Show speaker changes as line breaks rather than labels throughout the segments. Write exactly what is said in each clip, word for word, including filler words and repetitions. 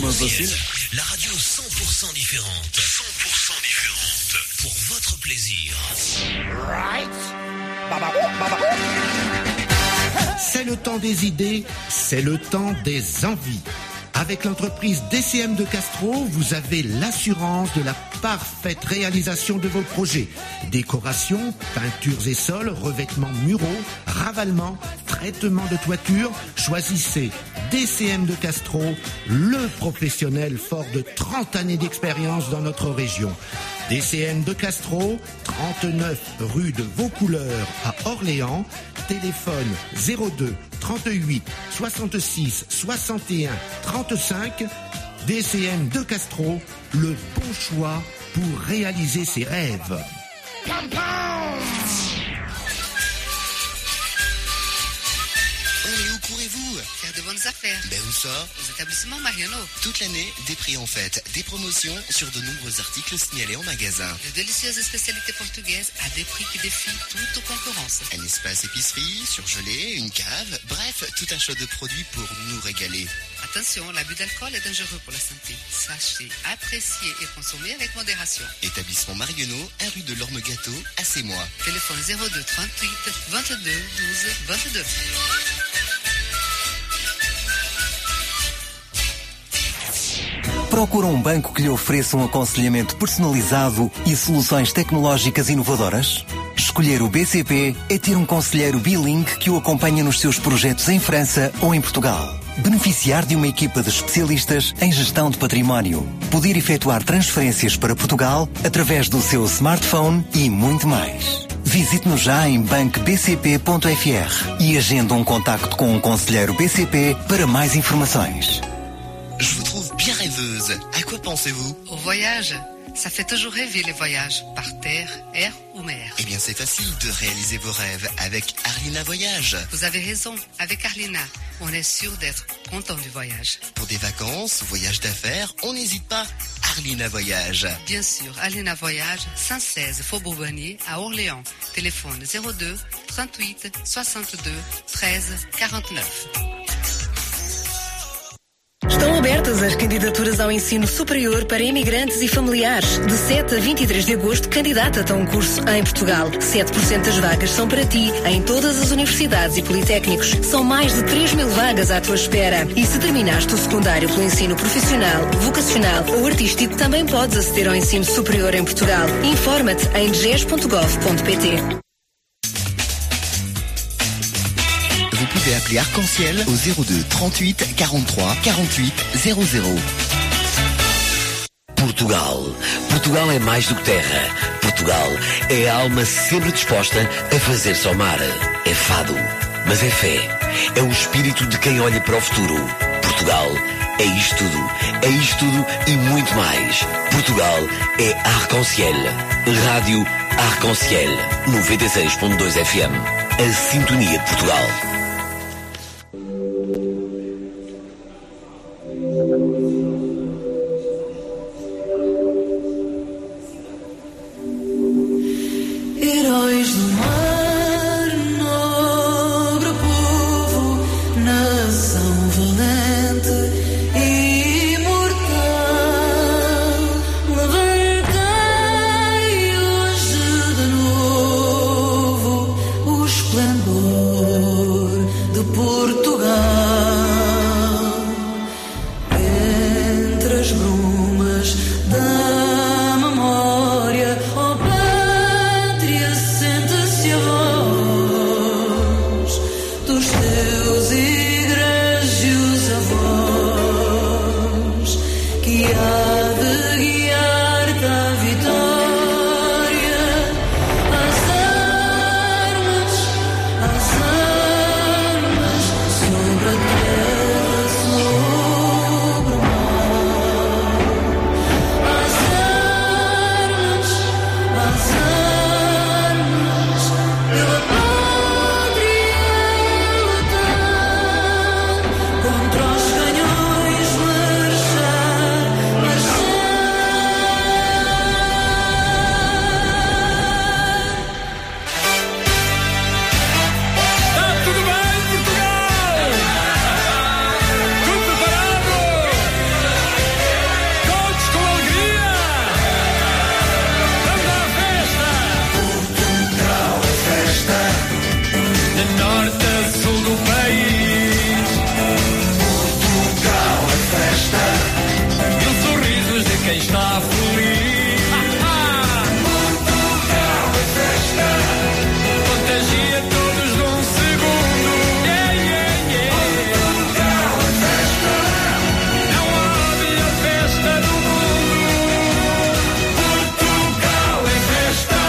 pas facile.
La radio cent pour cent différente. cent pour cent différente. Pour votre plaisir.
Right. C'est le temps des idées, c'est le temps des envies. Avec l'entreprise D C M de Castro, vous avez l'assurance de la parfaite réalisation de vos projets. Décoration, peintures et sols, revêtements muraux, ravalement, traitement de toiture. Choisissez D C M de Castro, le professionnel fort de trente années d'expérience dans notre région. D C M de Castro, trente-neuf rue de Vaucouleurs à Orléans. Téléphone zéro deux trente-huit soixante-six soixante et un trente-cinq. D C M de Castro, le bon choix pour réaliser ses rêves.
Et où courez-vous?
Faire de bonnes affaires.
Ben où ça?
Aux établissements Mariano.
Toute l'année, des prix en fête, des promotions sur de nombreux articles signalés en magasin.
De délicieuses spécialités portugaises à des prix qui défient toute concurrence.
Un espace épicerie, surgelé, une cave, bref, tout un choix de produits pour nous régaler.
Attention, l'abus d'alcool est dangereux pour la santé. Sachez, apprécier et consommer avec modération.
Établissement Mariano, un rue de l'Orme Gâteau, à Sémois.
Téléphone zéro deux trente-huit vingt-deux douze vingt-deux.
Procura um banco que lhe ofereça um aconselhamento personalizado e soluções tecnológicas inovadoras? Escolher o B C P é ter um conselheiro bilingue que o acompanha nos seus projetos em França ou em Portugal. Beneficiar de uma equipa de especialistas em gestão de património. Poder efetuar transferências para Portugal através do seu smartphone e muito mais. Visite-nos já em banco b c p ponto f r e agende um contacto com um conselheiro B C P para mais informações.
Je vous trouve bien rêveuse. À quoi pensez-vous?
Au voyage. Ça fait toujours rêver les voyages, par terre, air ou mer.
Eh bien, c'est facile de réaliser vos rêves avec Arlina Voyage.
Vous avez raison, avec Arlina, on est sûr d'être content du voyage.
Pour des vacances, voyages d'affaires, on n'hésite pas. Arlina Voyage.
Bien sûr, Arlina Voyage, cent seize Faubourg Bonnier, à Orléans. Téléphone zéro deux trente-huit soixante-deux treize quarante-neuf.
Estão abertas as candidaturas ao ensino superior para imigrantes e familiares. De sete a vinte e três de agosto, candidata-te a um curso em Portugal. sete por cento das vagas são para ti, em todas as universidades e politécnicos. São mais de três mil vagas à tua espera. E se terminaste o secundário pelo ensino profissional, vocacional ou artístico, também podes aceder ao ensino superior em Portugal. Informa-te em d g e s ponto gov ponto p t.
Vous pouvez appeler Arc-en-Ciel au zéro deux trente-huit quarante-trois quarante-huit zéro zéro.
Portugal. Portugal é mais do que terra. Portugal é a alma sempre disposta a fazer-se ao mar. É fado, mas é fé. É o espírito de quem olha para o futuro. Portugal é isto tudo. É isto tudo e muito mais. Portugal é Arc-en-Ciel. Rádio Arc-en-Ciel. noventa e seis ponto dois F M. A sintonia de Portugal.
Heróis do mar, nobre povo, nação valente e imortal, levantai hoje de novo o esplendor de Portugal. Entre as brumas da memória, ó pátria, sente-se a voz dos teus egrégios avós, que há de guiar-te à vitória. Às armas, às armas, sobre a terra, sobre o mar.
quem está feliz. Portugal é festa, contagia todos num segundo. Yeah, yeah, yeah. Portugal é festa, não há melhor festa do mundo. Portugal é festa.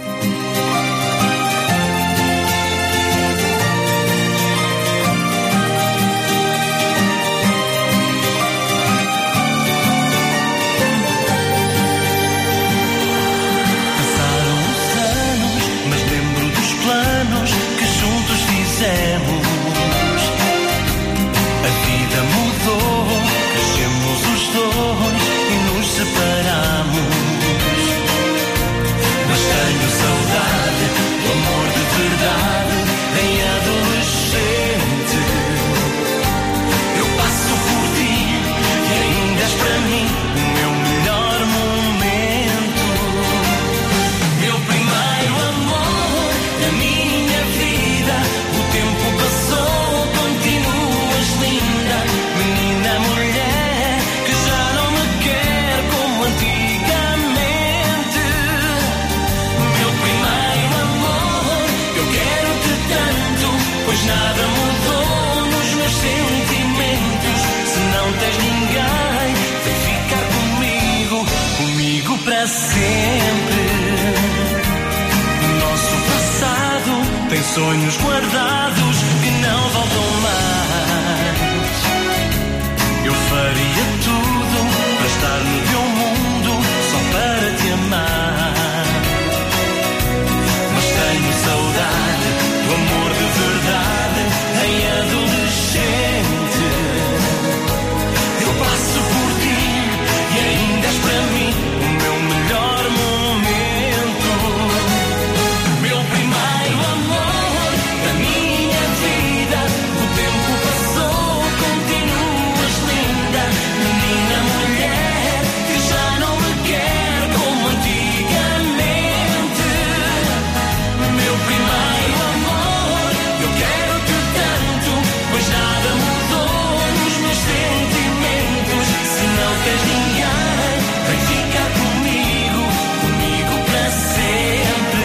A vida mudou, crescemos os dois e nos separamos. Mas tenho saudade do amor de verdade em adolescente. Eu passo por ti e ainda és para mim o meu melhor momento. Meu primeiro amor da minha vida. O tempo passou, continuas linda, menina, mulher, que já não me quer como antigamente. Meu primeiro amor, eu quero-te tanto, pois nada mudou nos meus sentimentos. Se não tens ninguém, vem ficar comigo, comigo para sempre. Nosso passado tem sonhos guardados que não voltam mais. Eu faria tudo para estar no teu mundo, só para te amar. Mas tenho saudade do amor de verdade em adolescente. Eu passo por ti e ainda és para mim o meu melhor momento. Meu primeiro amor da minha vida. O tempo passou, continuas linda, menina, mulher, que já não me quer como antigamente. Meu primeiro amor, eu quero-te tanto, pois nada mudou nos meus sentimentos. Se não tens ninguém, vem ficar comigo, comigo para sempre.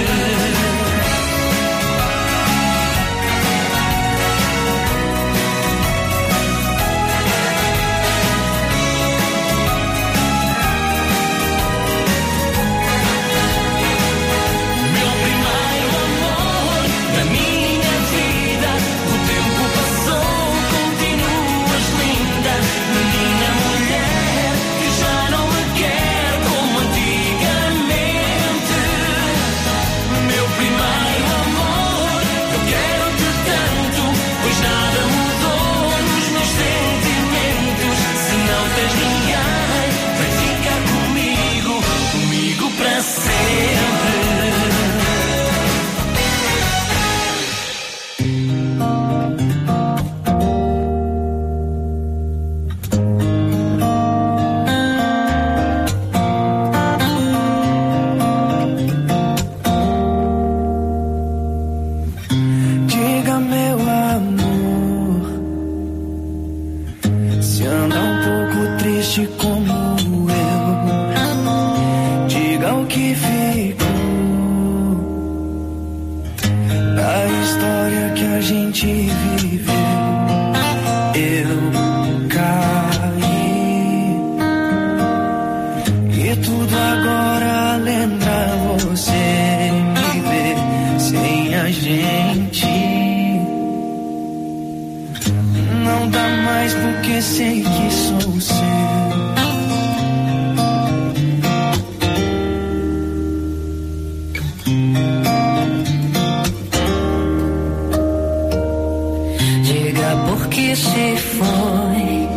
Meu primeiro amor da minha vida. O tempo passou, continuas linda, menina, mulher, que já não me quer como antigamente. Meu primeiro amor, eu quero-te tanto, pois nada mudou nos meus sentimentos. Se não tens ninguém, vem ficar comigo, comigo para sempre. Diga, meu amor, se anda um pouco triste como eu, diga o que ficou da história que a gente viveu. Eu caí e tudo agora lembra você me ver sem a gente. Não dá mais porque sei que sou seu. Diga por que se foi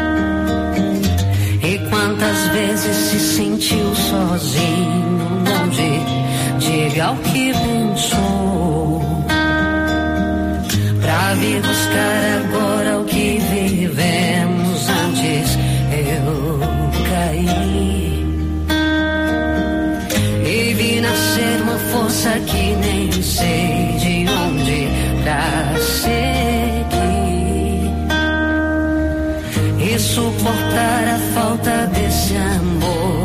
e quantas vezes se sentiu sozinho, longe. Diga o que pensou pra vir buscar agora o que vivemos antes. Eu caí e vi nascer uma força que nem sei de onde pra seguir e suportar a falta desse amor.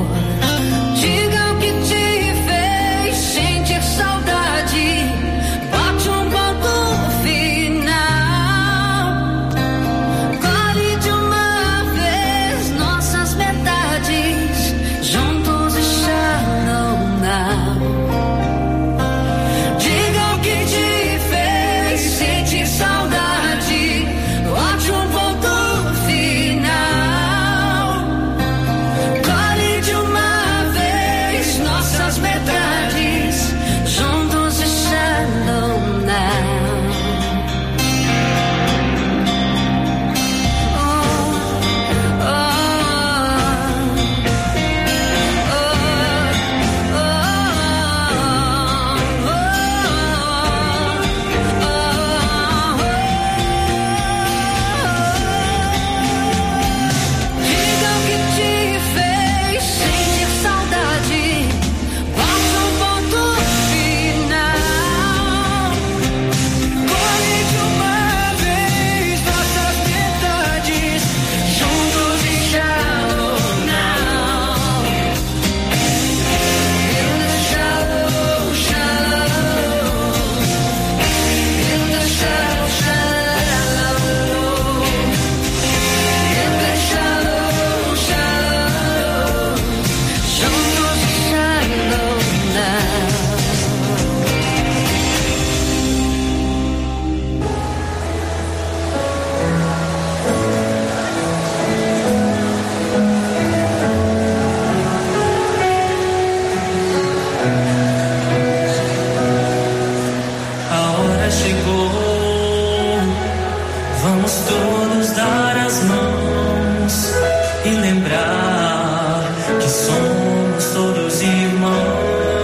e lembrar que somos todos irmãos.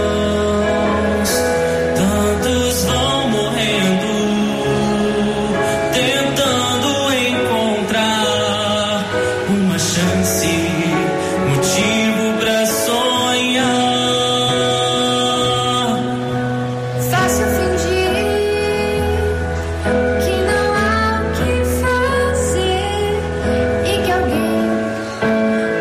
Tantos vão morrendo, tentando encontrar uma chance, motivo pra sonhar.
Fácil fingir que não há o que fazer e que alguém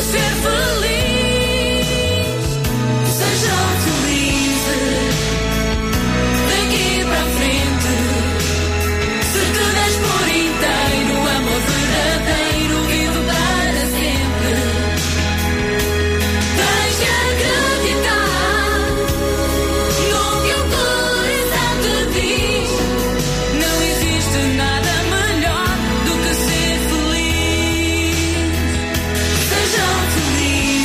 ser feliz. Sejam felizes daqui para a frente. Se te des por inteiro, amor verdadeiro, vivo para sempre. Tens de acreditar no que o coração te diz. Não existe nada melhor do que ser feliz. Sejam felizes.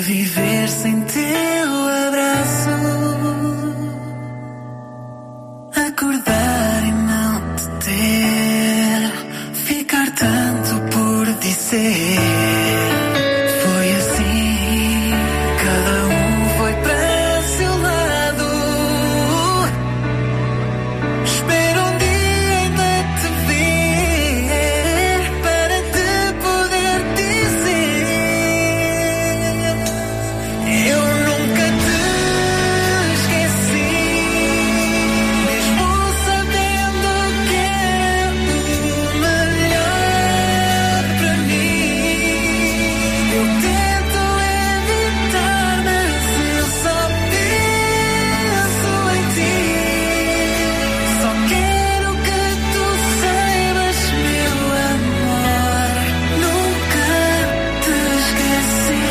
viver sem teu abraço, acordar e não te ter, ficar tanto por dizer. Foi assim, cada um foi para seu lado. Espero um dia ainda te ver para te poder dizer: eu nunca te esqueci, mesmo sabendo que é o melhor para mim. Eu tento evitar, mas eu só penso em ti. Só quero que tu saibas, meu amor, nunca te esqueci.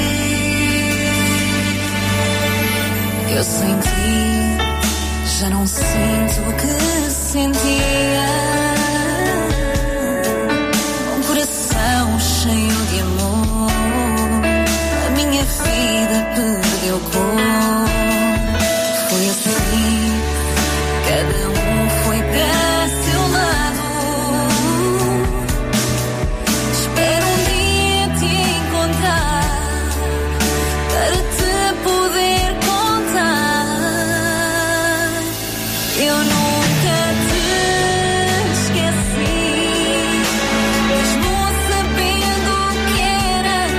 Eu sem ti já não sinto o que sentia. Um coração cheio de amor, a minha vida perdeu cor. Foi assim, cada um foi para seu lado. Espero um dia te encontrar para te poder contar. Eu nunca te esqueci, mesmo sabendo que era o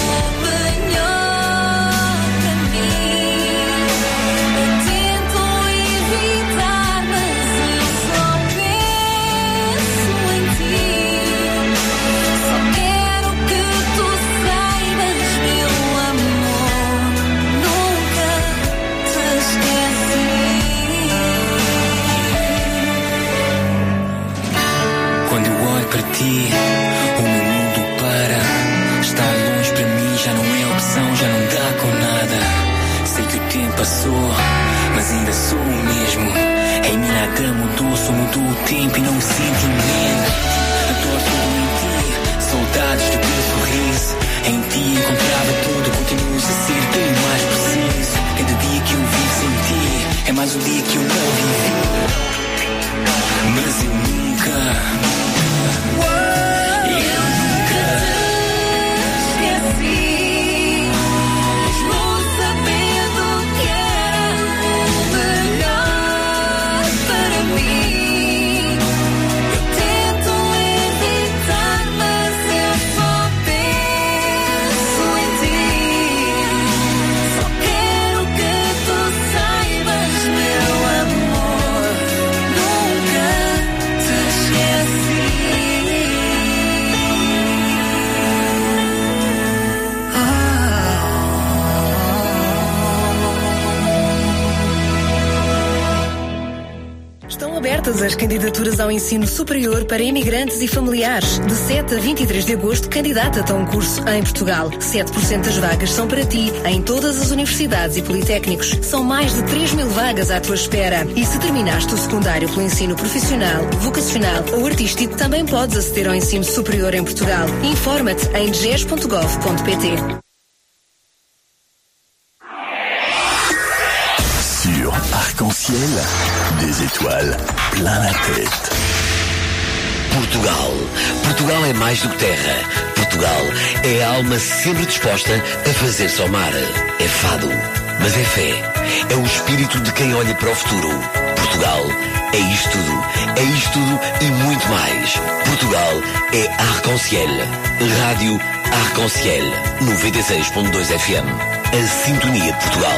melhor para mim. Eu tento evitar, mas eu só penso em ti. Só quero que tu saibas, meu amor, nunca te esqueci.
Quando eu olho para ti, o meu mundo para. Estar longe para mim já não é opção, já não dá com nada. Sei que o tempo passou, mas ainda sou o mesmo. Em mim nada mudou, só mudou o tempo e não o sentimento. Adoro tudo em ti, saudades do teu sorriso. Em ti encontrava tudo, continuas a ser bem mais preciso. Cada dia que eu vivo sem ti é mais um dia que eu não vivi. Mas eu nunca, eu nunca
Esqueci, mesmo sabendo que era o melhor para mim. Eu tento evitar, mas eu só penso em ti. Só quero que tu saibas, meu amor, nunca te esqueci.
Estão abertas as candidaturas ao ensino superior para imigrantes e familiares. De sete a vinte e três de agosto, candidata-te a um curso em Portugal. sete por cento das vagas são para ti, em todas as universidades e politécnicos. São mais de três mil vagas à tua espera. E se terminaste o secundário pelo ensino profissional, vocacional ou artístico, também podes aceder ao ensino superior em Portugal. Informa-te em g e s ponto gov ponto p t.
Sur Arc-en-Ciel, des étoiles plein la tête.
Portugal. Portugal é mais do que terra. Portugal é a alma sempre disposta a fazer-se ao mar. É fado, mas é fé. É o espírito de quem olha para o futuro. Portugal é isto tudo. É isto tudo e muito mais. Portugal é Arc-en-Ciel. Rádio Arc-en-Ciel. noventa e seis ponto dois F M. A sintonia de Portugal.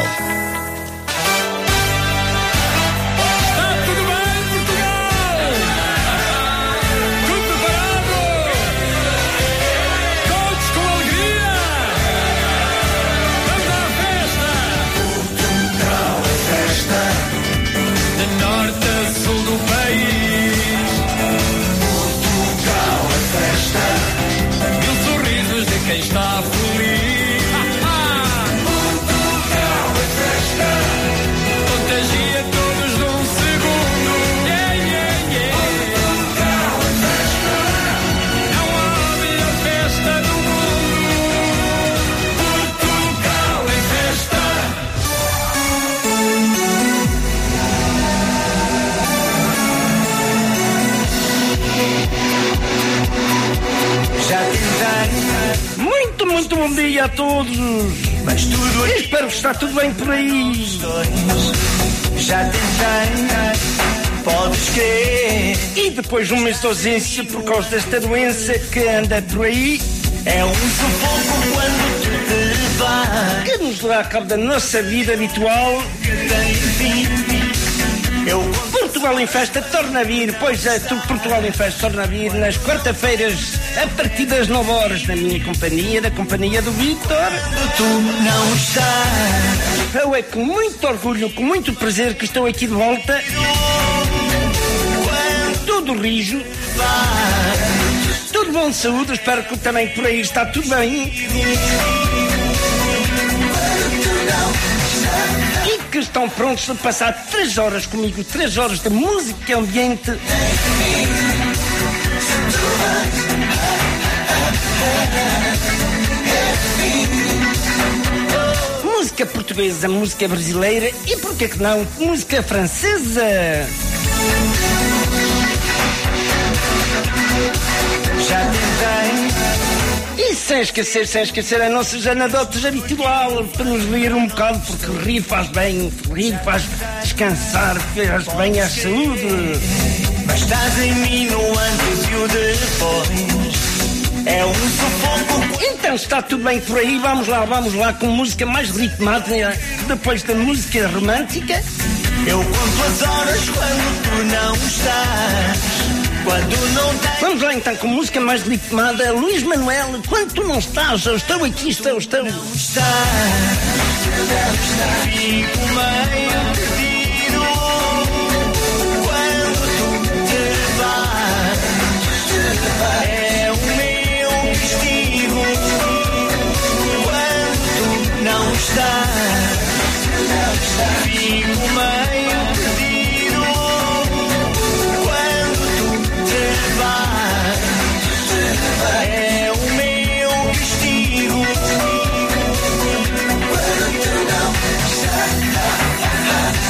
Norte a sul do país, Portugal a festa, mil sorrisos de quem está feliz. Portugal a festa.
dia a todos.
Mas tudo
Eu espero que está tudo bem por aí.
já tentei, podes crer.
E depois de um mês de ausência por causa desta doença que anda por aí,
é um sufoco quando tu te vais,
que nos dá cabo da nossa vida habitual.
tem fim. Eu
Portugal em Festa torna a vir, pois é, tu Portugal em Festa torna a vir nas quarta-feiras a partir das nove horas na minha companhia, da companhia do Vítor.
tu não estás,
Eu é com muito orgulho, com muito prazer que estou aqui de volta, todo rijo, tudo bom de saúde, espero que também por aí está tudo bem. E que estão prontos a passar três horas comigo, três horas de música e ambiente. Música portuguesa, música brasileira e por que que não, música francesa.
já tentei.
E sem esquecer, sem esquecer a nossas anedotas habitual para nos rir um bocado, porque rir faz bem, rir faz descansar, faz bem à saúde.
Mas estás em mim no antes e o depois, é um sufoco.
Então está tudo bem por aí, vamos lá, vamos lá com música mais ritmada, depois da música romântica.
Eu conto as horas quando tu não estás, quando não tens.
Vamos lá então com música mais ritmada. Luís Manuel, quando tu não estás, eu estou aqui, estou, estou.
Não estás, fico meio perdido quando tu te vais, é o meu castigo quando tu não estás, fico meio perdido quando tu te vais, é o meu castigo quando tu não estás.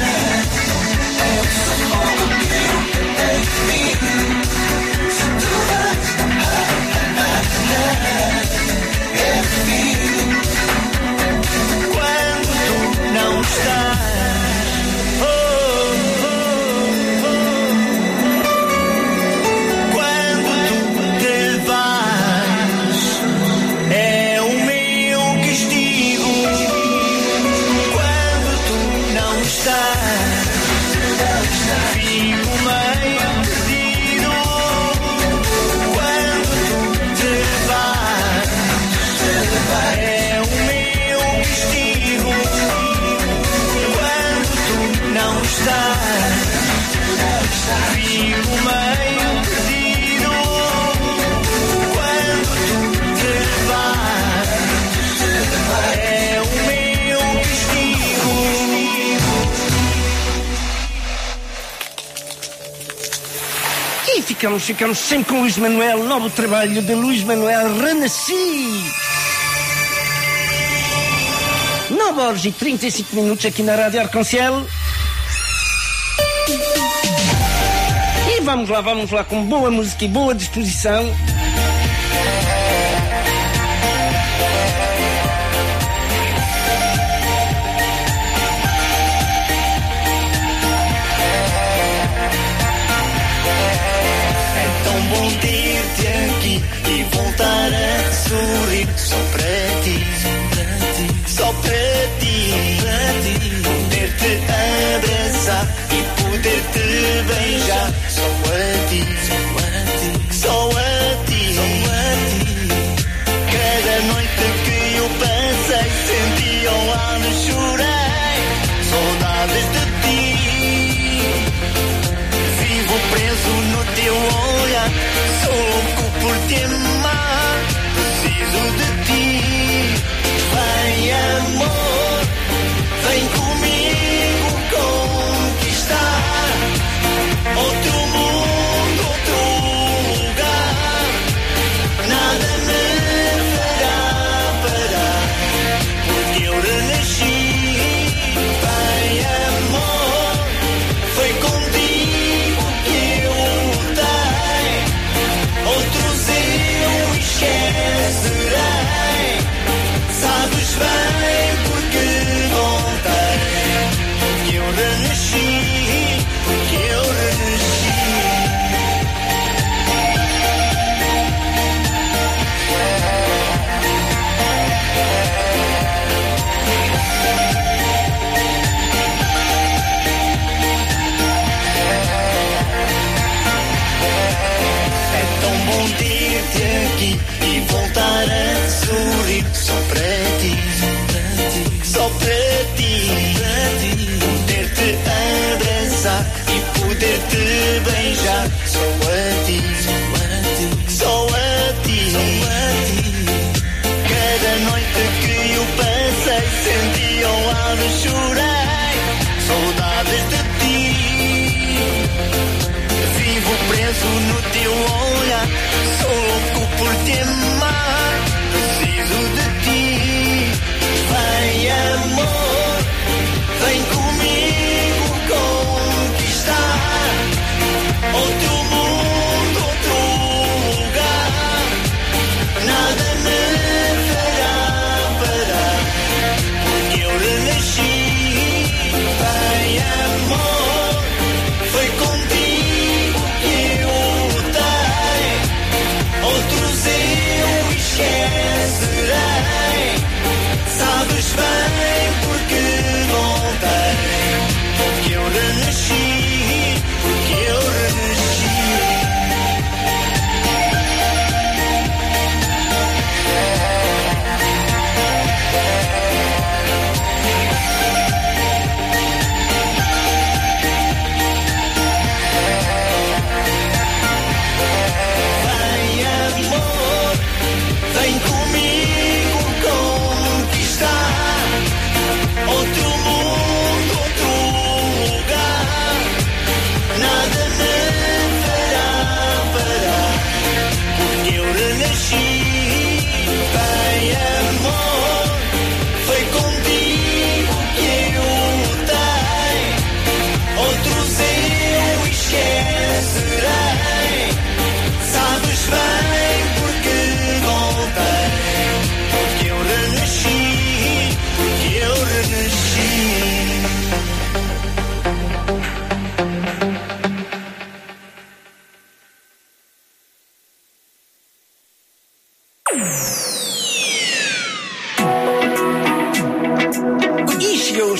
Ficamos, ficamos sempre com Luís Manuel, novo trabalho de Luís Manuel, Renasci. nove horas e trinta e cinco minutos aqui na Rádio Arconcel. E vamos lá, vamos lá com boa música e boa disposição.
Voltar a sorrir só para ti, só para ti, poder-te abraçar e poder-te beijar só a ti, só a ti. Cada noite que eu passei senti ao lado chorei, saudades de ti. Vivo preso no teu olhar, sou louco por te amar, preciso de ti. Vem amor, vem comigo conquistar outro mundo, outro lugar. Nada me fará parar, porque eu renasci. Vem amor, foi contigo que eu lutei, outros eu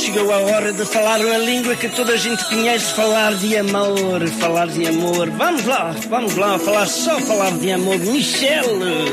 chegou a hora de falar a língua que toda a gente conhece, falar de amor, falar de amor. Vamos lá, vamos lá, falar só falar de amor. Michele.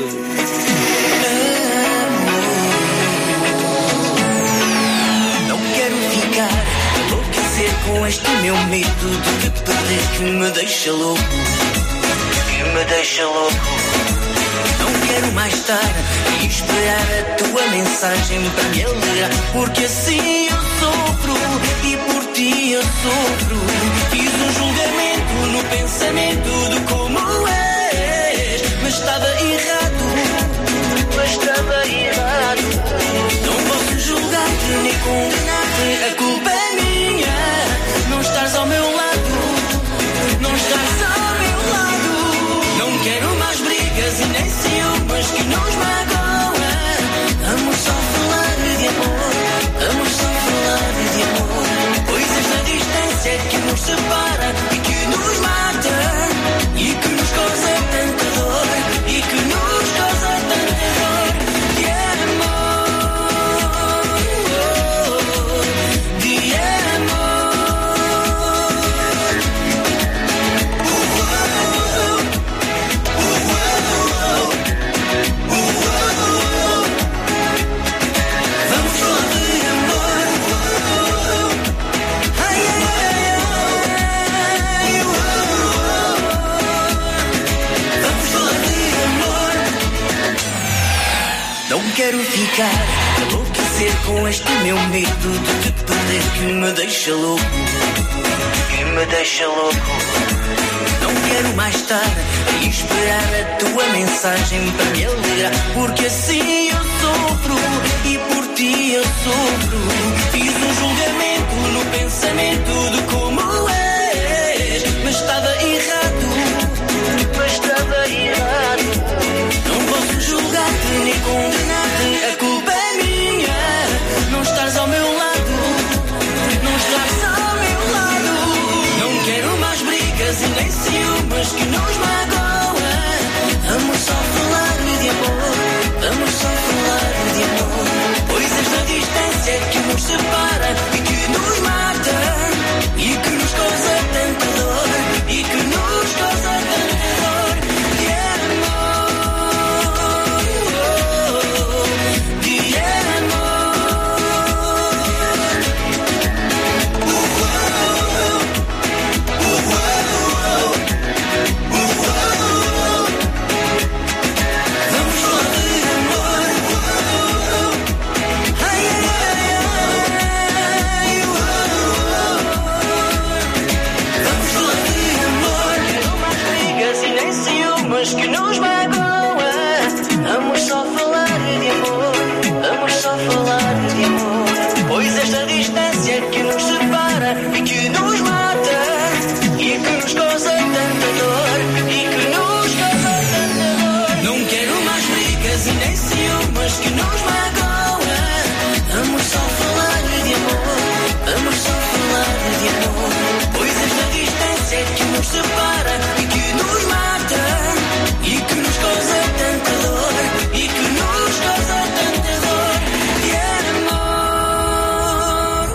Não quero ficar, enlouquecer com este meu medo de te perder que me deixa louco, que me deixa louco. Não quero mais estar e esperar a tua mensagem para me alegrar, porque assim eu sofro e por ti eu sofro. Fiz um julgamento no pensamento de como és, mas estava errado, mas estava errado. Não posso julgar-te nem condenar-te, a culpa é minha. Não estás ao meu lado, não estás ao meu lado. Não quero mais brigas e nem ciúmes que nos magoam. Vamos só falar de amor, vamos só falar de amor. Pois esta distância é que nos separa e que nos mata, e que nos causa tanta dor, e que nos causa tanta dor. De amor, de amor. Vamos falar de amor. Ai, ai, ai, vamos falar de amor. Não quero ficar, enlouquecer com este meu medo de te perder que me deixa louco, que me deixa louco. Não quero mais estar e esperar a tua mensagem para me alegrar, porque assim eu sofro e por ti eu sofro. Fiz um julgamento no pensamento de como és, mas estava errado, mas estava errado. Não posso julgar-te nem condenar-te, a culpa é minha. Não estás ao meu lado, não estás ao meu lado. Não quero mais brigas e nem ciúmes que nos magoam. Vamos só falar de amor, vamos só falar de amor. Pois esta distância é que nos separa e que nos mata, e que nos causa tanta dor, e que nos causa tanta dor. De amor, de amor. Vamos falar de amor. Ai, ai, ai, vamos falar de amor. Quero mais brigas e nem ciúmes que nos magoam. Vamos só falar de amor, vamos só falar de amor. Pois esta distância é que nos separa e que nos mata, e que nos causa tanta dor, e que nos causa tanta dor. Não quero mais brigas e nem ciúmes que nos magoam. Vamos só falar de amor, vamos só falar de amor. Pois esta distância é que nos separa e que nos mata, e que nos causa tanta dor, e que nos causa tanta dor. De amor.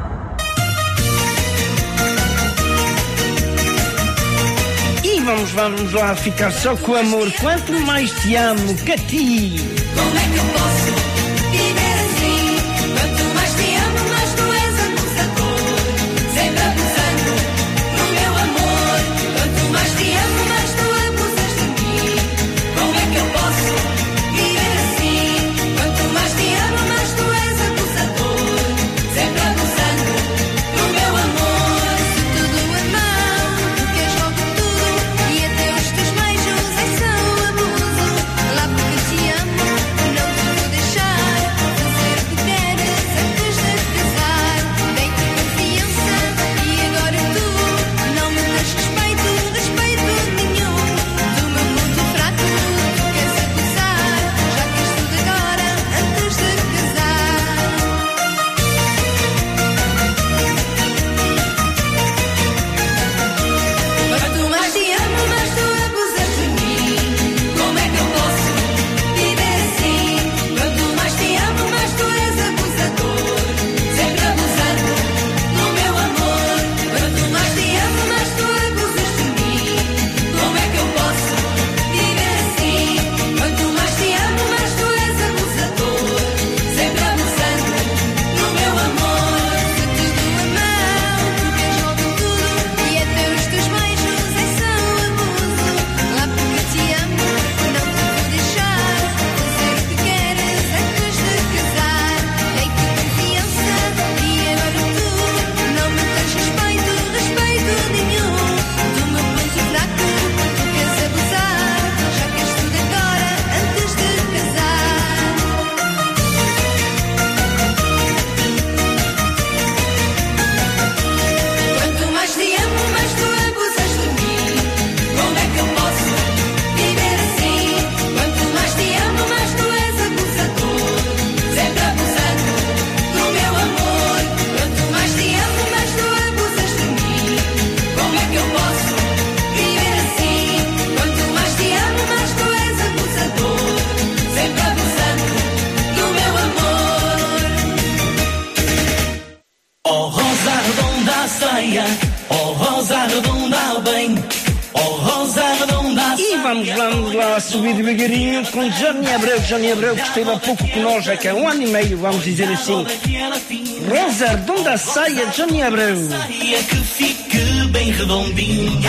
E vamos, vamos lá ficar só com o amor. Quanto mais te amo que a ti.
Como é que eu posso viver assim? Quanto mais te amo, mais tu és acusador, sempre abusando no meu amor. Quanto mais te amo, mais tu abusas de mim. Como é que eu posso viver assim? Quanto mais te amo, mais tu és acusador, sempre abusando no meu amor. Se tudo é mau, tu queres logo tudo, e até os teus beijos é só abuso. Lá porque te amo, não te vou deixar.
Oh rosa redonda ceia, oh rosa redonda bem, oh rosa redonda.
E vamos lá, vamos lá subir devagarinho com Johnny Abreu. Johnny Abreu que esteve há pouco conosco, aqui há um ano e meio, vamos dizer assim. Rosa redonda ceia, Johnny Abreu.
Ceia que fique bem redondinha.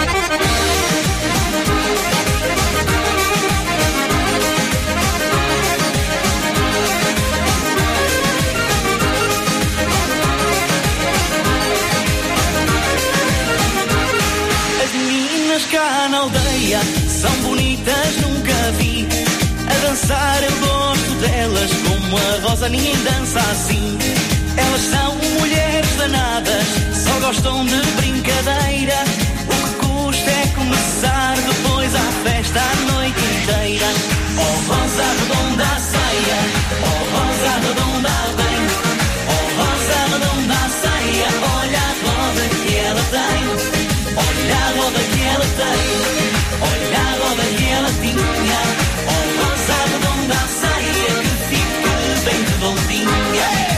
Cá na aldeia são bonitas, nunca vi. A dançar eu gosto delas, como a Rosa ninguém dança assim. Elas são mulheres danadas, só gostam de brincadeira. O que custa é começar, depois à festa a noite inteira. Oh Rosa redonda a ceia, oh Rosa redonda bem, oh Rosa redonda a ceia. Olha a roda que ela tem, olha a roda que ela tem, olha a roda que ela tinha. Oh rosa redonda a ceia que fique bem redondinha.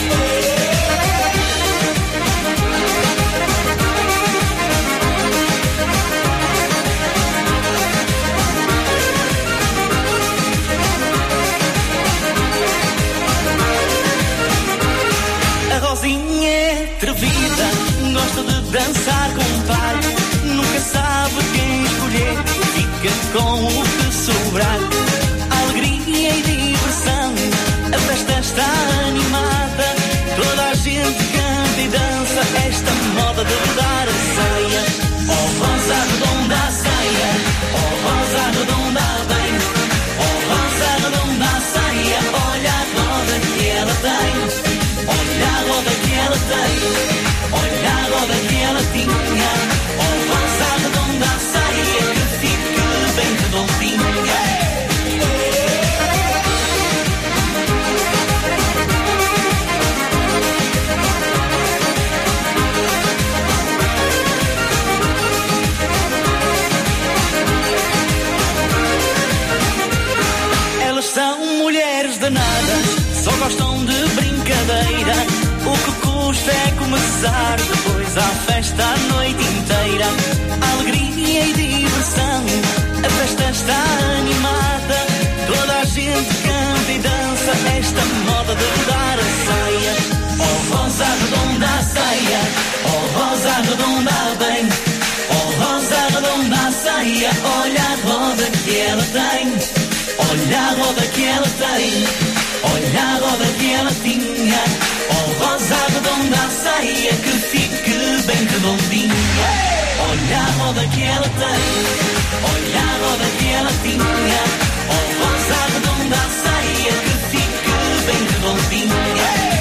A Rosinha é atrevida, gosta de dançar com o par. Nunca sabe quem escolher, fica com o que sobrar. Alegria e diversão, a festa está animada. Toda a gente canta e dança esta moda de dar a ceia. Oh rosa redonda a ceia, oh rosa redonda bem, oh rosa redonda a ceia. Olha a roda que ela tem, olha a roda que ela tem, olha a roda que ela tinha. Oh rosa redonda a ceia que fique bem redondinha. Elas são mulheres danadas, só gostam de brincadeira. O que custa é começar, depois à festa a noite inteira. Alegria e diversão, a festa está animada. Toda a gente canta e dança esta moda de dar a ceia. Oh rosa redonda a ceia, oh rosa redonda bem, oh rosa redonda a ceia. Olha a roda que ela tem, olha a roda que ela tem, olha a roda que ela tinha. Oh rosa redonda a ceia que fique bem redondinha. Olha a roda que ela tem, olha a roda que ela tinha. Oh rosa redonda a ceia que fique bem redondinha.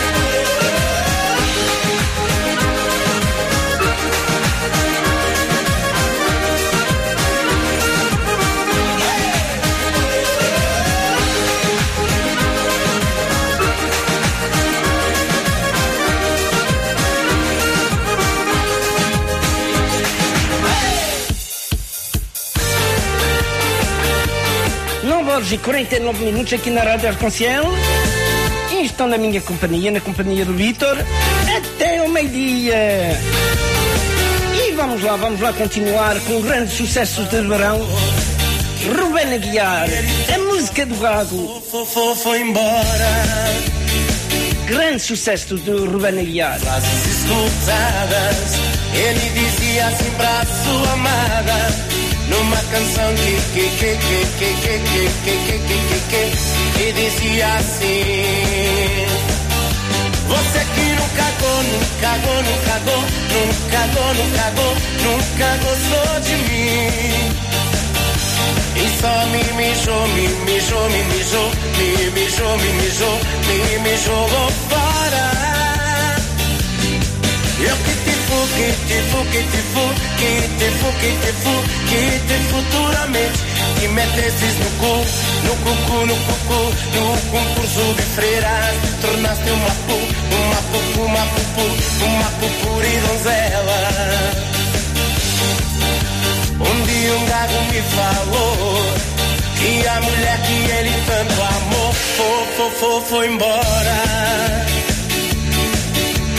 nove horas e quarenta e nove minutos aqui na Rádio Arconciel. E estão na minha companhia, na companhia do Vítor, até ao meio-dia. E vamos lá, vamos lá continuar com grandes sucessos de verão. Rubén Aguiar, a música do gado.
Foi embora.
Grande sucesso do Rubén Aguiar.
Frases escutadas, ele dizia assim pra sua amada. Numa canção que, que, que, que, que, que, que, que, que, que, que, e dizia assim: você que nunca cagou, nunca cagou, nunca cagou, nunca cagou, nunca cagou, nunca gostou de mim. E só me mijou, me mijou, me mijou, me mijou, me mijou, me me jogou fora. Eu que te fu, que te fu, que te fu, que te fu, que te fu, que te futuramente te metesses no cu, no cucu, no cucu, no concurso de freiras, tornaste uma pu, uma pupu, uma pupu, uma pupuri donzela. Um dia um gago me falou que a mulher que ele tanto amou, fo, fo, fo, foi embora.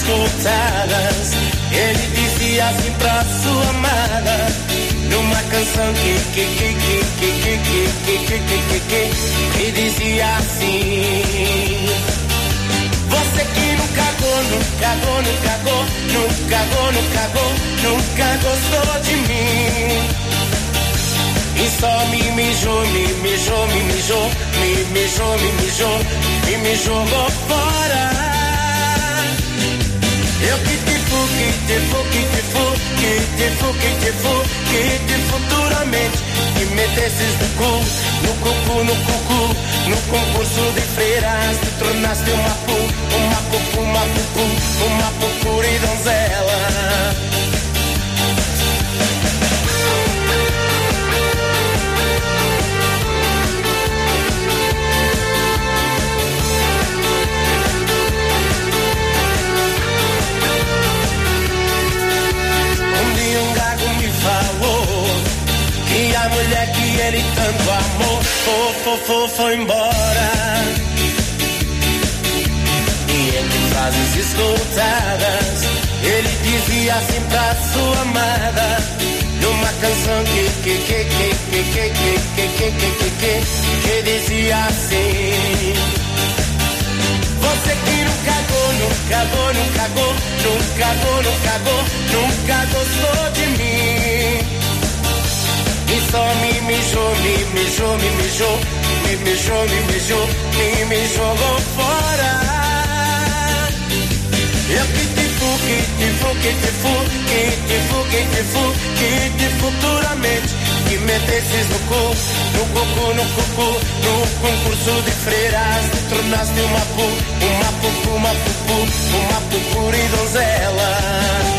escutadas. Ele dizia assim pra sua amada, numa canção que que que que que que que que que que que e dizia assim: você que nunca cagou, nunca cagou, nunca cagou, nunca cagou, nunca cagou, nunca gostou de mim. E só me mijou, me mijou, me mijou, me mijou, me mijou, e me jogou fora. Eu que te fu, que te fu, que te fu, que te fu, que te fu, que te futuramente que metesses no cu, no cucu, no cucu, no concurso de freiras, te tornaste uma pu, uma pupu, uma pupu, uma pupura e donzela. E a mulher que ele tanto amou foi, foi, foi, foi embora. E entre frases escutadas, ele dizia assim pra sua amada, numa canção que que que que que que que que que que que que dizia assim: você que nunca cagou, nunca cagou, nunca cagou, nunca cagou, nunca cagou, nunca gostou de mim. E só me mijou, me mijou, me mijou, me mijou, me mijou, me me jogou fora. Eu que te fu, que te fu, que te fu, que te fu, que te fu, que te futuramente que metesses no cu, no cucu, no cucu, no concurso de freiras, te tornaste uma pu, uma pupu, uma pupu, uma pupura e donzela.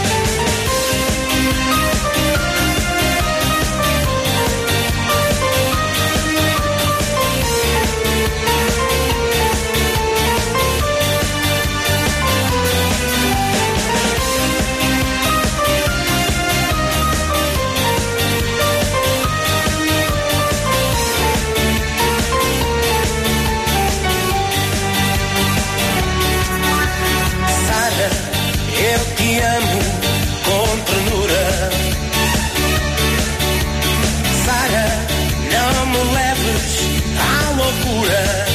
Eu te amo com ternura, Sara, não me leves à loucura.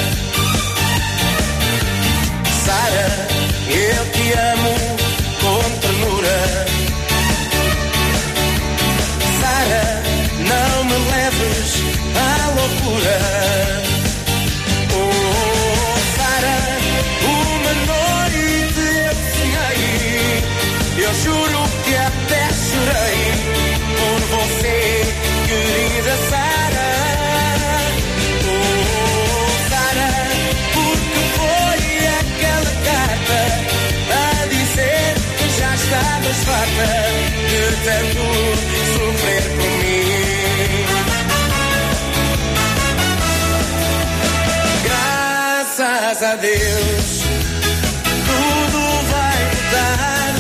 Sara, eu te amo com ternura, Sara, não me leves à loucura. Oh, Sara, uma noite eu sonhei, eu juro que até chorei por você, querida Sara. Oh, Sara, porque foi aquela carta a dizer que já estavas farta de tanto sofrer por mim. Graças a Deus, tudo vai mudar.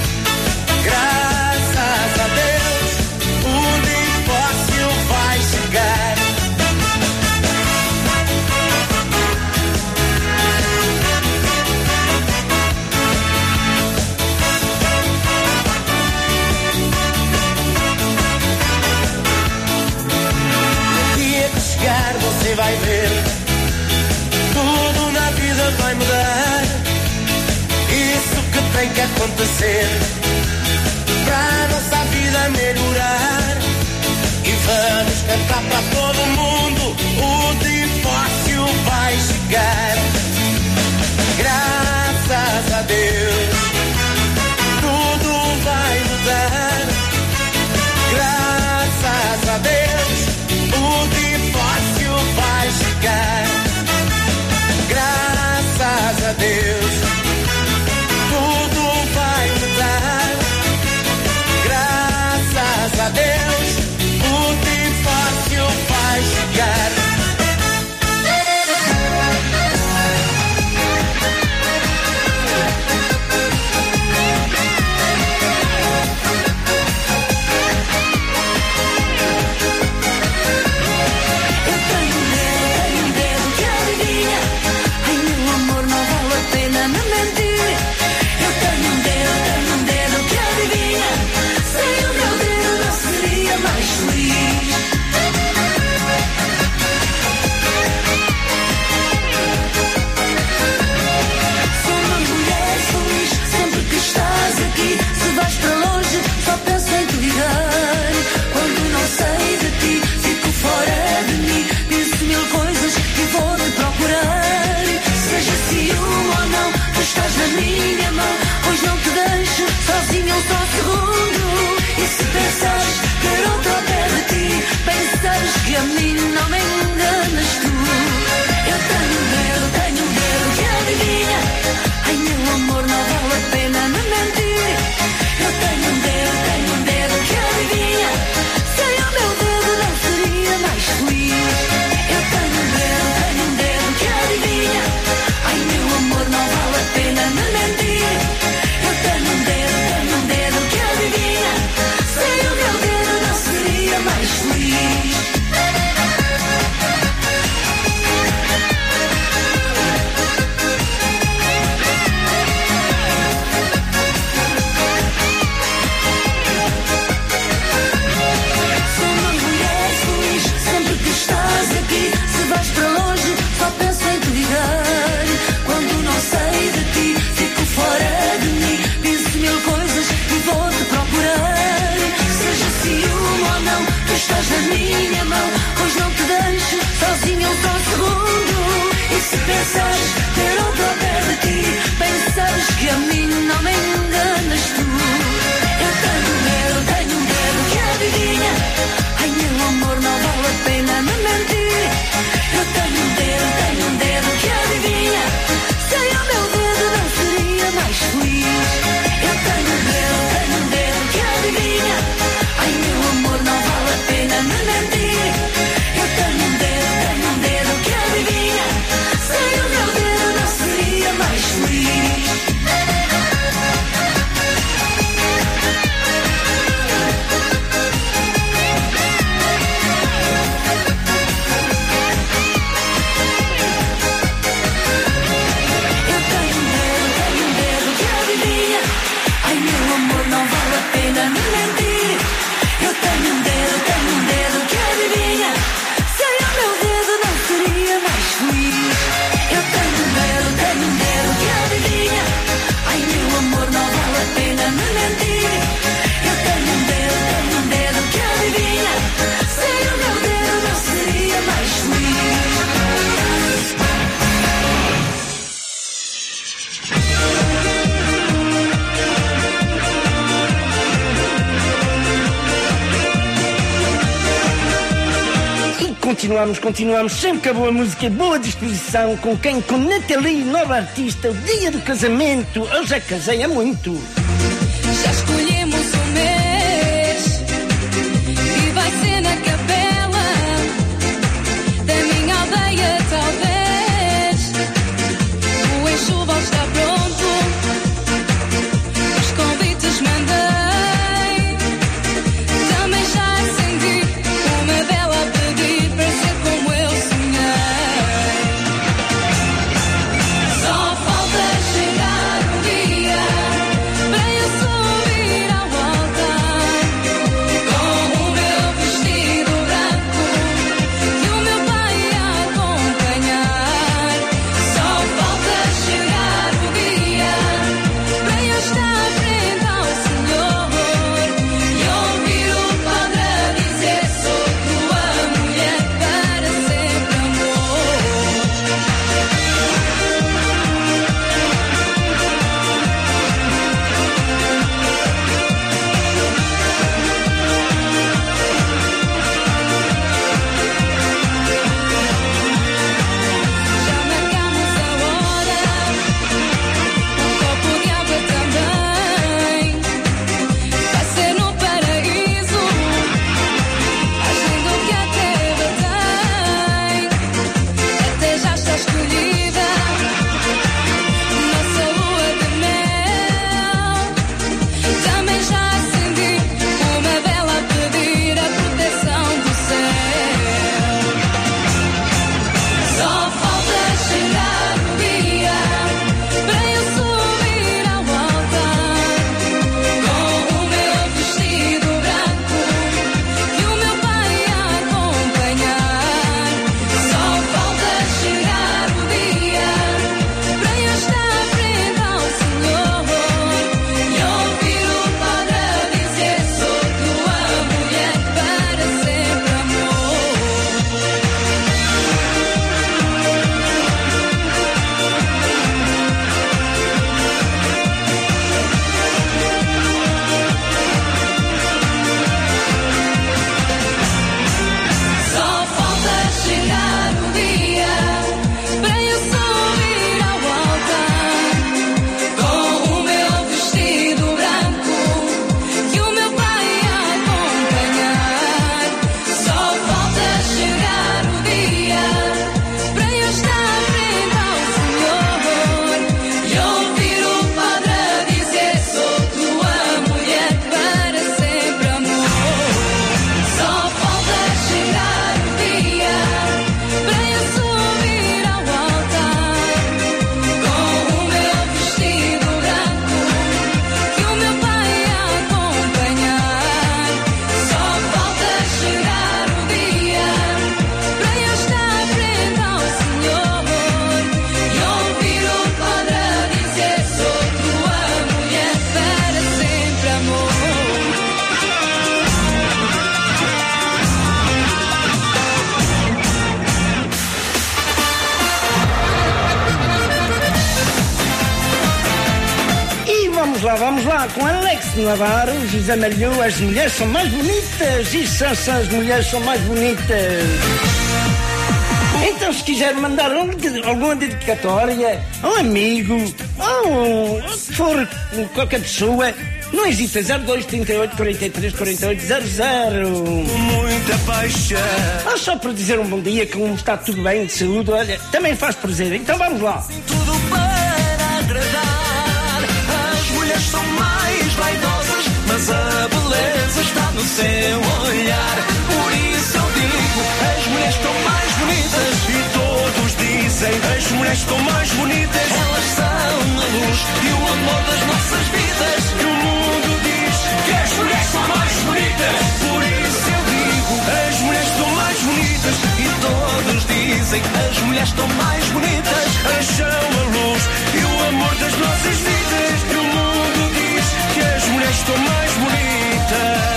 Graças a Deus, o divórcio vai chegar. No dia que chegar você vai ver, tudo na vida vai mudar. Isso que tem que acontecer pra nossa vida melhorar. E vamos cantar pra todo mundo, o divórcio vai chegar. Graças a Deus, tudo vai mudar. Graças a Deus, o divórcio vai chegar. Graças a Deus, tudo vai mudar. Graças a Deus, o divórcio vai chegar.
estás na minha mão, pois não te deixo sozinho um só segundo. E se pensares ter outro ao pé de ti, pensares que a mim não me enganas tu. Eu tenho um dedo, tenho um dedo que adivinha. Ai meu amor, não vale a pena me mentir. Eu tenho um dedo, tenho um dedo que adivinha. Sem o meu dedo não seria mais feliz. Eu tenho um dedo, tenho um dedo que adivinha. Ai meu amor, não vale a pena me mentir. Eu tenho um dedo, tenho um dedo que adivinha. Sem o meu dedo não seria mais feliz. Sou uma mulher feliz sempre que estás aqui. Se vais para longe só penso em te ligar. Quando não sei de ti fico fora de mim. Penso mil coisas e vou-te procurar. Seja ciúme ou não, tu estás na minha mão, pois não te deixo sozinho um só segundo. E se pensares ter outro ao pé de ti, pensares que a mim não me enganas tu. Eu tenho um dedo, tenho um dedo que adivinha. Ai meu amor, não vale a pena me mentir. Eu tenho um dedo, tenho um dedo que adivinha. Sem o meu dedo não seria mais feliz. Eu tenho um dedo, tenho um dedo que adivinha. Ai meu amor, não vale a pena me mentir. Eu tenho um dedo, tenho um dedo que adivinha. Sem o meu dedo não seria mais feliz. Eu tenho um dedo, tenho um dedo que adivinha. Ai meu amor, não vale a pena me mentir. Eu tenho um dedo, tenho um dedo que adivinha. Sem o meu dedo não seria mais feliz. Eu tenho um dedo, tenho um dedo que adivinha. Ai meu amor, não vale a pena me mentir. Eu tenho um dedo, tenho um dedo que adivinha. Sem o meu dedo não seria mais feliz.
E continuamos, continuamos, sempre com boa música e boa disposição, com quem? Com Nathalie, nova artista, o dia do casamento. Eu já casei há muito.
Já escolhemos o mês e vai ser na capela da minha aldeia, talvez. O enxoval está pronto, os convites mandei. Também já acendi uma vela a pedir para ser como eu sonhei. Só falta chegar o dia para eu subir ao altar.
lá, vamos lá. Com Alex Navarro, José Malhou, as mulheres são mais bonitas. Isso são, são as mulheres são mais bonitas. Então, se quiser mandar um, alguma dedicatória a um amigo, ou se for qualquer pessoa, não hesita, zero dois, trinta e oito, quarenta e três, quarenta e oito, zero zero.
Muita paixão.
Ou só para dizer um bom dia, como está tudo bem, de saúde, olha, também faz prazer. Então vamos lá.
Tudo para agradar. As mulheres são mais vaidosas, mas a beleza está no seu olhar. Por isso eu digo, as mulheres estão mais bonitas.
E todos dizem, as mulheres estão mais bonitas.
Elas são a luz e o amor das nossas vidas.
E o mundo diz que as mulheres são mais bonitas. Por isso eu digo, as mulheres estão mais bonitas.
E todos dizem, as mulheres estão mais bonitas.
Elas são a luz e o amor das nossas vidas. E o mundo diz que as mulheres estão mais bonitas.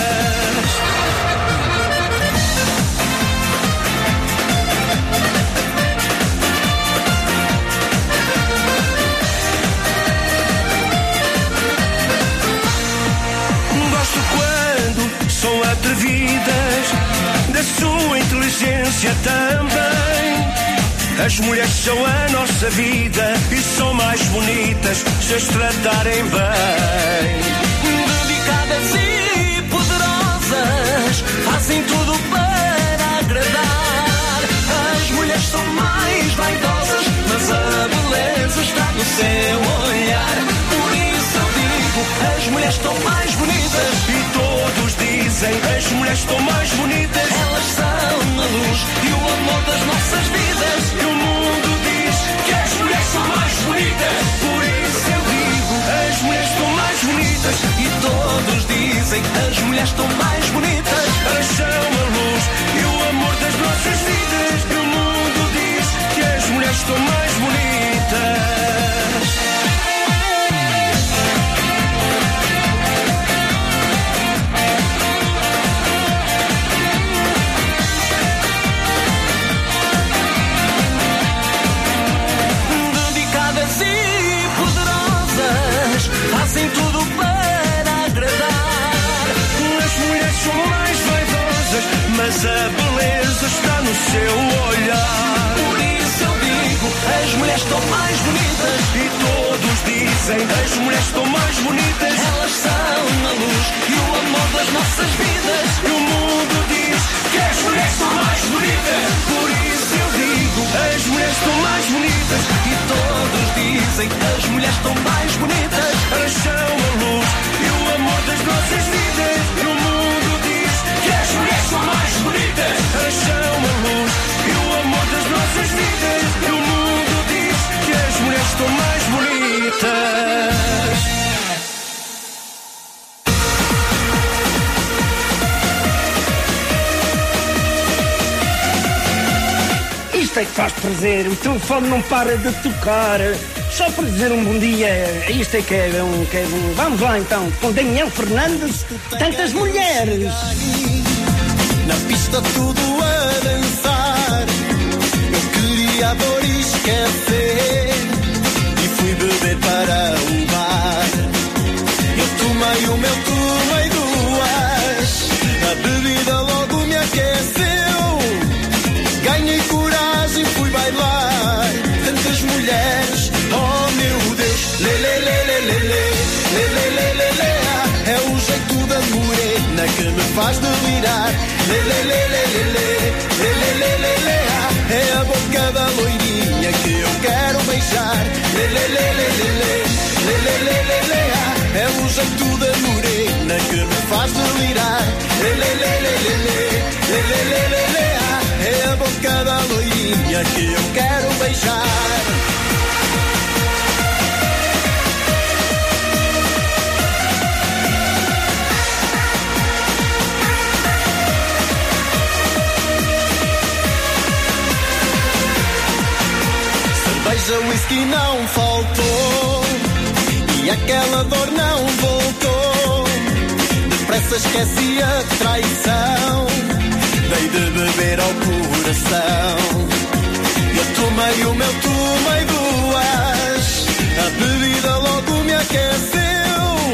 São atrevidas, da sua inteligência também. As mulheres são a nossa vida e são mais bonitas se as tratarem bem.
Dedicadas e poderosas, fazem tudo para agradar. As mulheres são mais vaidosas, mas a beleza está no seu olhar. Por isso eu digo, as mulheres estão mais bonitas.
E todos dizem, as mulheres estão mais bonitas.
Elas são a luz e o amor das nossas vidas.
E o mundo diz que as mulheres são mais bonitas. Por isso eu digo, as mulheres estão mais bonitas.
E todos dizem, as mulheres estão mais bonitas.
Elas são a luz e o amor das nossas vidas. E o mundo diz que as mulheres estão mais bonitas.
Fazem tudo para agradar.
As mulheres são mais vaidosas, mas a beleza está no seu olhar.
Por isso eu digo, as mulheres estão mais bonitas.
E todos dizem, as mulheres estão mais bonitas.
Elas são a luz e o amor das nossas vidas.
E o mundo diz que as mulheres são mais bonitas. Por isso eu digo, as mulheres estão mais bonitas.
E todos dizem, as mulheres estão mais bonitas.
Elas são a luz e o amor das nossas vidas. E o mundo diz que as mulheres são mais bonitas. Elas são a luz e o amor das nossas vidas. E o mundo diz que as mulheres estão mais bonitas.
Isto é que faz prazer, o telefone não para de tocar. Só para dizer um bom dia, isto é que é um, que é um. Vamos lá então, com Daniel Fernandes, tantas mulheres.
Na pista tudo a dançar, eu queria a dor esquecer e fui beber para o bar. Eu tomei o meu, tomei duas, a bebida logo me aqueceu. Ganhei coragem, fui bailar, tantas mulheres, oh meu Deus. Lê, lê, lê, lê, lê, lê, lê, lê, lê, lê, lê. É o jeito da morena que me faz delirar. Lê, lê, lê, lê, lê, lê, lê, lê, lê, lê. É a boca da loirinha que eu quero beijar. Lê, lê, lê, lê, lê, lê, lê, lê, lê, lê. É o jeito da morena que me faz delirar. Lê, lê, lê, lê, lê, lê, lê, lê, lê, lê. É a boca da loirinha que eu quero beijar. Cerveja, whisky não faltou e aquela dor não voltou. Depressa esqueci a traição, dei de beber ao coração. Eu tomei o meu, tomei duas, a bebida logo me aqueceu.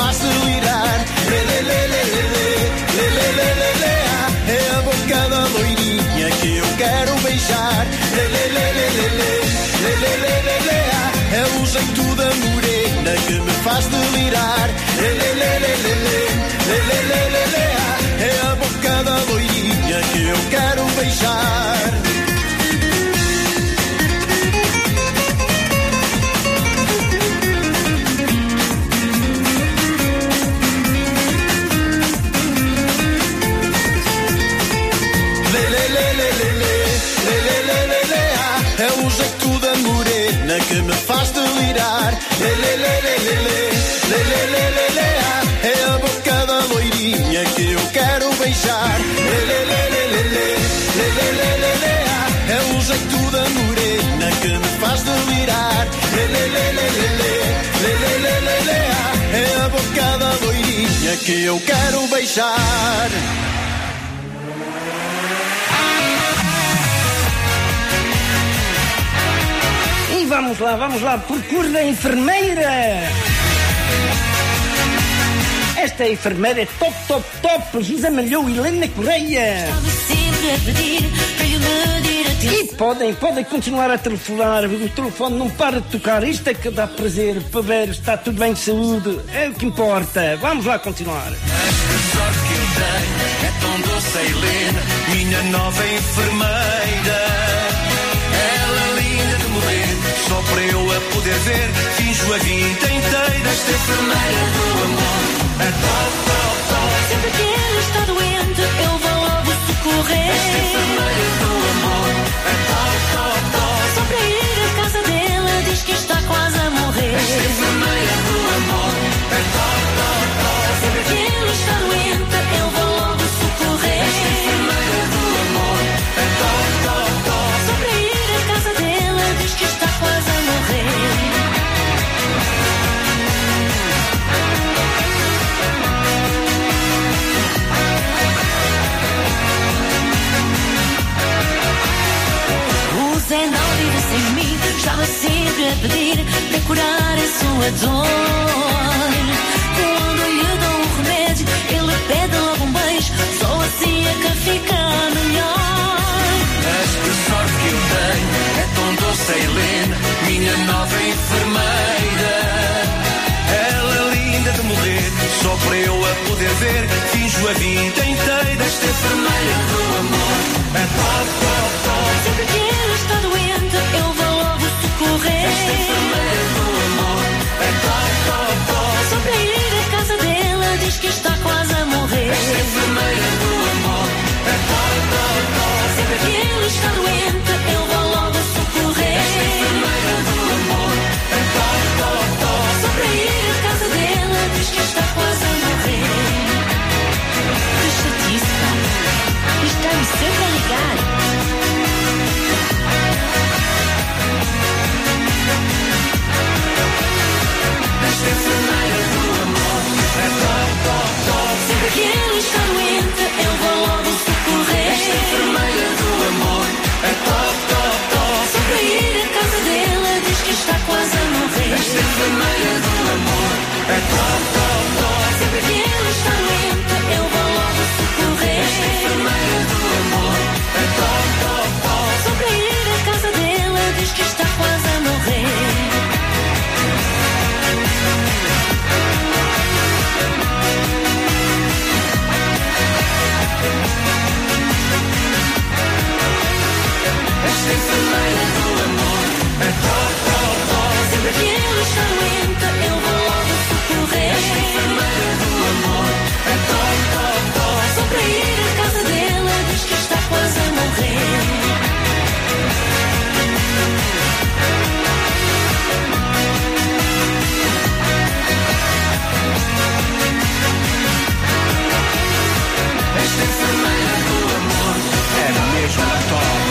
faz delirar. Lê, lê, lê, lê, lê, lê, lê, lê, lê, lê, ah, é a boca da loirinha que eu quero beijar. Lê, lê, lê, lê, lê, lê, lê, lê, lê, lê, lê, ah, é o jeito da morena que me faz delirar. Lê, lê, lê, lê, lê, lê, lê, lê, lê, lê, ah, é a boca da loirinha que eu quero beijar. É o jeito da morena que me faz delirar. Lê, lê, lê, lê, lê, lê, lê, lê, lê, lê, ah, é a boca da loirinha que eu quero beijar. Lê, lê, lê, lê, lê, lê, lê, lê, lê, lê, ah, é o jeito da morena que me faz delirar. Lê, lê, lê, lê, lê, lê, lê, lê, lê, lê, ah, é a boca da loirinha que eu quero beijar.
Vamos lá, vamos lá, procura a enfermeira. Esta enfermeira é top, top, top. José Malhou e Helena Correia. E podem, podem continuar a telefonar. O telefone não para de tocar. Isto é que dá prazer para ver se está tudo bem de saúde. É o que importa. Vamos lá continuar.
Esta sorte que eu tenho é tão doce, Helena, minha nova enfermeira. Só para eu a poder ver, finjo a vida inteira. Esta enfermeira do amor é top, top, top.
Sempre que ele está doente, eu vou logo socorrer.
Esta enfermeira do amor é top, top, top.
Só para ir à casa dela, diz que está quase a morrer.
Esta enfermeira do amor é top, top, top.
Sempre que ele está doente, eu vou logo socorrer.
Esta enfermeira do amor é top, top, top.
Só para ir à casa dela, diz que está quase a morrer. O Zé não vive sem mim, estava sempre a pedir para curar a sua dor. Quando lhe dou um remédio, ele pede logo um beijo, só assim é que fica melhor.
Esta sorte que eu tenho é tão doce, Helena, minha nova enfermeira. Ela é linda de morrer, só para eu a poder ver, finjo a vida inteira. Esta enfermeira do amor é top, top, top.
Sempre que ele está doente, eu vou logo socorrer.
Esta enfermeira do amor é top, top, top.
Só para ir à casa dela, diz que está quase a morrer.
Esta enfermeira do amor é top, top, top.
Sempre que ele está doente, eu vou logo socorrer.
Esta enfermeira do amor é top, top, top.
Só para ir à casa dela, diz que está quase a morrer. Que chatice, pá. Está-me sempre a ligar.
Esta enfermeira do amor é top, top, top.
Sempre que ele está doente, eu vou logo socorrer.
Esta enfermeira do amor é top, top, top.
Só para ir à casa dela, diz que está quase a morrer.
Esta enfermeira do amor é top, top, top.
Sempre que ele está doente, eu vou logo socorrer.
Esta enfermeira do amor é top, top, top.
Só para ir à casa dela, diz que está quase a morrer.
Esta enfermeira do amor é top, top, top.
Sempre que ele está doente, eu vou logo socorrer.
Esta enfermeira do amor é top, top, top.
Só para ir à casa dela, diz que está quase a morrer.
Esta enfermeira do amor é mesmo top.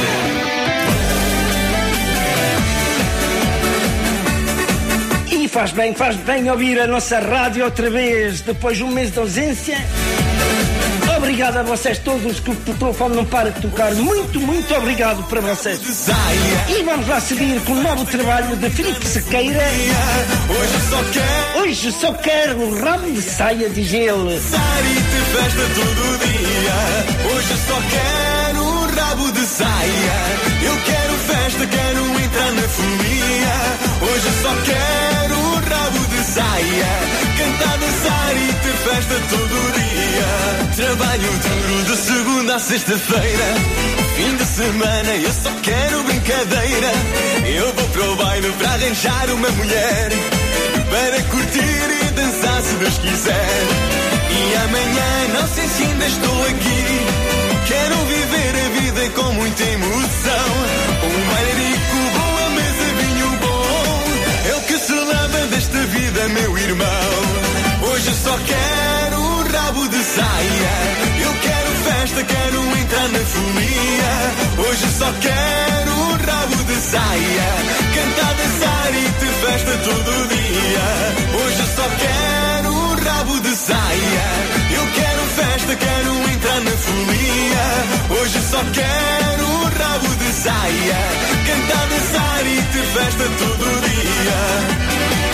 E faz bem, faz bem ouvir a nossa rádio outra vez, depois de um mês de ausência. Obrigado a vocês todos, que o telefone não para de tocar. Muito, muito obrigado para vocês. E vamos lá seguir com o novo trabalho de Filipe Sequeira.
Hoje só quero,
Hoje só quero o rabo de saia de gelo.
dançar e ter festa todo dia. Hoje só quero um rabo de saia. Eu quero festa, quero entrar na folia. Hoje só quero um rabo de saia. Cantar, dançar e ter festa todo dia. Trabalho duro de segunda a sexta-feira. Fim de semana eu só quero brincadeira. Eu vou para o baile para arranjar uma mulher, para curtir e dançar se Deus quiser. E amanhã não sei se ainda estou aqui. Quero viver a vida com muita emoção. Um bailarico, boa mesa, vinho bom. É o que se leva desta vida, meu irmão. Hoje só quero um rabo de saia. Eu quero festa, quero entrar na folia. Hoje só quero um rabo de saia. Cantar, dançar e ter festa todo dia. Hoje só quero um rabo de saia. Eu quero festa, quero entrar na folia. Hoje só quero um rabo de saia. Cantar, dançar e ter festa todo dia.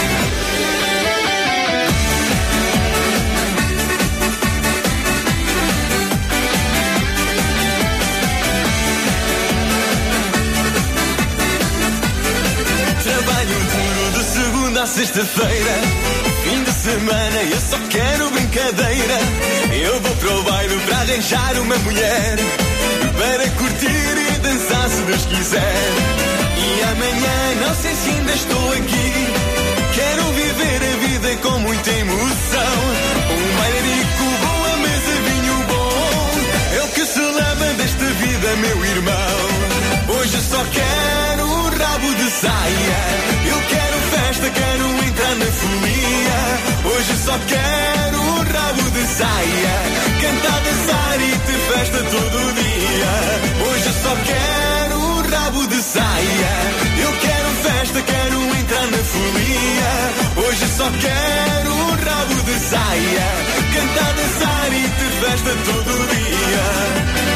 Trabalho duro de segunda a sexta-feira. Fim de semana eu só quero brincadeira. Eu vou para o baile para arranjar uma mulher, para curtir e dançar se Deus quiser. E amanhã não sei se ainda estou aqui. Quero viver a vida com muita emoção. Um bailarico, boa mesa, vinho bom. É o que se leva desta vida, meu irmão. Hoje só quero um rabo de saia. Eu quero festa, quero entrar na folia. Hoje só quero um rabo de saia. Cantar, dançar e ter festa todo dia. Hoje só quero um rabo de saia. Eu quero festa, quero entrar na folia. Hoje só quero um rabo de saia. Cantar, dançar e ter festa todo dia.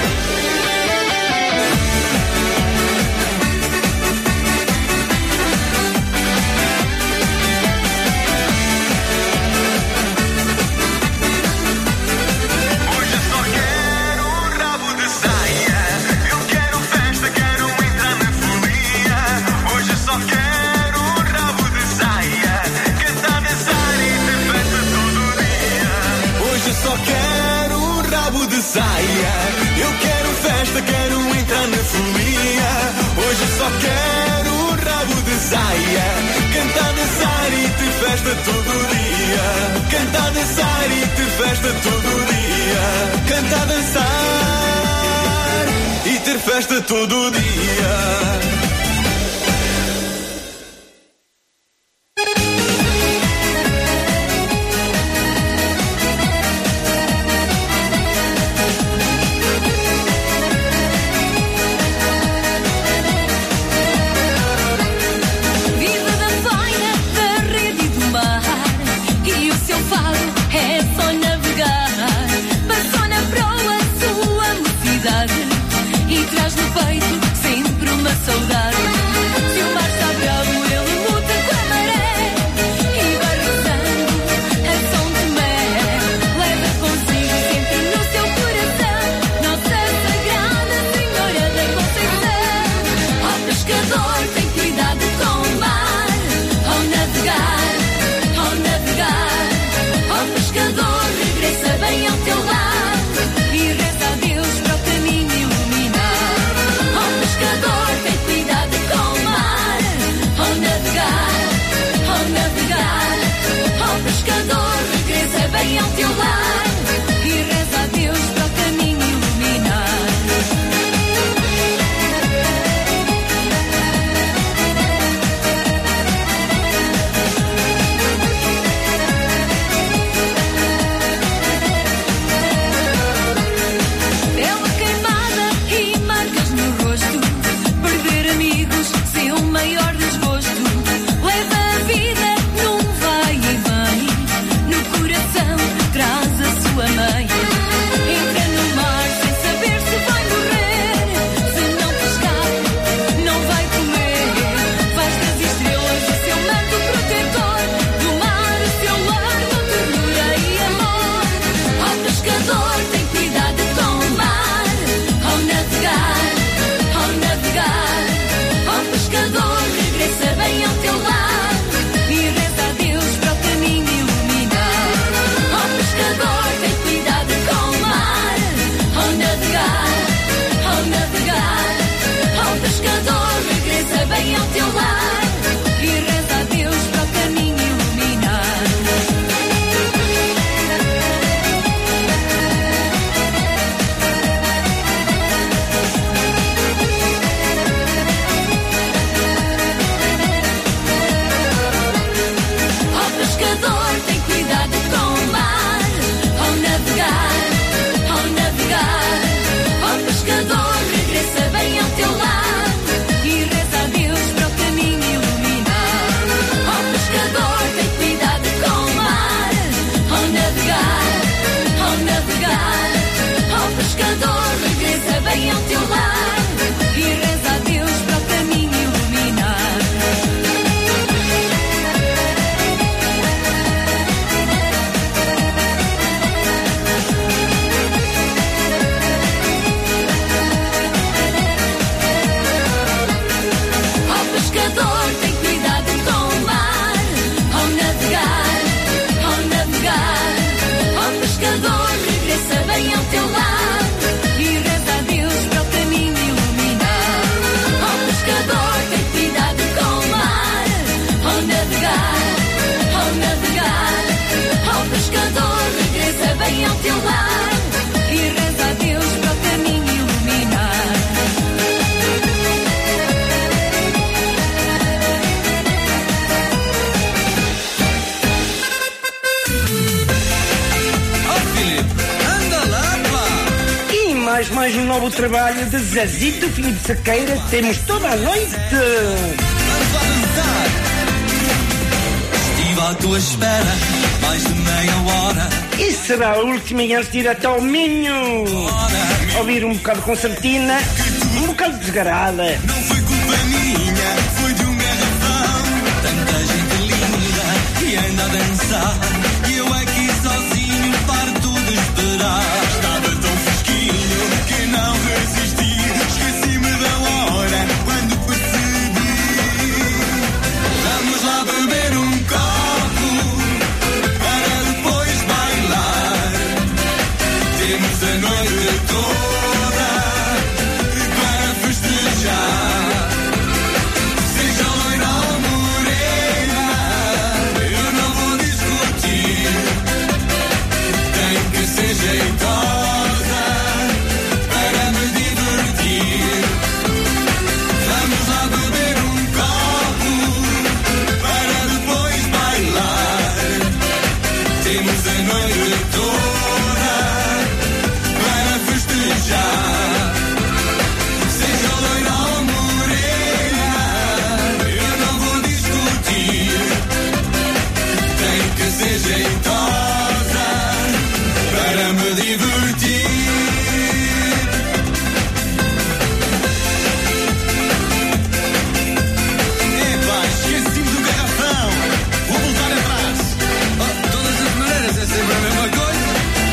Só quero um rabo de saia. Eu quero festa, quero entrar na folia. Hoje só quero um rabo de saia. Cantar, dançar e ter festa todo dia. Cantar, dançar e ter festa todo dia. Cantar, dançar e ter festa todo dia.
Pescador bem ao teu lado e reza a Deus para o caminho iluminar.
Oh, Filipe, anda lá, pá!
E mais, mais um novo trabalho de Zezito Filipe Sequeira. Temos toda a noite.
Vamos lá dançar! Estive à tua espera mais de meia hora.
E será a última e antes de ir até ao Minho. Ouvir um bocado de concertina, um bocado de desgarada.
Não foi culpa minha, foi de um garrafão. Tanta gente linda que anda a dançar. E eu aqui sozinho, farto de esperar. Estava tão fresquinho que não resisti. Esqueci-me da hora quando percebi. Vamos lá beber um copo para depois bailar. Temos a noite toda para festejar. Seja loira ou morena, eu não vou discutir. Tem que ser jeitosa para me divertir. Vamos lá beber um copo para depois bailar. Temos a noite toda para festejar. Seja loira ou morena, eu não vou discutir. Tem que ser jeitosa para me divertir. Epá, esqueci-me do garrafão. Vou voltar atrás. Oh, de todas as maneiras é sempre a mesma coisa.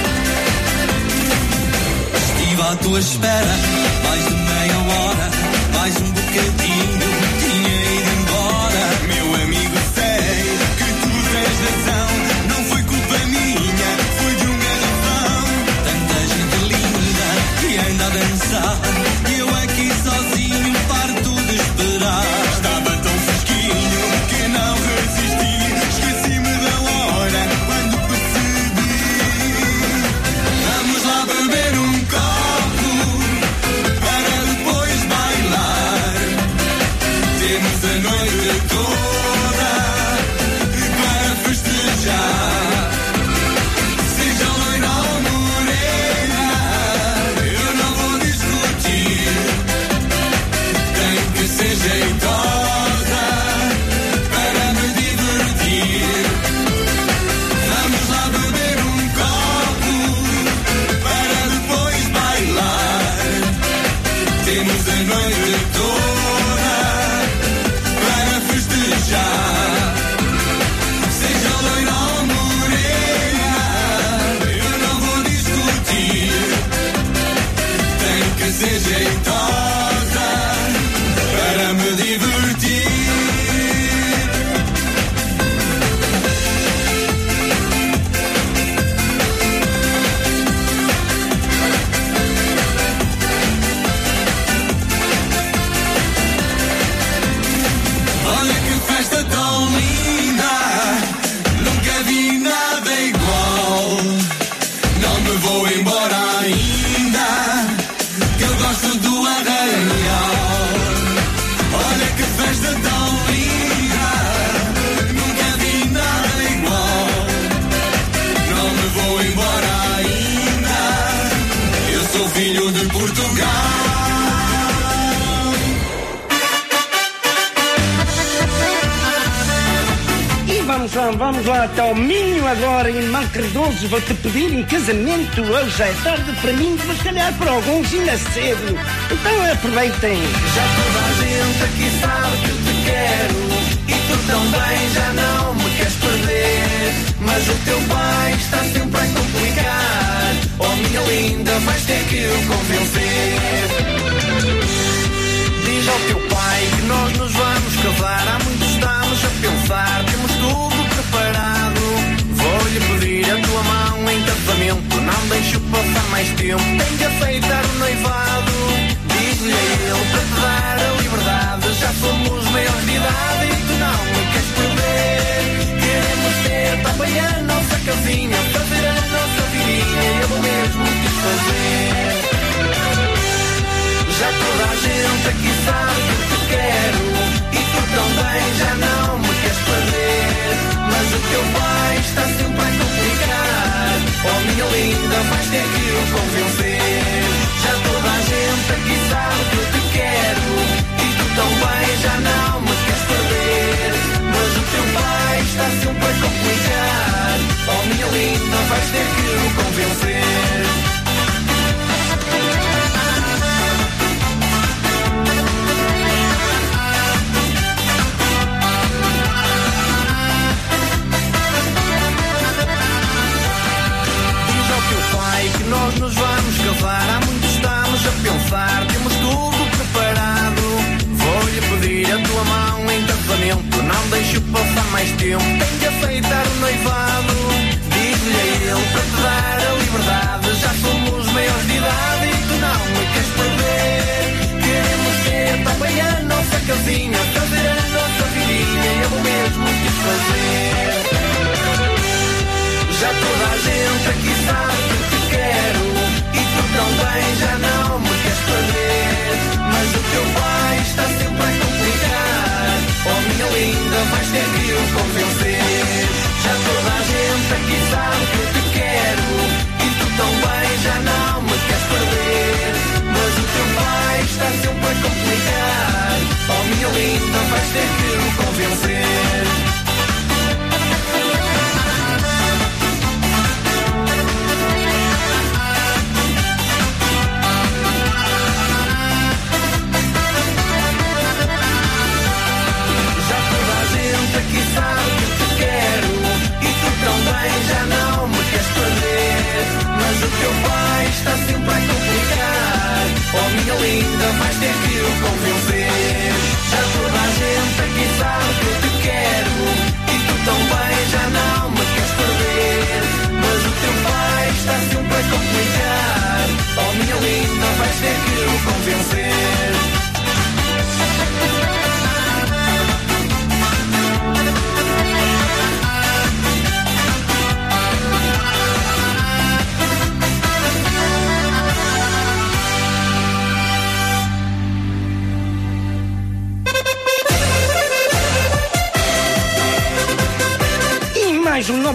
Estive à tua espera mais de meia hora. Mais um bocadinho tinha ido embora. Meu amigo, sei que tu tens razão. Não foi culpa minha, foi de um garrafão. Tanta gente linda que anda a dançar. E eu aqui sozinho, farto de esperar. Estava tão fresquinho que não resisti. Esqueci-me da hora quando percebi. Vamos lá beber um copo para depois bailar. Temos a noite toda para festejar. Seja loira ou morena, eu não vou discutir. Tem que ser jeitosa para me divertir. Vamos lá beber um copo para depois bailar. Temos a noite toda para festejar. Seja loira ou morena, eu não vou discutir. Tem que ser jeitosa para me divertir. Olha que festa tão linda, nunca vi nada igual. Não me vou embora ainda, que eu gosto do arraial. Olha que festa tão linda, nunca vi nada igual. Não me vou embora ainda, eu sou filho de Portugal.
E vamos lá, vamos lá até ao Minho agora, irmão Cardoso. Vou-te pedir em casamento. Hoje já é tarde para mim, mas se calhar para alguns ainda é cedo. Então aproveitem.
Já toda a gente aqui sabe que te quero e tu também já não me queres perder. Mas o teu pai está sempre a complicar. Oh minha linda, vais ter que o convencer. Diz ao teu pai que nós nos vamos casar. Há muito estamos a pensar, temos tudo preparado. Vou-lhe pedir a tua mão em casamento. Não deixo passar mais tempo, tem que aceitar o noivado. Diz-lhe a ele para te dar a liberdade. Já somos maiores de idade e tu não me queres perder. Queremos ter também a nossa casinha, fazer a nossa vidinha.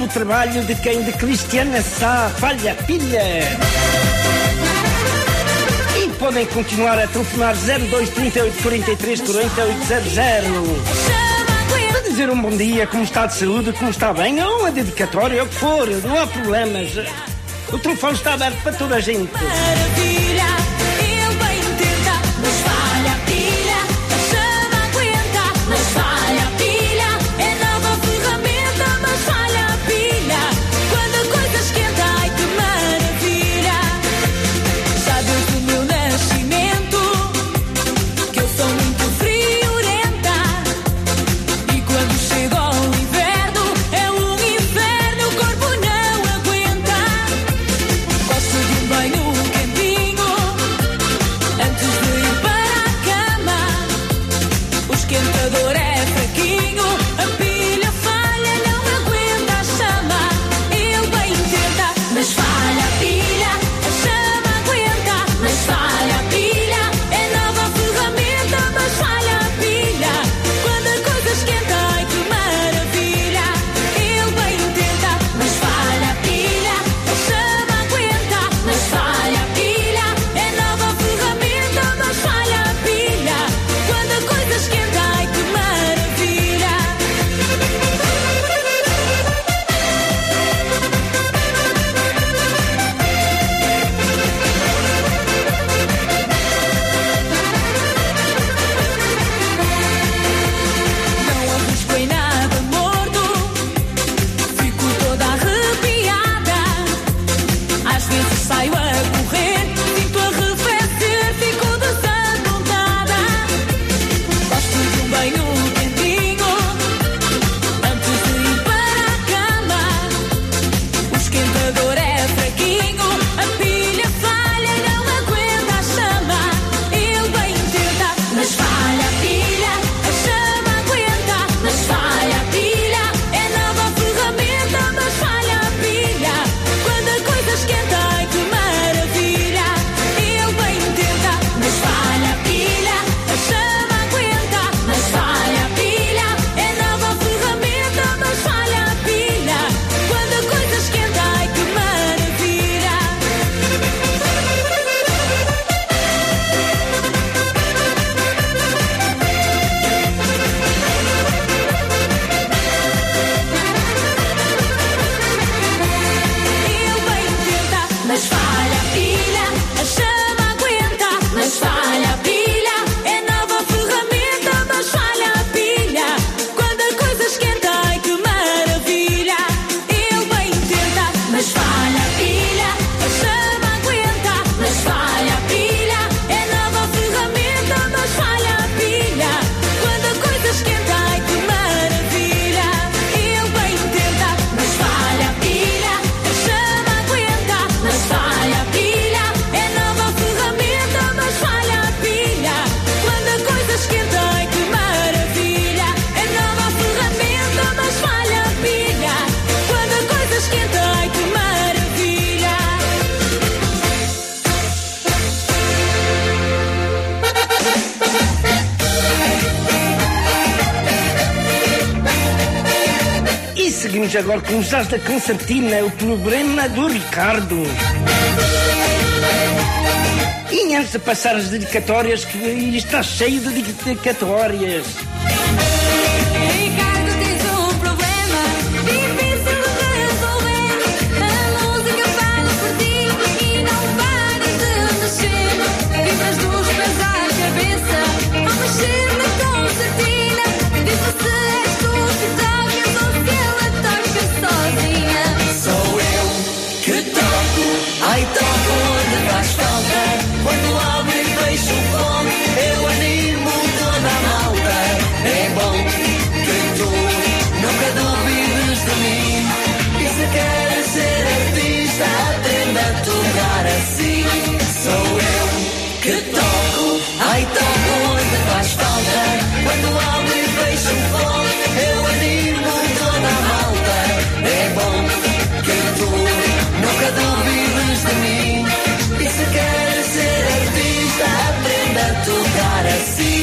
o trabalho de quem? De Cristiana Sá, Falha Pilha. E podem continuar a telefonar zero dois trinta e oito quarenta e três quarenta e oito zero zero. Para dizer um bom dia, como está de saúde, como está bem, ou uma dedicatória, ou o que for, não há problemas. O telefone está aberto para toda a gente.
Maravilha, eu bem tenta, mas falha a pilha, a chama aguenta, mas falha a pilha, é nova ferramenta, mas falha a pilha, quando a coisa esquenta, ai que maravilha, já desde o meu nascimento, que eu sou muito friorenta, e quando chega ao inverno, é um inferno, o corpo não aguenta. Gosto de um banho quentinho antes de ir para a cama. O esquentador é fraquinho, a pilha falha, não aguenta a chama. Eu bem tenta, mas falha a pilha, a chama aguenta, mas falha a pilha, é nova ferramenta, mas falha a pilha, quando a coisa esquenta, ai que maravilha. Eu bem tenta, mas falha a pilha, a chama aguenta, mas falha a pilha, é nova ferramenta, mas falha a pilha, quando a coisa esquenta, ai que maravilha. Não arrisco em nada morto, fico toda arrepiada. Às vezes saio a correr, sinto arrefecer, fico desapontada. Gosto de um banho quentinho antes de ir para a cama. O esquentador é fraquinho, a pilha falha, não aguenta a chama. Eu bem tenta, mas falha a pilha, a chama aguenta, mas falha a pilha, é nova ferramenta, mas falha a pilha, quando a coisa esquenta, ai que maravilha. Eu bem tenta, mas falha a pilha, a chama aguenta, mas falha a pilha, é nova ferramenta, mas falha a pilha, quando a coisa esquenta, ai que maravilha. Eu bem tenta, mas falha a pilha, a chama aguenta, mas falha a pilha, é nova ferramenta, mas falha a pilha, quando a coisa esquenta, ai que maravilha. Eu bem tenta, mas falha a pilha, a chama aguenta, mas falha a pilha, é nova ferramenta, mas falha a pilha, quando a coisa esquenta, ai que maravilha. Eu bem tenta, mas falha a pilha, a chama aguenta, mas falha a pilha, é nova ferramenta, mas falha a pilha, quando a coisa esquenta, ai que maravilha. É nova ferramenta, mas falha a pilha, quando a coisa esquenta, ai que maravilha.
E seguimos agora com os As da Concertina, o problema do Ricardo. E antes de passar as dedicatórias, que está cheio de dedicatórias.
Ricardo, tens um problema difícil de resolver. A música fala por ti e não paras de mexer. Vibras dos pés à cabeça ao mexer na concertina. Diz-me se és tu que tocas ou se ela toca sozinha.
Sou eu que toco, ai toco onde faz falta. Quando abro e fecho o fone, eu animo toda a malta. É bom que tu nunca duvides de mim. E se queres ser artista, aprenda a tocar assim. Sou eu que toco, ai toco onde faz falta. Quando abro e fecho o fone, eu animo toda a malta. É bom que tu nunca duvides de mim. E se queres ser artista, aprenda a tocar assim.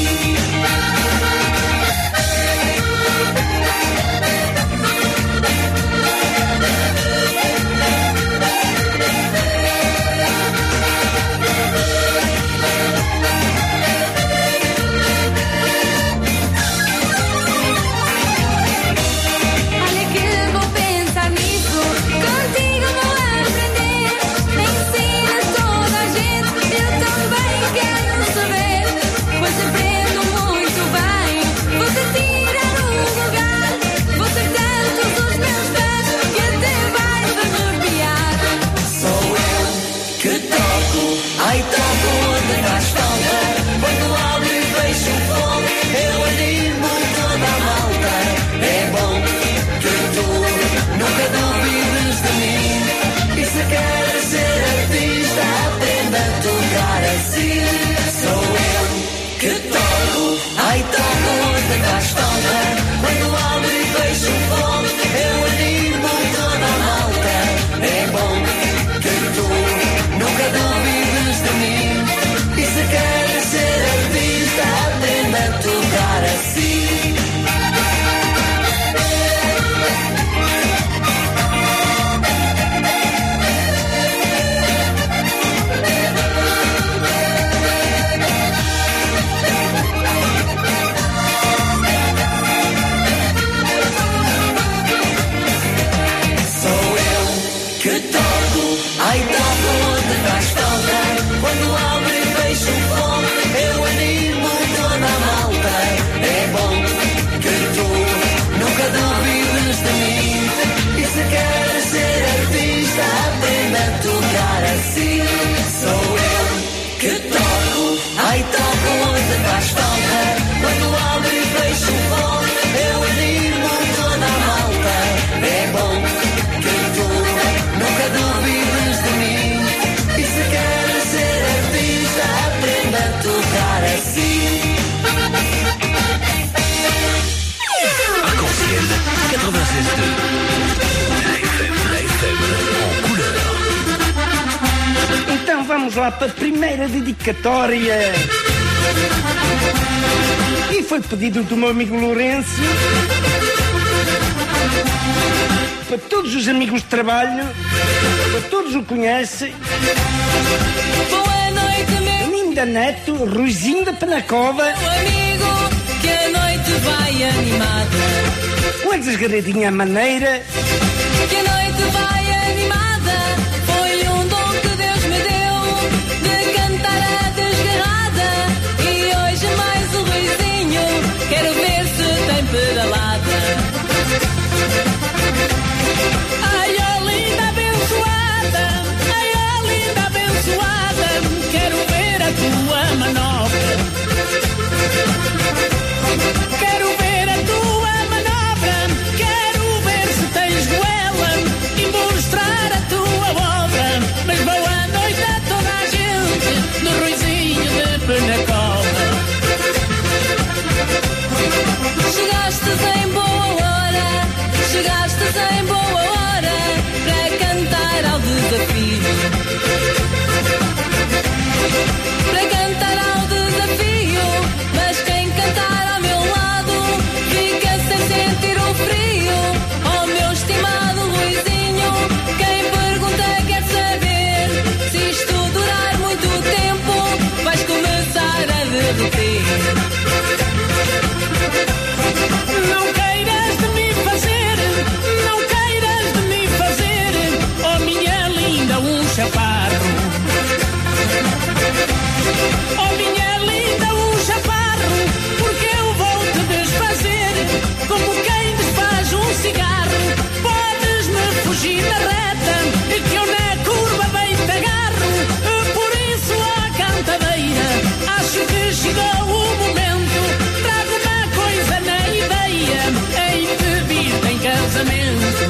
toco, ai toco onde faz falta. Quando abro e fecho o fone, eu animo toda a malta. É bom que tu nunca duvides de mim. E se queres ser artista, aprenda a tocar assim. Sou eu que toco, ai toco onde faz falta. Quando abro e fecho o fone, eu animo toda a malta. É bom que tu nunca duvides de mim. E se queres ser artista, aprenda a tocar assim.
Arc-en-ciel quatre-vingt-seize deux. La F M, la F M en couleur.
Então vamos lá para a primeira dedicatória. E foi pedido do meu amigo Lourenço, para todos os amigos de trabalho, para todos o conhecem.
Boa noite, meu
Linda Neto, Ruizinho da Penacova,
amigo, que a noite vai animada.
uma desgradinha à maneira.
Que a noite vai animada. Foi um dom que Deus me deu de cantar a desgarrada. E hoje mais um Ruizinho, quero ver se tem pedalada. Ai, ó linda abençoada, ai, ó linda abençoada, quero ver a tua manobra. Quero ver a tua manobra, quero ver se tens goela e mostrar a tua obra. Mas boa noite a toda a gente do Ruizinho de Penacova. Chegastes em boa hora, chegastes em boa hora para cantar ao desafio. Para cantar ao desafio, mas quem cantar ao meu lado fica sem sentir o frio. Oh meu estimado Ruizinho, quem pergunta quer saber se isto durar muito tempo, vais começar a derreter. Não queiras de me fazer, não queiras de me fazer, oh minha linda, um chaparro. Oh minha linda, um chaparro, porque eu vou te desfazer como quem desfaz um cigarro. Podes-me fugir da reta, que eu na curva bem te agarro. Por isso, ó cantadeira, acho que chegou o momento. Trago uma coisa na ideia, hei de vir em casamento.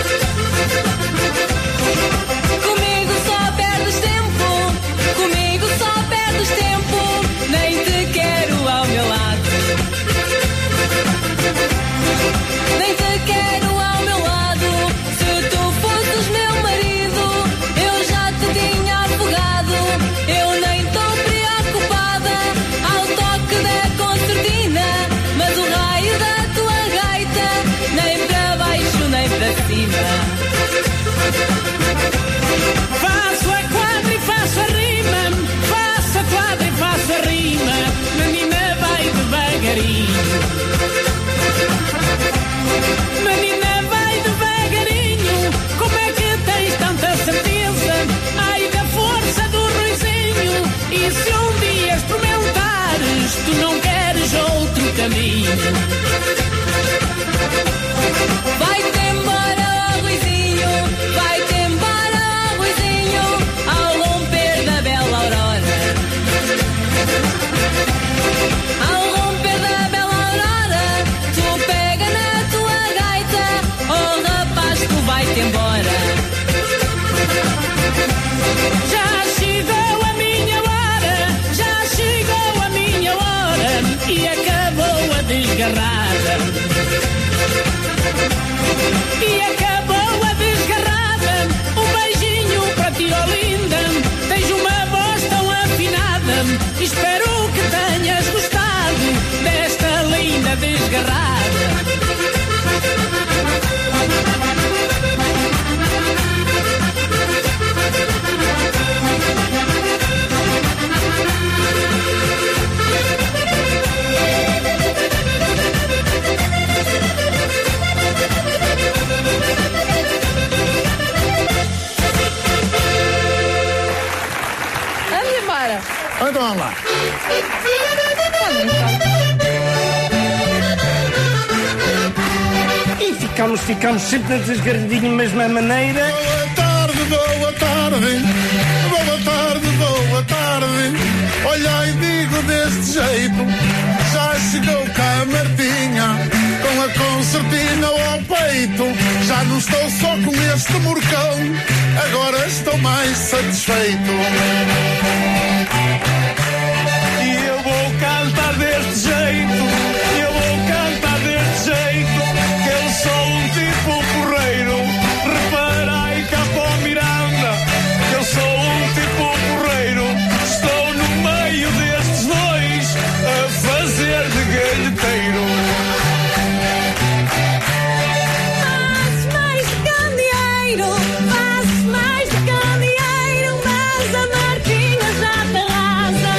Comigo só perdes tempo, comigo só perdes tempo, nem te quero ao meu lado. Nem te quero ao meu lado. Se tu fosses meu marido, eu já te tinha afogado. Eu nem estou preocupada ao toque da concertina, mas o raio da tua gaita nem para baixo nem para cima. Faço a quadra e faço a rima, faço a quadra e faço a rima, menina vai devagarinho. Menina vai devagarinho, como é que tens tanta certeza? Ai da força do Ruizinho, e se um dia experimentares, tu não queres outro caminho. Vai-te embora, ó Ruizinho, vai-te embora, ó Ruizinho, ao romper da bela aurora. Ao romper da bela aurora, tu pega na tua gaita, oh rapaz, tu vai-te embora. Já chegou a minha hora, já chegou a minha hora, e acabou a desgarrada. E acabou a desgarrada, um beijinho para ti, ó linda, tens uma voz tão afinada, espero que tenhas gostado desta linda desgarrada. Thank you.
Então vamos lá.
E ficamos, ficamos sempre na desgardinha, mesma maneira.
Boa tarde, boa tarde. Boa tarde, boa tarde. Olha e digo deste jeito. Já chegou cá a Martinha, com a concertina ao peito. Já não estou só com este morcão, agora estou mais satisfeito.
E eu vou cantar deste jeito, eu vou cantar deste jeito, que eu sou um tipo porreiro. Reparai cá para o Miranda, que eu sou um tipo porreiro. Estou no meio destes dois, a fazer de galheteiro.
Faz mais de candeeiro, faz mais de candeeiro, mas a Martinha já te arrasa.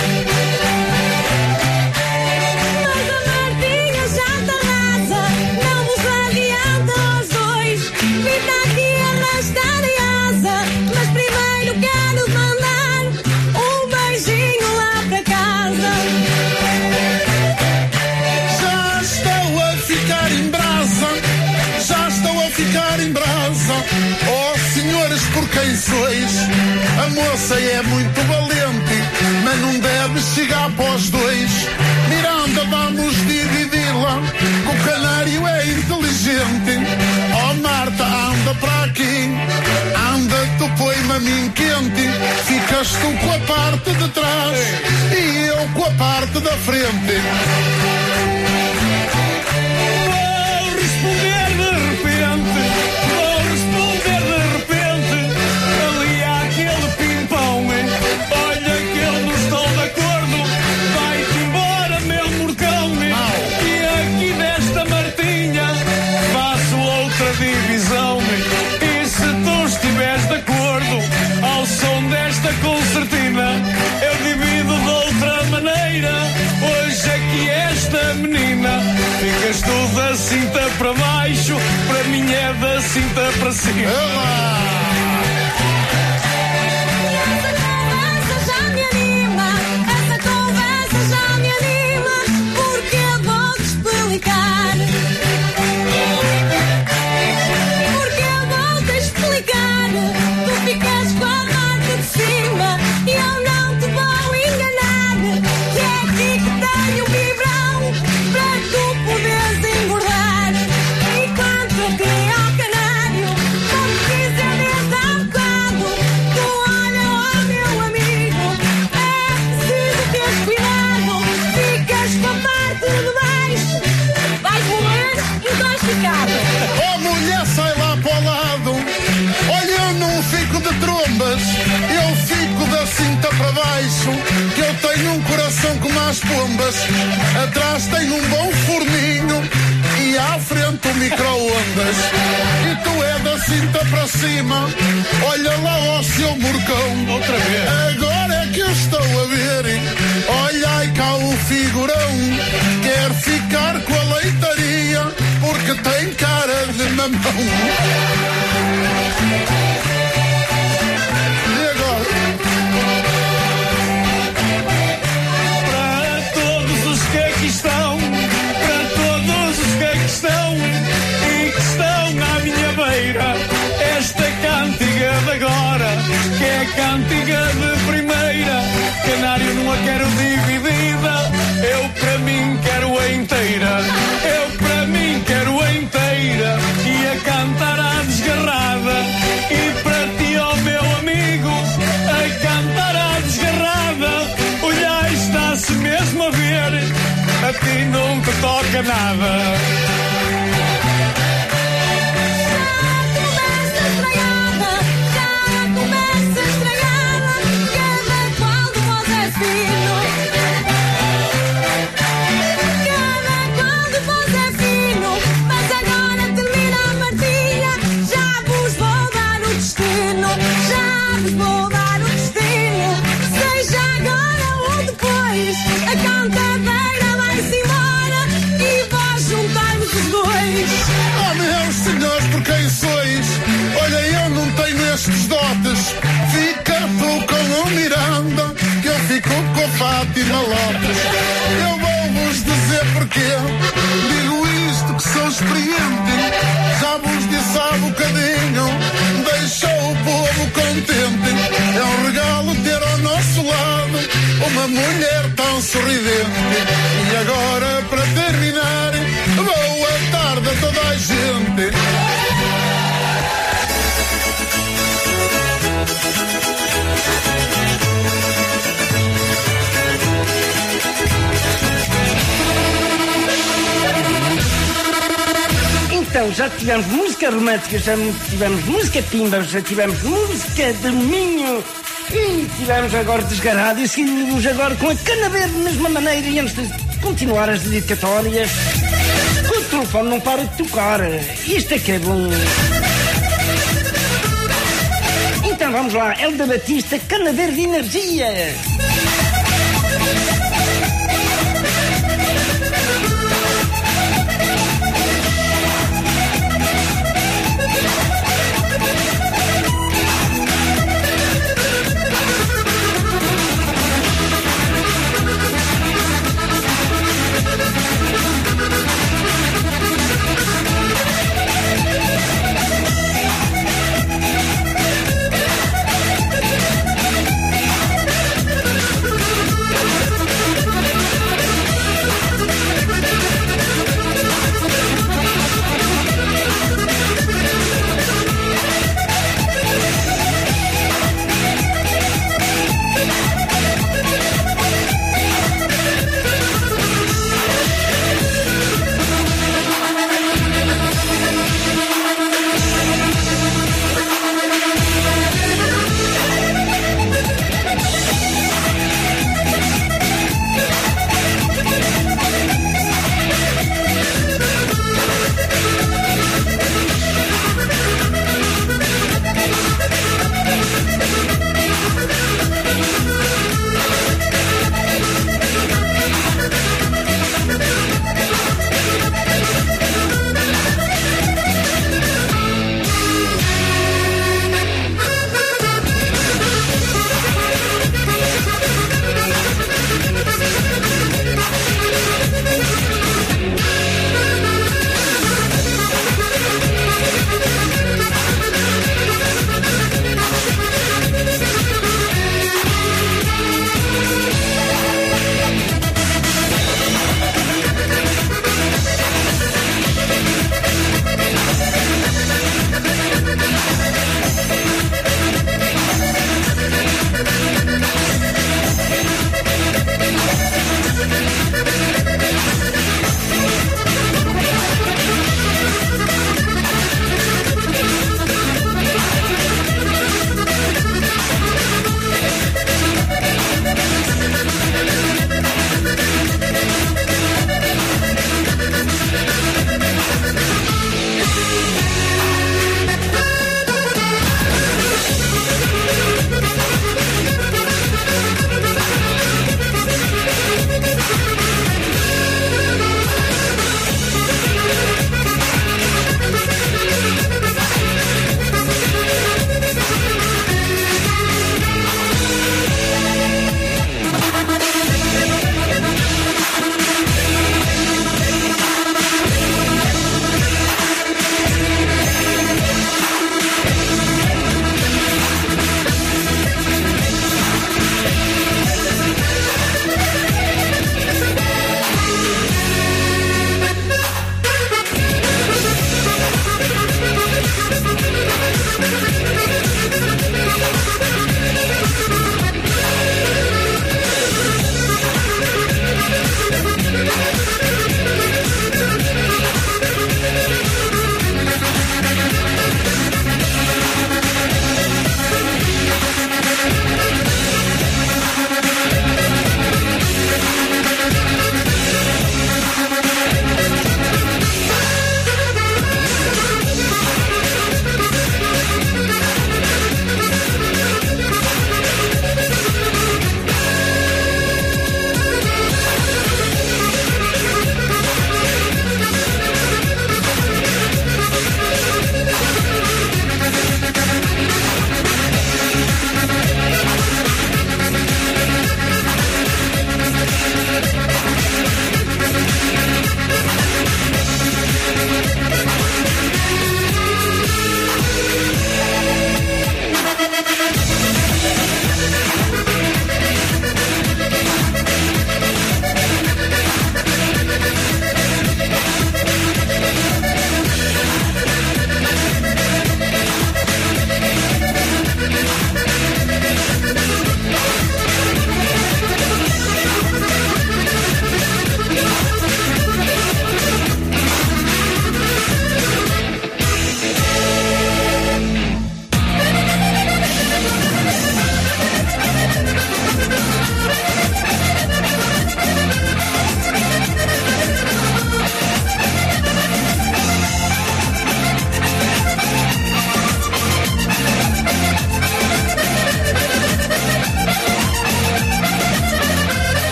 Mas a Martinha já te arrasa, não vos adianta aos dois. Fica aqui arrastar a asa, mas primeiro quero mandar um beijinho lá para casa.
Já estou a ficar em brasa, já estou a ficar em brasa. Oh senhores, por quem sois? A moça é muito valente, mas não deve chegar para os dois. Miranda, vamos dividi-la, que o canário é inteligente. Oh Marta, anda para aqui, anda, tu põe-me a mim quente. Ficas tu com a parte de trás e eu com a parte da frente.
Vou responder de repente, vou responder de repente. Ali há aquele pimpão, hein? Olha que eu não estou de acordo. Vai-te embora, meu morcão, hein? E aqui desta Martinha faço outra divisão, hein? E se tu estiveres de acordo ao som desta concertina, eu divido de outra maneira. Hoje aqui esta menina, ficas tu da cinta para baixo, para mim é da cinta para cima.
Essa conversa já me anima, essa conversa já me anima, porque eu vou-te explicar. Porque eu vou-te explicar. Tu ficas com a parte de cima e eu não te vou enganar. Que é aqui que tenho um vibrão para tu poderes engordar. E quanto aqui ao canário, como quiser desde há bocado, tu olha, ó meu amigo, é preciso teres cuidado. Ficas com a parte de baixo, vais morrer intoxicado.
Oh mulher, sai lá para o lado. Olha, eu não fico de trombas, eu fico da cinta para baixo, que eu tenho um coração como as pombas. Atrás tenho um bom forninho e à frente um micro-ondas. E tu é da cinta para cima, olha lá ao seu morcão.
Outra vez.
Agora é que eu estou a ver, olha aí cá o figurão. Quer ficar com a leitaria, porque tem cara de mamão. E agora?
Para todos os que aqui estão, para todos os que aqui estão e que estão à minha beira, esta cantiga de agora, que é a cantiga de primeira. Canário não a quero dividida, eu para mim quero a inteira. Eu para mim quero a inteira e a cantar à desgarrada. E para ti, ó meu amigo, a cantar à desgarrada. Olha, está-se mesmo a ver, a ti não te toca nada.
Já começa estragada, cada qual de vós é fino. Cada qual de vós é fino, mas agora termina a Martinha. Já vos vou dar o destino, já vos vou dar o destino. Seja agora ou depois, a cantadeira vai-se embora e vós juntar-vos
Então, já tivemos música romântica, já tivemos música pimba, já tivemos música de Minho e tivemos agora Desgarrado e seguimos agora com a Cana Verde da mesma maneira e antes de continuar as dedicatórias, o telefone não para de tocar. Isto é que é bom. Então vamos lá, Elda Batista, Cana Verde Energia.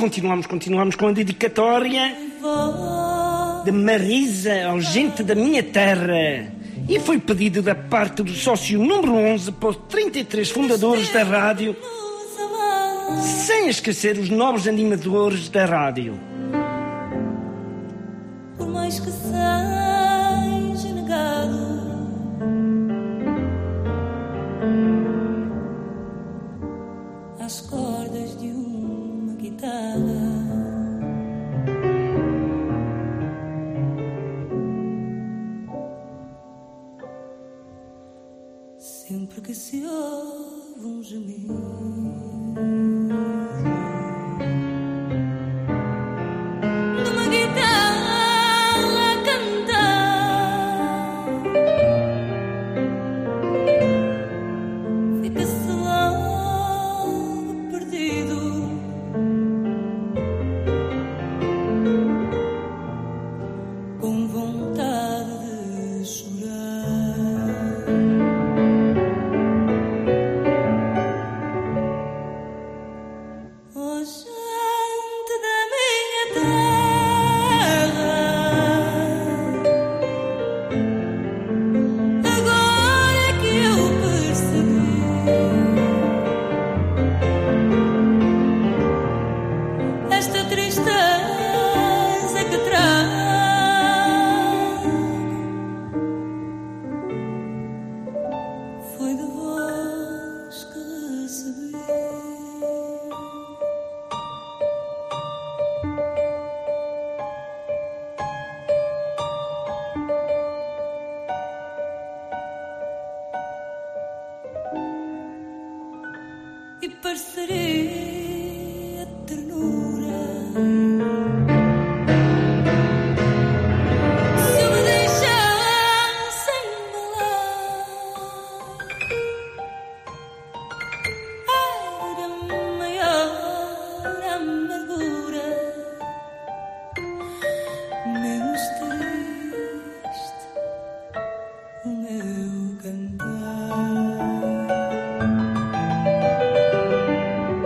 continuamos, continuamos com a dedicatória de Marisa ao gente da minha terra. E foi pedido da parte do sócio número onze para os trinta e três fundadores da rádio, sem esquecer os novos animadores da rádio.
Por mais que seja negado, às cordas de uma guitarra, sempre que se ouve um gemido de uma guitarra a cantar, fica-se logo perdido, com vontade de chorar. Oh, gente da minha terra, agora é que eu percebi esta tristeza que trago. Foi de vós que recebi. E parceria, ternura, se me deixassem embalar, era maior a amargura, menos triste o meu cantar.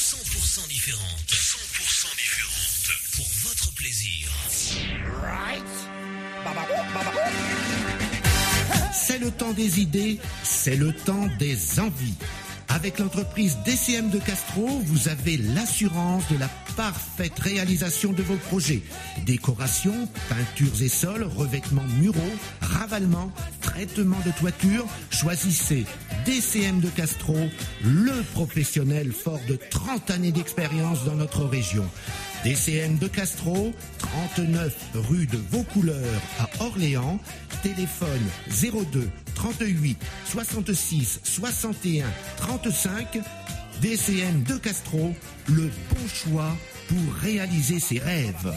cent pour cent différente. cent pour cent différente. Pour votre plaisir.
C'est le temps des idées, c'est le temps des envies. Avec l'entreprise D C M de Castro, vous avez l'assurance de la parfaite réalisation de vos projets. Décoration, peintures et sols, revêtements muraux, ravalement, traitement de toiture. Choisissez D C M de Castro, le professionnel fort de trente années d'expérience dans notre région. D C M de Castro, trente-neuf rue de Vaucouleurs à Orléans. Téléphone zéro deux trente-huit soixante-six soixante et un trente-cinq. D C M de Castro, le bon choix pour réaliser ses rêves.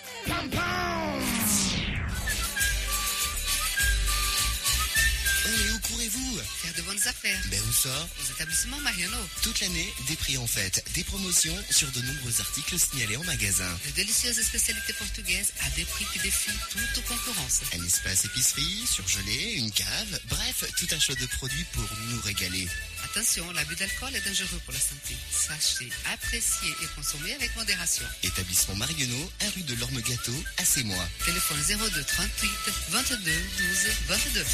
Oh, mais où courez-vous?
Faire de bonnes affaires.
Ben où ça?
Aux établissements Mariano.
Toute l'année, des prix en fête, des promotions sur de nombreux articles signalés en magasin.
De délicieuses spécialités portugaises à des prix qui défient toute concurrence.
Un espace épicerie, surgelé, une cave, bref, tout un choix de produits pour nous régaler.
Attention, l'abus d'alcool est dangereux pour la santé. Sachez apprécier et consommer avec modération.
Établissement Marionneau, un rue de l'Orme Gâteau, à Sémois.
Téléphone zéro deux trente-huit vingt-deux douze vingt-deux.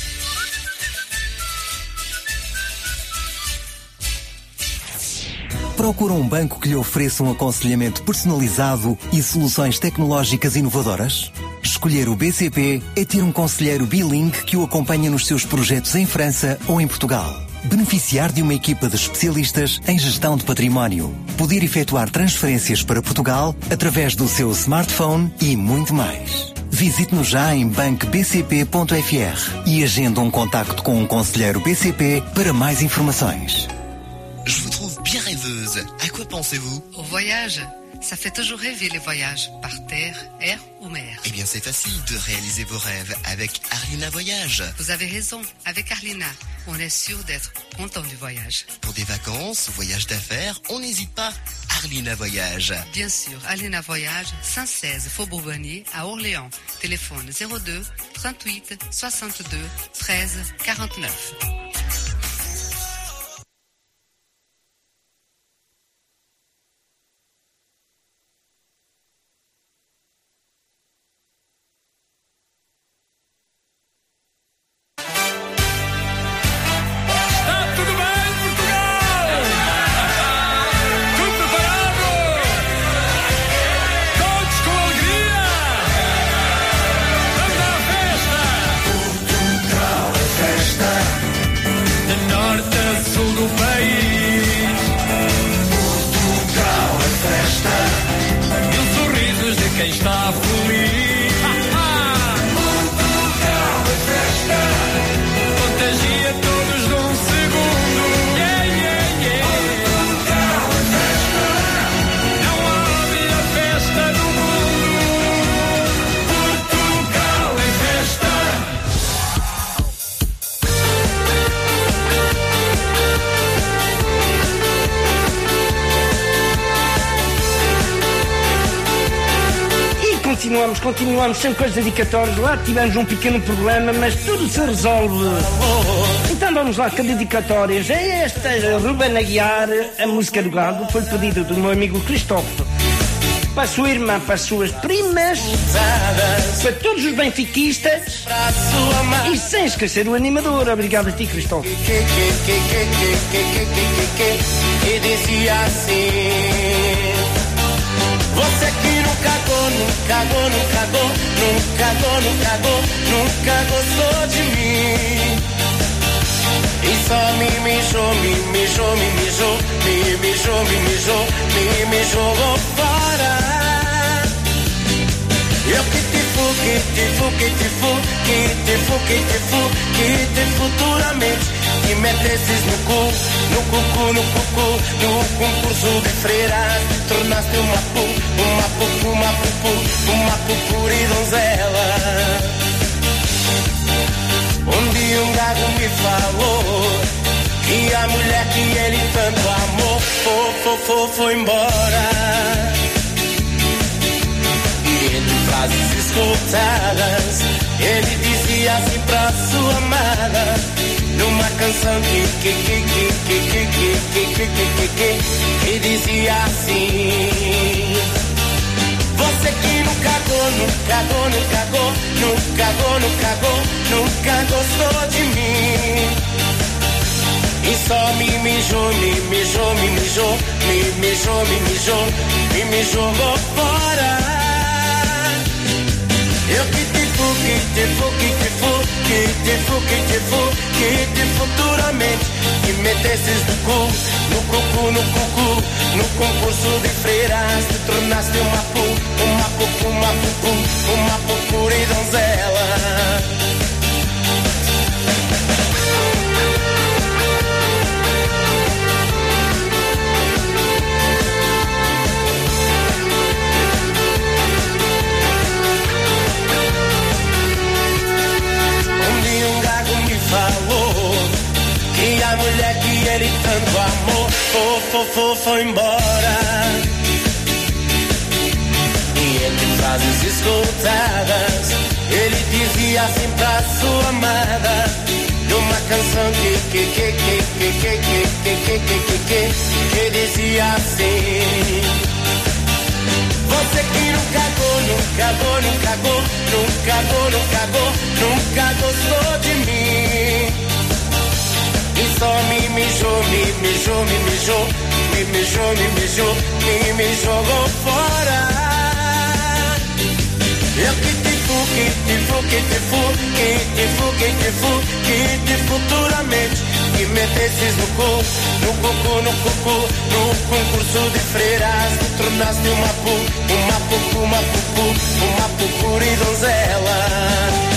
Procura um banco que lhe ofereça um aconselhamento personalizado e soluções tecnológicas inovadoras? Escolher o B C P é ter um conselheiro bilingue que o acompanha nos seus projetos em França ou em Portugal. Beneficiar de uma equipa de especialistas em gestão de património. Poder efetuar transferências para Portugal através do seu smartphone e muito mais. Visite-nos já em banco b c p ponto f r e agenda um contacto com um conselheiro B C P para mais informações.
Je vous trouve bien rêveuse. À quoi pensez-vous?
Au voyage. Ça fait toujours rêver les voyages, par terre, air ou mer.
Eh bien, c'est facile de réaliser vos rêves avec Arlina Voyage.
Vous avez raison, avec Arlina, on est sûr d'être content du voyage.
Pour des vacances, voyages d'affaires, on n'hésite pas. Arlina Voyage.
Bien sûr, Arlina Voyage, cent seize Faubourg Bonnier à Orléans. Téléphone zéro deux trente-huit soixante-deux treize quarante-neuf.
Quem está feliz, Portugal é festa, contagia todos num segundo. Yeah, yeah, yeah. Portugal é festa, não há melhor festa do mundo. Portugal é festa.
Continuamos, continuamos, sem coisas dedicatórias. Lá tivemos um pequeno problema, mas tudo se resolve. Então vamos lá com dedicatórias. É esta Ruben Aguiar, a música do gado, foi pedido do meu amigo Cristóvão. Para a sua irmã, para as suas primas, para todos os benfiquistas e sem esquecer o animador. Obrigado a ti, Cristóvão.
E dizia assim: você que não cagou, não cagou, não cagou, não cagou, não cagou, nunca gostou de mim. E só me mijou, me mijou, me mijou, me mijou, me mijou, me mijou fora. Eu que te fu, que te fu, que te fu, que te fu, que te fu, que te futuramente te metesses no cu, no cucu, no cucu, no concurso de freiras, tornaste uma pu, uma pupu, uma pupu, uma pupura e donzela. Um dia um gago me falou que a mulher que ele tanto amou, foi, foi, foi, foi embora. E entre frases e escutadas. Ele dizia assim pra sua amada, numa canção que que que que que que que que que que que que dizia assim: você que nunca gou, nunca gou, nunca gou, nunca gou, nunca gou, nunca gostou de mim. E só me mijou, me mijou, me mijou, me mijou, me mijou, me me jogou fora. Eu que te fu, que te fu, que te fu, que te fu, que te fu, que te futuramente que metesses no cu, no cucu, no cucu, no concurso de freiras te tornaste uma pu, uma pupu, uma pupu, uma pupura e donzela. Falou que a mulher que ele tanto amou foi, foi, foi, foi embora. E entre frases escutadas, ele dizia assim pra sua amada, numa canção que que que que que que que que que que que que dizia assim: você que nunca gou, nunca gou, nunca gou, nunca gou, nunca gou, nunca gostou de mim. E só me mijou, me mijou, me mijou, me mijou, me mijou, me me jogou fora. Eu que te fu, que te fu, que te fu, que te fu, que te fu, que te futuramente que metesses no cu, no cucu, no cucu, no concurso de freiras te tornaste uma pu, uma pupu, uma pupu, uma pupura e donzela.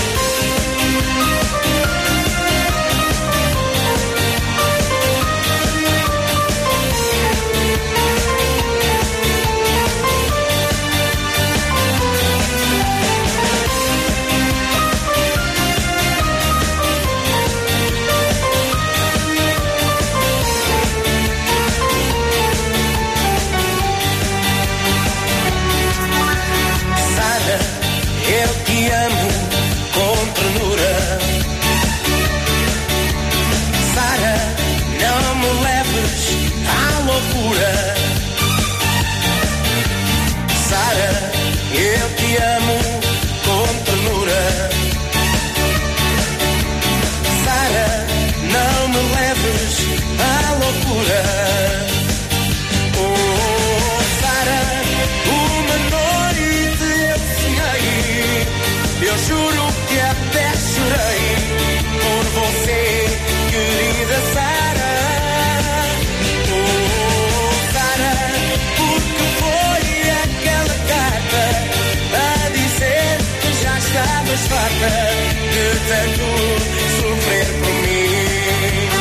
Eu te amo com ternura. Sara, não me leves à loucura. Sara, eu te amo com ternura. Sara, não me leves à loucura. Oh, Sara, uma noite eu sonhei, eu juro que até chorei por você, querida Sara. Oh, Sara, porque foi aquela carta a dizer que já estavas farta de tanto sofrer por mim.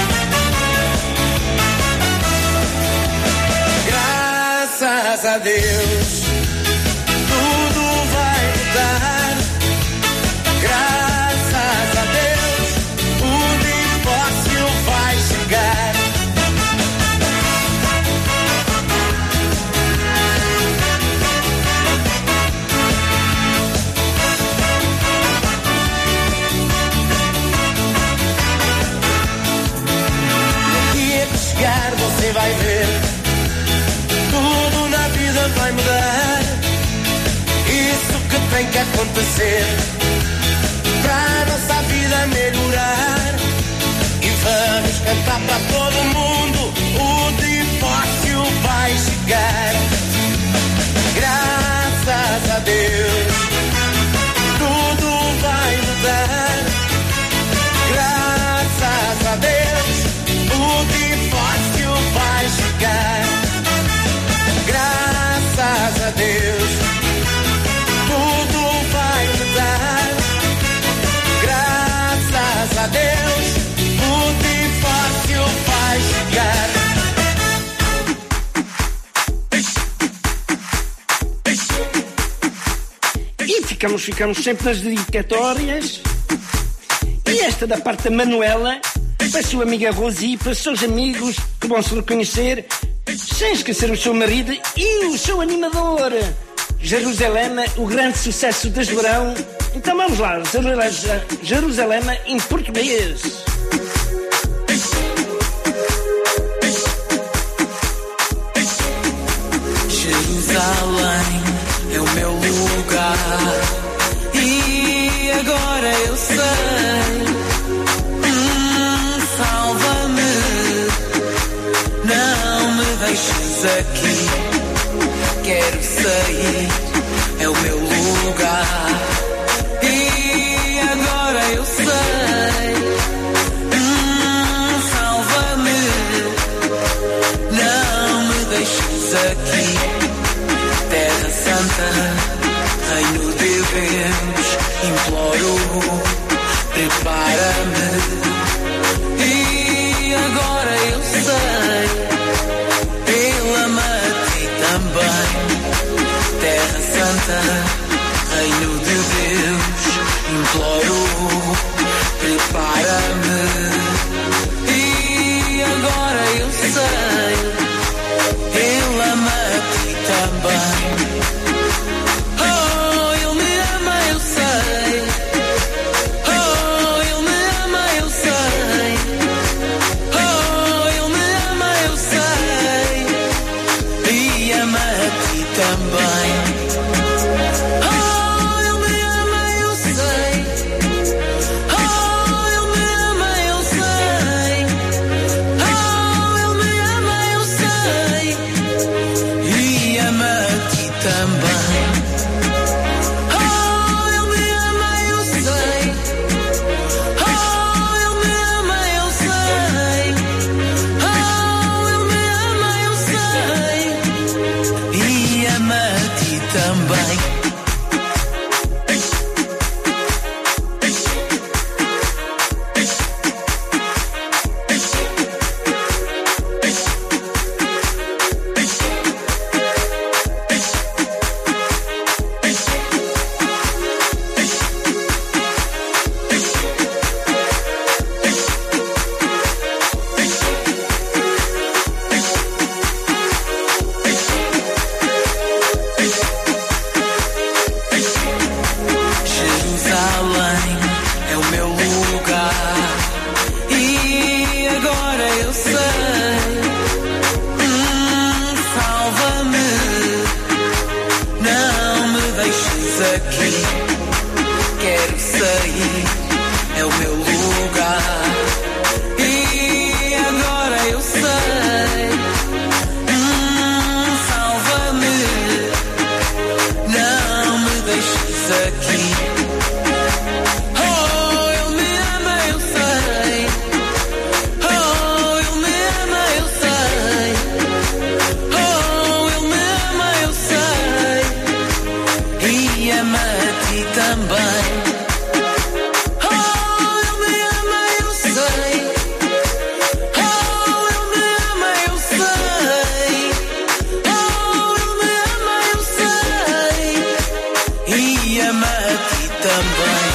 Graças a Deus, tudo vai mudar. Graças a Deus, o divórcio vai chegar. No dia que chegar você vai ver, tudo na vida vai mudar. Isso que tem que acontecer pra nossa vida melhorar. E vamos cantar pra todo mundo, o divórcio vai chegar. Graças a Deus, tudo vai mudar. Graças a Deus, o divórcio vai chegar. Graças a Deus, tudo vai mudar. Graças a Deus, o divórcio vai chegar.
E ficamos, ficamos sempre nas dedicatórias. E esta da parte da Manuela, para a sua amiga Rosi, para os seus amigos que vão se reconhecer, sem esquecer o seu marido e o seu animador. Jerusalém, o grande sucesso deste verão. Então vamos lá, Jerusalém em português.
Jerusalém é o meu lugar e agora eu sei. Hum, salva-me, não me deixes aqui. Quero sair, é o meu lugar e agora eu sei. Hum, salva-me, não me deixes aqui. Terra Santa, Reino de Deus, imploro, prepara-me. E agora eu sei, Ele ama a ti também. Terra Santa, Reino de Deus, imploro, prepara-me. E agora eu sei, Ele ama a ti também. Oh, Ele me ama, eu sei. Oh, Ele me ama, eu sei. Oh, Ele me ama, eu sei. E ama a ti também. Oh, Ele me ama, eu sei. Oh, Ele me ama, eu sei. Oh, Ele me ama, eu sei. E ama a ti também. Oh, Ele me ama, eu sei. Oh, Ele me ama, eu sei. Oh, Ele me ama, eu sei. E ama a ti também. Jerusalém é o meu lugar e agora eu sei. Hum, salva-me, não me deixes aqui. Quero sair, é o meu lugar e agora eu sei. Hum, salva-me, não me deixes aqui. Oh, Ele me ama, eu sei. Oh, Ele me ama, eu sei. Oh, Ele me ama, eu sei. E ama a ti também. Oh, Ele me ama, eu sei. Oh, Ele me ama, eu sei. Oh, Ele me ama, eu sei. E ama a ti também.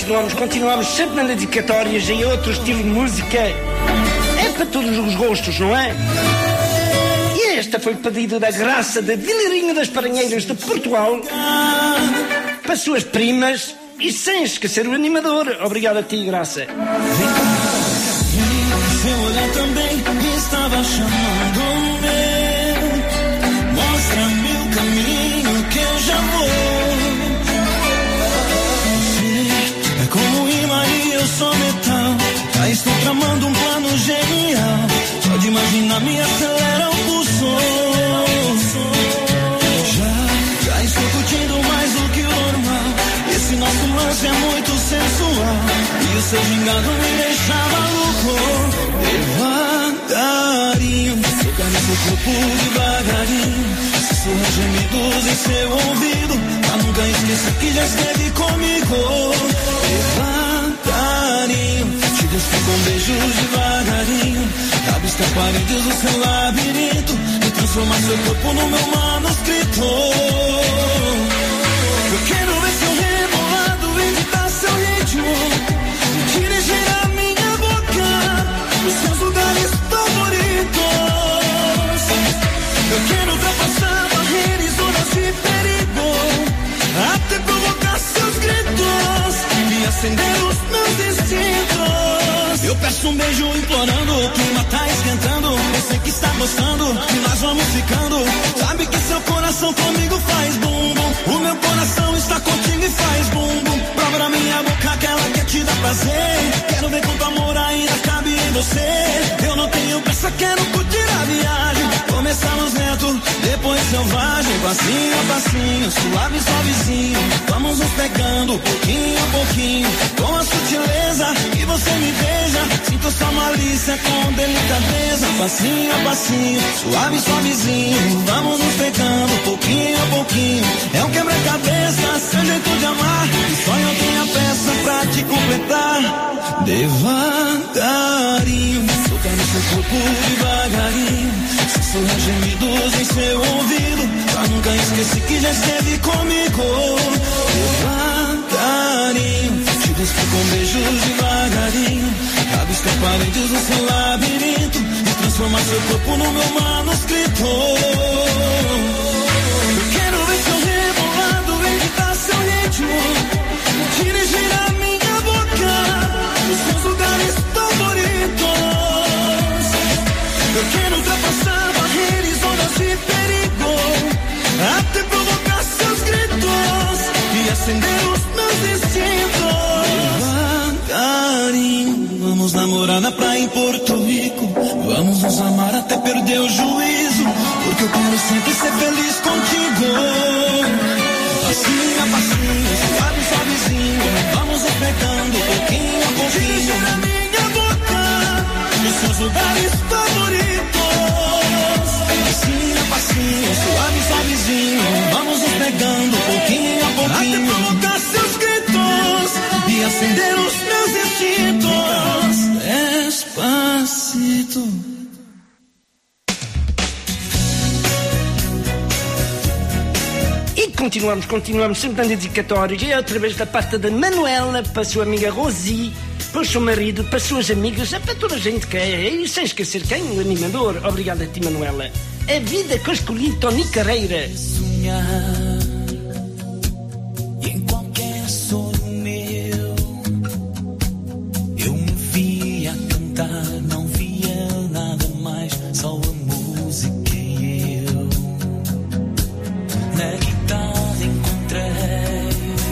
continuamos, continuamos sempre nas dedicatórias em outro estilo de música. É para todos os gostos, não é? E esta foi pedido da Graça de Vilarinho das Paranheiras de Portugal para suas primas e sem esquecer o animador. Obrigado a ti, Graça.
Seu olhar também estava chamando-me. Mostra-me o caminho que eu já vou. Você é como imã e eu sou metal. Já estou tramando um plano genial. Só de imaginar me acelera o pulso. Já, já estou curtindo mais do que o normal. Esse nosso lance é muito sensual. E o seu gingado me deixa maluco. Devagarinho, tocar no seu corpo devagarinho. Sussurra gemidos em seu ouvido. Pra nunca esquecer que já esteve comigo. Devagarinho, te desfico com beijos devagarinho. Rabisca paredes do seu labirinto. E transformar seu corpo no meu manuscrito. Eu quero ver seu rebolado, imitar seu ritmo. Dirigir a minha boca os seus lugares favoritos. Eu quero ultrapassar barreiras e zonas de perigo, até provocar seus gritos e acender os meus instintos. Eu peço um beijo implorando, o clima tá esquentando. Eu sei que está gostando, que nós vamos ficando. Sabe que seu coração comigo faz bum bum. O meu coração está contigo e faz bum bum. Prova minha boca que ela quer te dar prazer. Quero ver quanto amor ainda cabe em você. Eu não tenho pressa, quero curtir a viagem. Começamos lento, depois selvagem. Passinho a passinho, suave, suavezinho. Vamos nos pegando, pouquinho a pouquinho. Com a sutileza que você me beija. Sinto sua malícia com delicadeza. Passinho a passinho, suave, suavezinho. Vamos nos pegando, pouquinho a pouquinho. É um quebra-cabeça, seu jeito de amar. E só eu tenho a peça pra te completar. Devagarinho, tocar no seu corpo devagarinho. Sussurra gemidos em seu ouvido. Pra nunca esquecer que já esteve comigo. Devagarinho, te desfico com beijos devagarinho. Rabisca paredes do seu labirinto. E transformar seu corpo no meu manuscrito. Eu quero ver seu rebolado, imitar seu ritmo. Dirigir a minha boca os seus lugares favoritos. Eu quero ultrapassar barreiras e zonas de perigo, até provocar seus gritos e acender os meus instintos. Devagarinho, vamos namorar na praia em Porto Rico. Vamos nos amar até perder o juízo, porque eu quero sempre ser feliz contigo. Passinho a passinho, suave, suavezinho. Vamos nos pegando, pouquinho a pouquinho. Dirigir a minha boca nos seus lugares favoritos. Passinho a passinho, suave, suavezinho. Vamos nos pegando, pouquinho a pouquinho. Até provocar seus gritos e acender os meus instintos. Despacito.
Continuamos, continuamos sempre na dedicatória. E outra vez da parte da Manuela para a sua amiga Rosi, para o seu marido, para as suas amigas, é para toda a gente que é. E sem esquecer quem? O animador. Obrigado a ti, Manuela. A vida que eu escolhi, Tony Carreira.
Sonhar, e em qualquer sonho meu, eu me via cantar, não via nada mais, só a música e eu. Na guitarra encontrei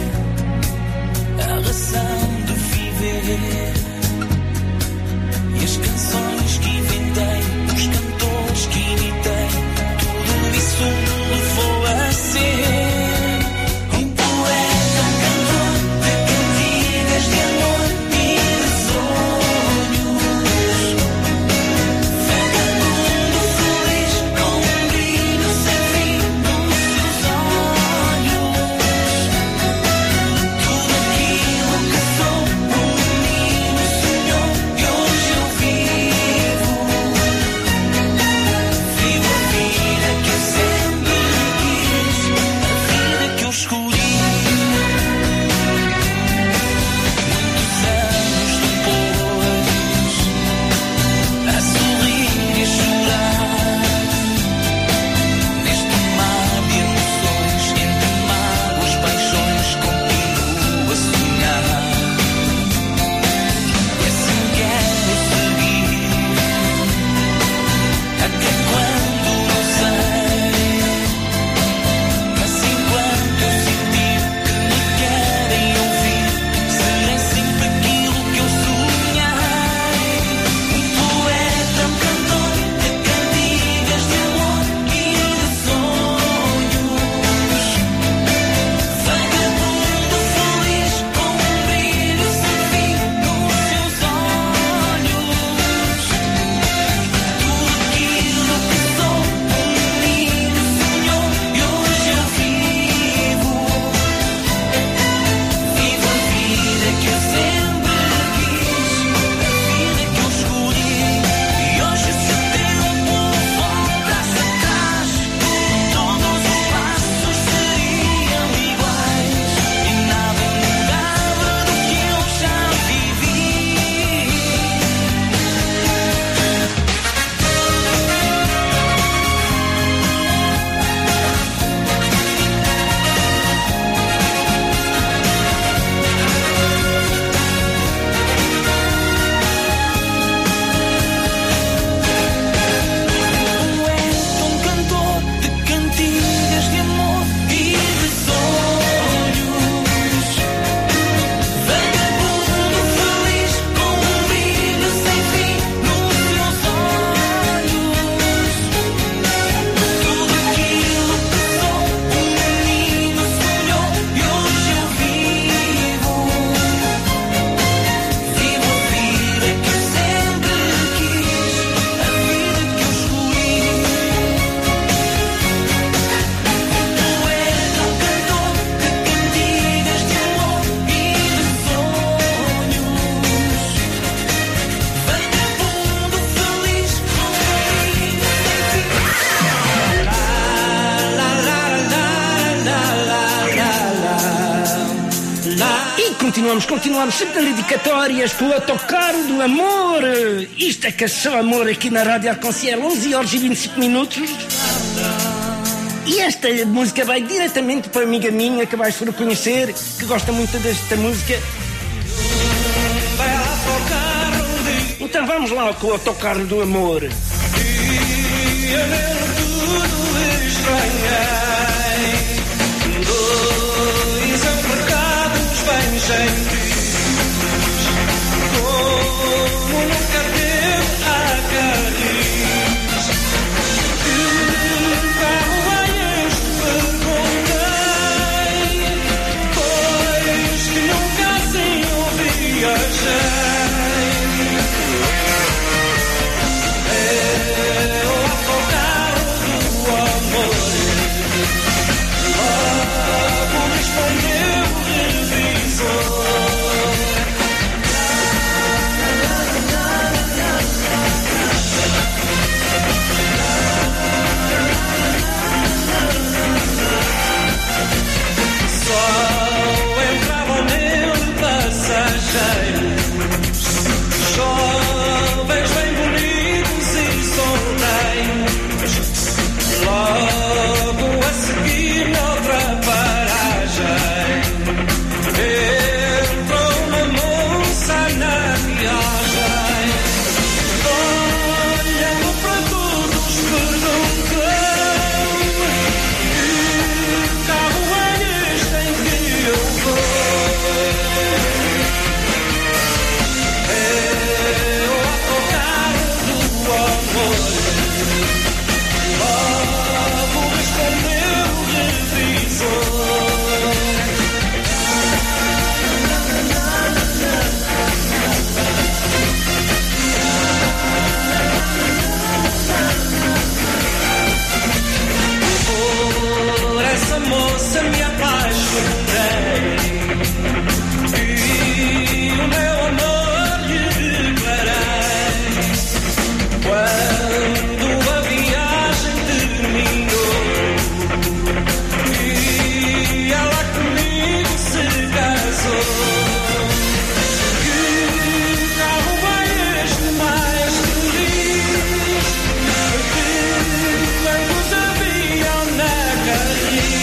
a razão de viver, e as canções que inventei, os cantores que imitei, tudo isso me levou a ser
continuamos, continuamos sempre dedicatórias com o autocarro do amor. Isto é que é só amor aqui na Rádio Arconciel, onze horas e vinte e cinco minutos. E esta música vai diretamente para a amiga minha que vais reconhecer, que gosta muito desta música. Então vamos lá com o autocarro do amor.
E eu tudo estranhei, dois empregados bem gentis, como nunca teve a cariz. Que carro é este? Perguntei, pois que nunca assim o viajei. Jovens bem bonitos e solteiros, logo a seguir noutra paragem, entrou uma moça na viagem. Olhando para todos perguntou, que carro é este em que eu vou? Por essa moça me apaixonei e o meu amor lhe declarei. Quando a viagem terminou e ela comigo se casou, que carro é este mais feliz? Que tantos haviam na carris?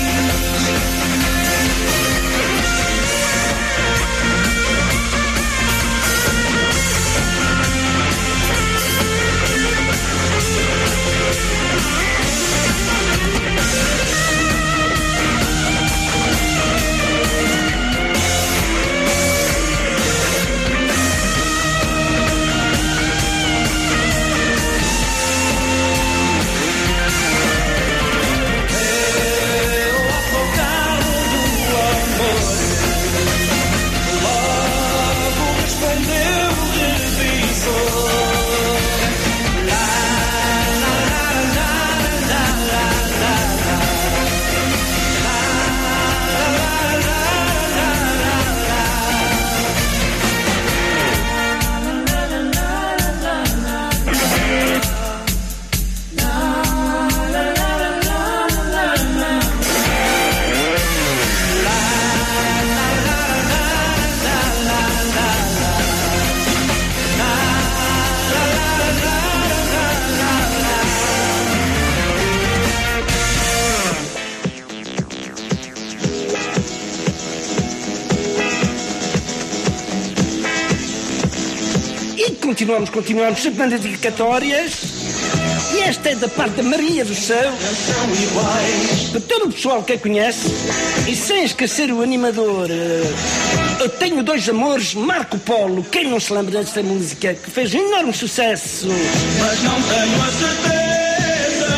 Continuamos, continuamos, sempre nas dedicatórias. E esta é da parte da Maria do Céu, para todo o pessoal que a conhece. E sem esquecer o animador, eu tenho dois amores, Marco Polo. Quem não se lembra desta música, que fez um enorme sucesso?
Mas não tenho a certeza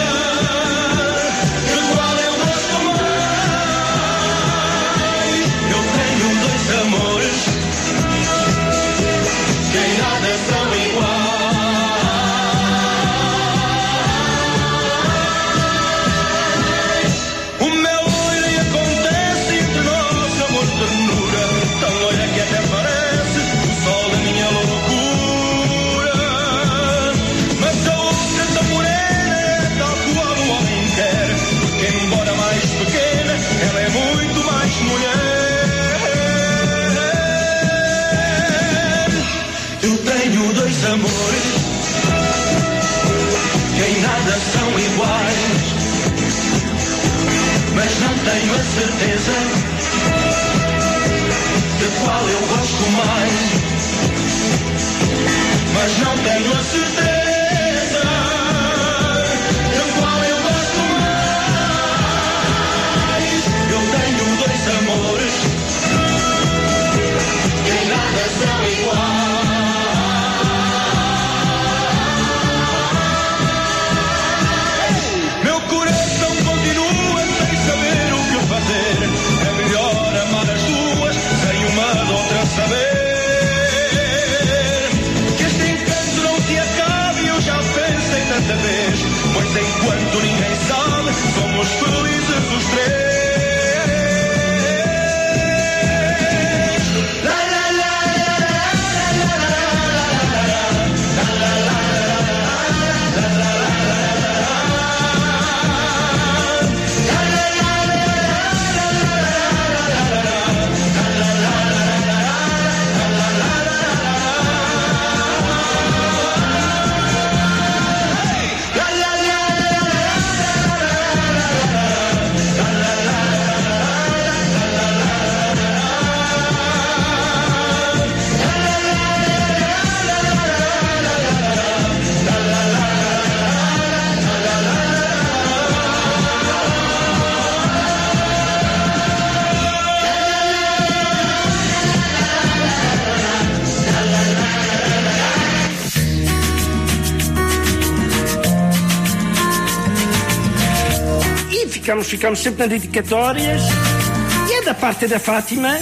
de qual é o vosso amor. Eu tenho dois amores que em nada são iguais. O meu olho e acontece entre nós amor, ternura, tão olha que até parece o sol da minha loucura. Mas a outra tão morena
a certeza de qual eu gosto mais, mas não tenho a certeza de qual eu gosto mais. Eu tenho dois amores que em nada são iguais. Meu coração continua sem saber o que fazer. É melhor amar as duas sem uma de outra saber. Que este encanto não se acabe, eu já pensei tanta vez. Pois enquanto ninguém sabe, somos felizes os três.
Ficamos, ficamos sempre nas dedicatórias. E é da parte da Fátima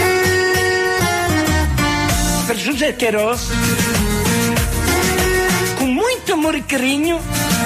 para José Queiroz, com muito amor e carinho,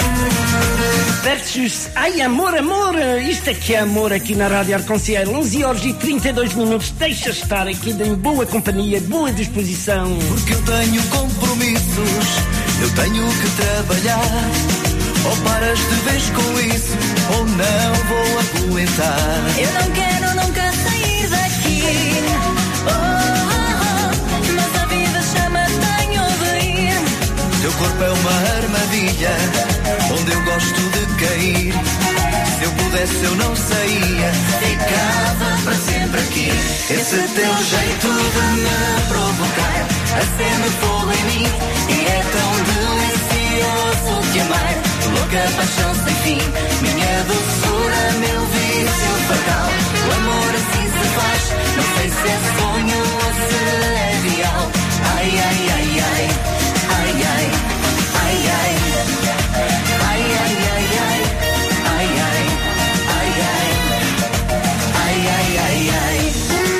versus ai amor, amor, isto é que é amor aqui na Rádio Arconciel. Onze horas e trinta e dois minutos. Deixa estar aqui em boa companhia, boa disposição.
Porque eu tenho compromissos, eu tenho que trabalhar. Ou paras de vez com isso, ou não vou aguentar.
Eu não quero nunca sair daqui. Oh, oh, oh, mas a vida chama, tenho de ir.
Teu corpo é uma armadilha, onde eu gosto de cair. Se eu pudesse eu não saía, ficava para sempre aqui. Esse teu jeito de me provocar acende fogo em mim. E é tão delicioso te amar. Louca paixão sem fim, minha doçura, meu vício fatal. O amor assim se faz, não sei se é sonho ou se é real. Ai, ai, ai, ai, ai, ai, ai, ai, ai, ai, ai, ai, ai, ai, ai, ai, ai, ai.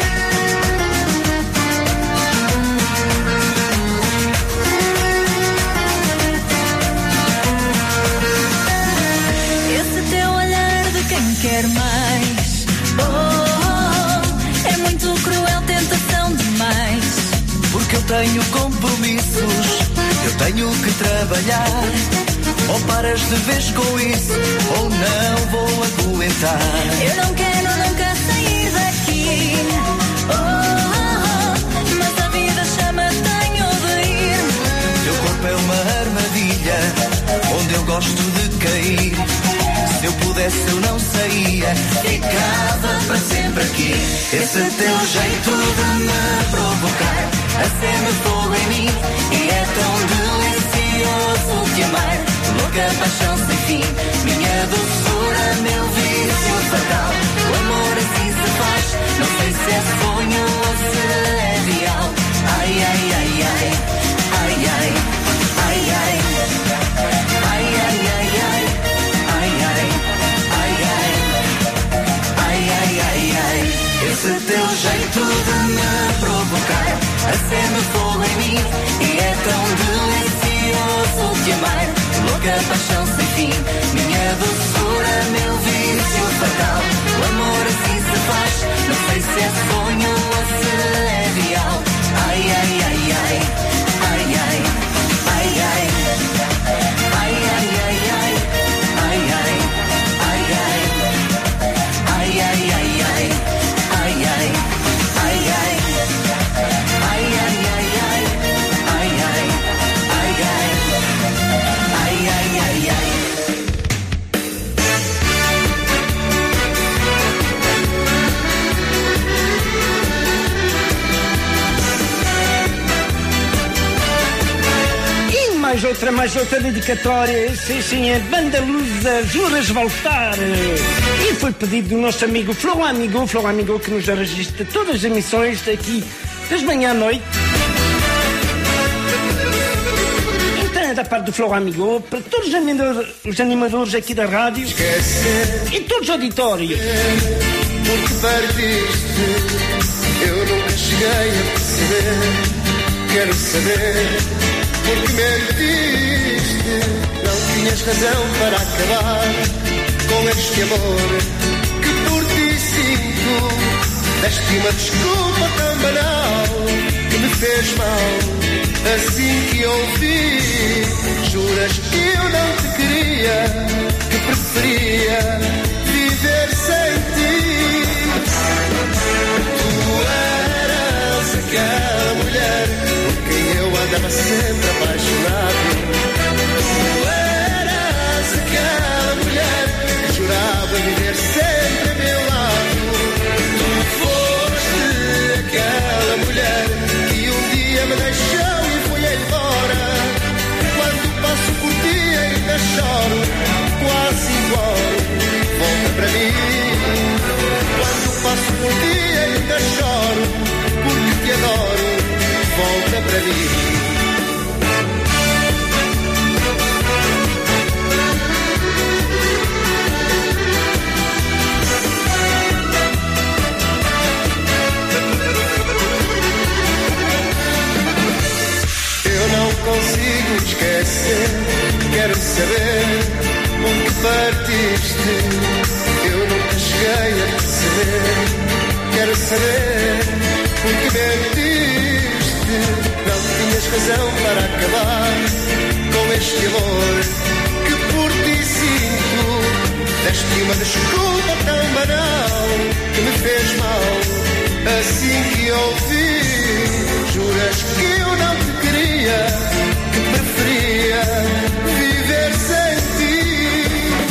Quer mais, oh, oh, é muito cruel, tentação demais.
Porque eu tenho compromissos, eu tenho que trabalhar. Ou paras de vez com isso, ou não vou aguentar.
Eu não quero nunca sair daqui, oh, oh, oh, mas a vida chama, tenho de ir.
Teu corpo é uma armadilha, onde eu gosto de cair. Se eu pudesse eu não saía, ficava para sempre aqui. Esse teu jeito de me provocar acende fogo em mim. E é tão delicioso te amar. Louca paixão sem fim, minha doçura, meu vício fatal. O amor assim se faz, não sei se é sonho ou se é real. Ai, ai, ai, ai, ai, ai, ai, ai, ai, ai, ai, ai. Esse teu jeito de me provocar acende fogo em mim. E é tão delicioso te amar. Louca paixão sem fim, minha doçura, meu vício fatal. O amor assim se faz, não sei se é sonho ou se é real. Ai, ai, ai, ai, ai, ai, ai, ai, ai, ai, ai, ai, ai, ai, ai, ai, ai, ai, ai. Ai, ai, ai, ai, ai, ai, ai, ai, ai, ai, ai, ai, ai, ai, ai, ai.
mais outra, mais outra dedicatória. Sim, sim, é Banda Lusa, Juras Voltar. E foi pedido do nosso amigo Flor Amigo, Flor Amigo, que nos registra todas as emissões daqui, das manhã à noite. Então é da parte do Flor Amigo, para todos os animadores, os animadores aqui da rádio. Esquecer. E todos os auditórios.
Porque partiste, eu nunca cheguei a perceber. Quero saber porque mentiste. Não tinhas razão para acabar com este amor que por ti sinto. Deste uma desculpa tão banal que me fez mal. Assim que ouvi, juras que eu não te queria, que preferia viver sem ti. Tu eras aquela mulher por quem eu andava sempre apaixonado. Tu eras aquela mulher que jurava viver sempre a meu lado. Tu foste aquela mulher que um dia me deixou e foi embora. Quando passo por ti ainda choro, quase imploro, volta para mim. Quando passo por ti ainda choro, porque te adoro, volta para mim. Eu não consigo esquecer, quero saber onde partiste. Eu nunca cheguei a perceber. Quero saber porque mentiste. Não tinhas razão para acabar com este amor que por ti sinto. Deste uma desculpa tão banal que me fez mal. Assim que ouvi, juras que eu não te queria, que preferia viver sem ti.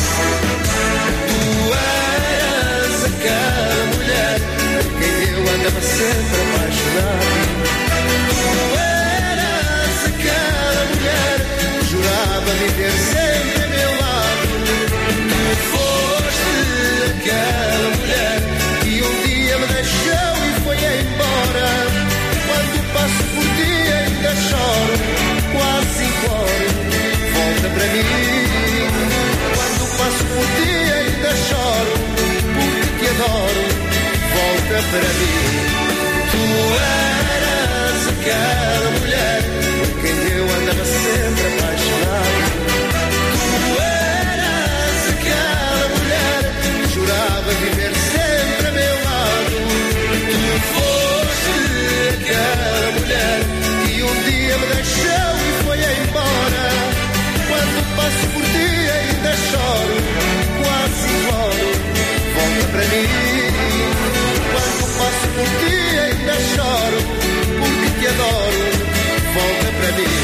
Tu eras aquela mulher por quem eu andava sempre apaixonado. Tu eras aquela mulher que jurava viver sempre a meu lado. Tu foste aquela mulher que um dia me deixou e foi embora. Quando passo por ti ainda choro, quase imploro, volta para mim. Quando passo por ti ainda choro, porque te adoro, volta para mim. Tu eras aquela mulher por quem eu andava sempre apaixonado. Tu eras aquela mulher que jurava viver sempre a meu lado. Tu foste aquela mulher que um dia me deixou e foi embora. Quando passo por ti ainda choro, quase imploro, volta para mim. Quando passo por ti ainda choro, porque te adoro, volta para mim.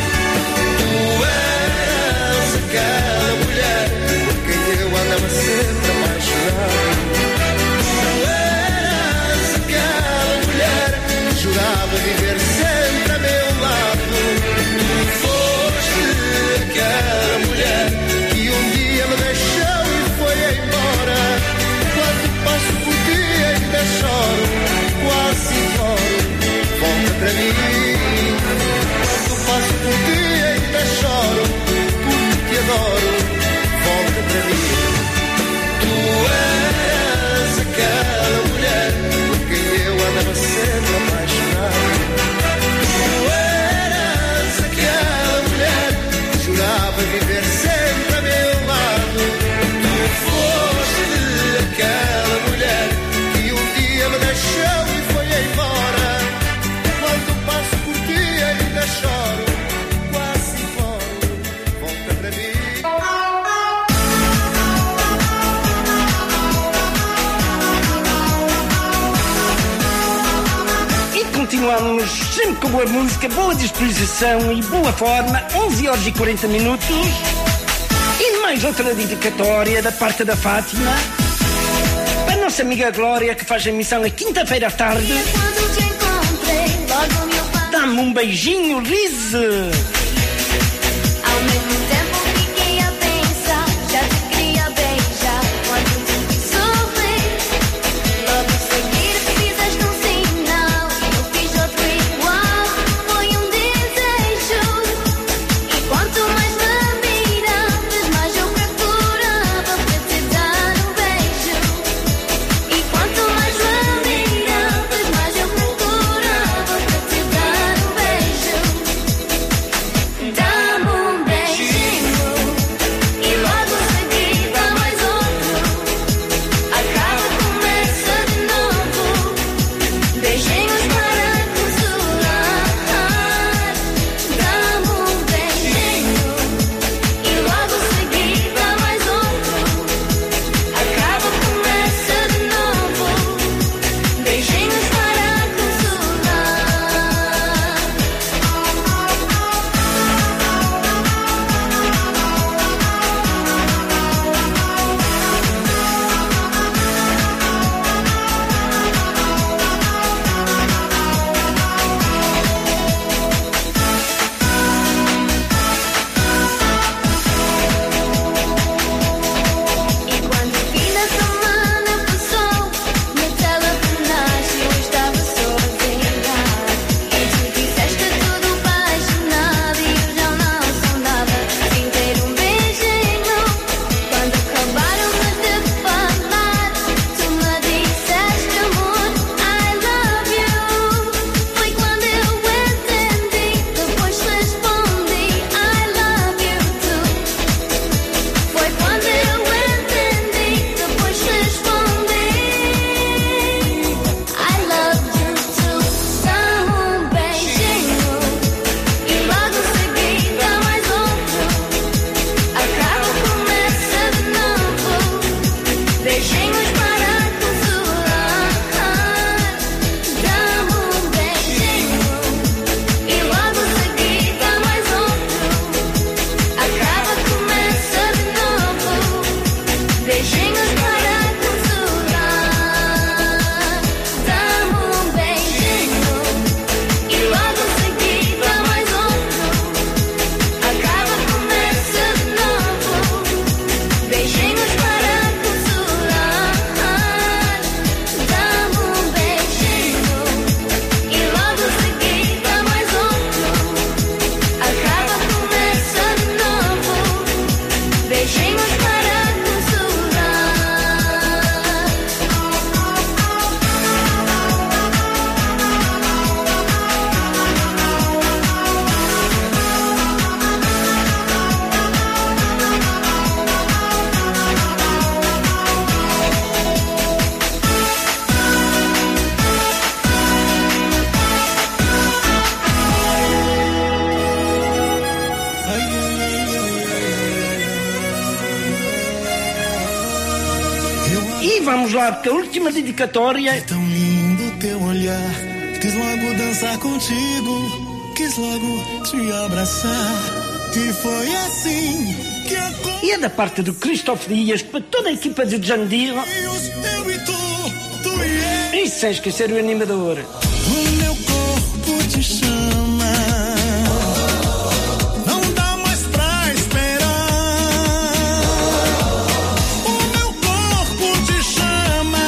Tu eras aquela mulher por quem eu andava sempre apaixonado. Tu eras aquela mulher que jurava viver sempre a meu lado. Tu foste aquela mulher que um dia me deixou e foi embora. Quando passo por ti ainda choro, quase imploro, volta para mim. Quando passo por ti ainda choro, porque te adoro, volta para mim. Tu eras aquela mulher por quem eu andava sempre apaixonado. Tu eras aquela mulher que jurava viver sempre a meu lado. Tu foste aquela mulher que um dia me deixou e foi embora. Quando passo por ti ainda choro, quase imploro, volta para mim.
E continuamos sempre com boa música, boa disposição e boa forma. onze horas e quarenta minutos. E mais outra dedicatória da parte da Fátima para a nossa amiga Glória, que faz a emissão na quinta-feira à tarde. Dá-me um beijinho, Lise. E vamos lá, porque a última dedicatória.
É tão lindo teu olhar, quis logo dançar contigo, quis logo te abraçar. E foi assim que a
E é da parte do Christophe Dias para toda a equipa de Jandir.
eu e tu, tu e eu.
E sem esquecer o animador.
O meu corpo te chama, não dá mais pra esperar. O meu corpo te chama,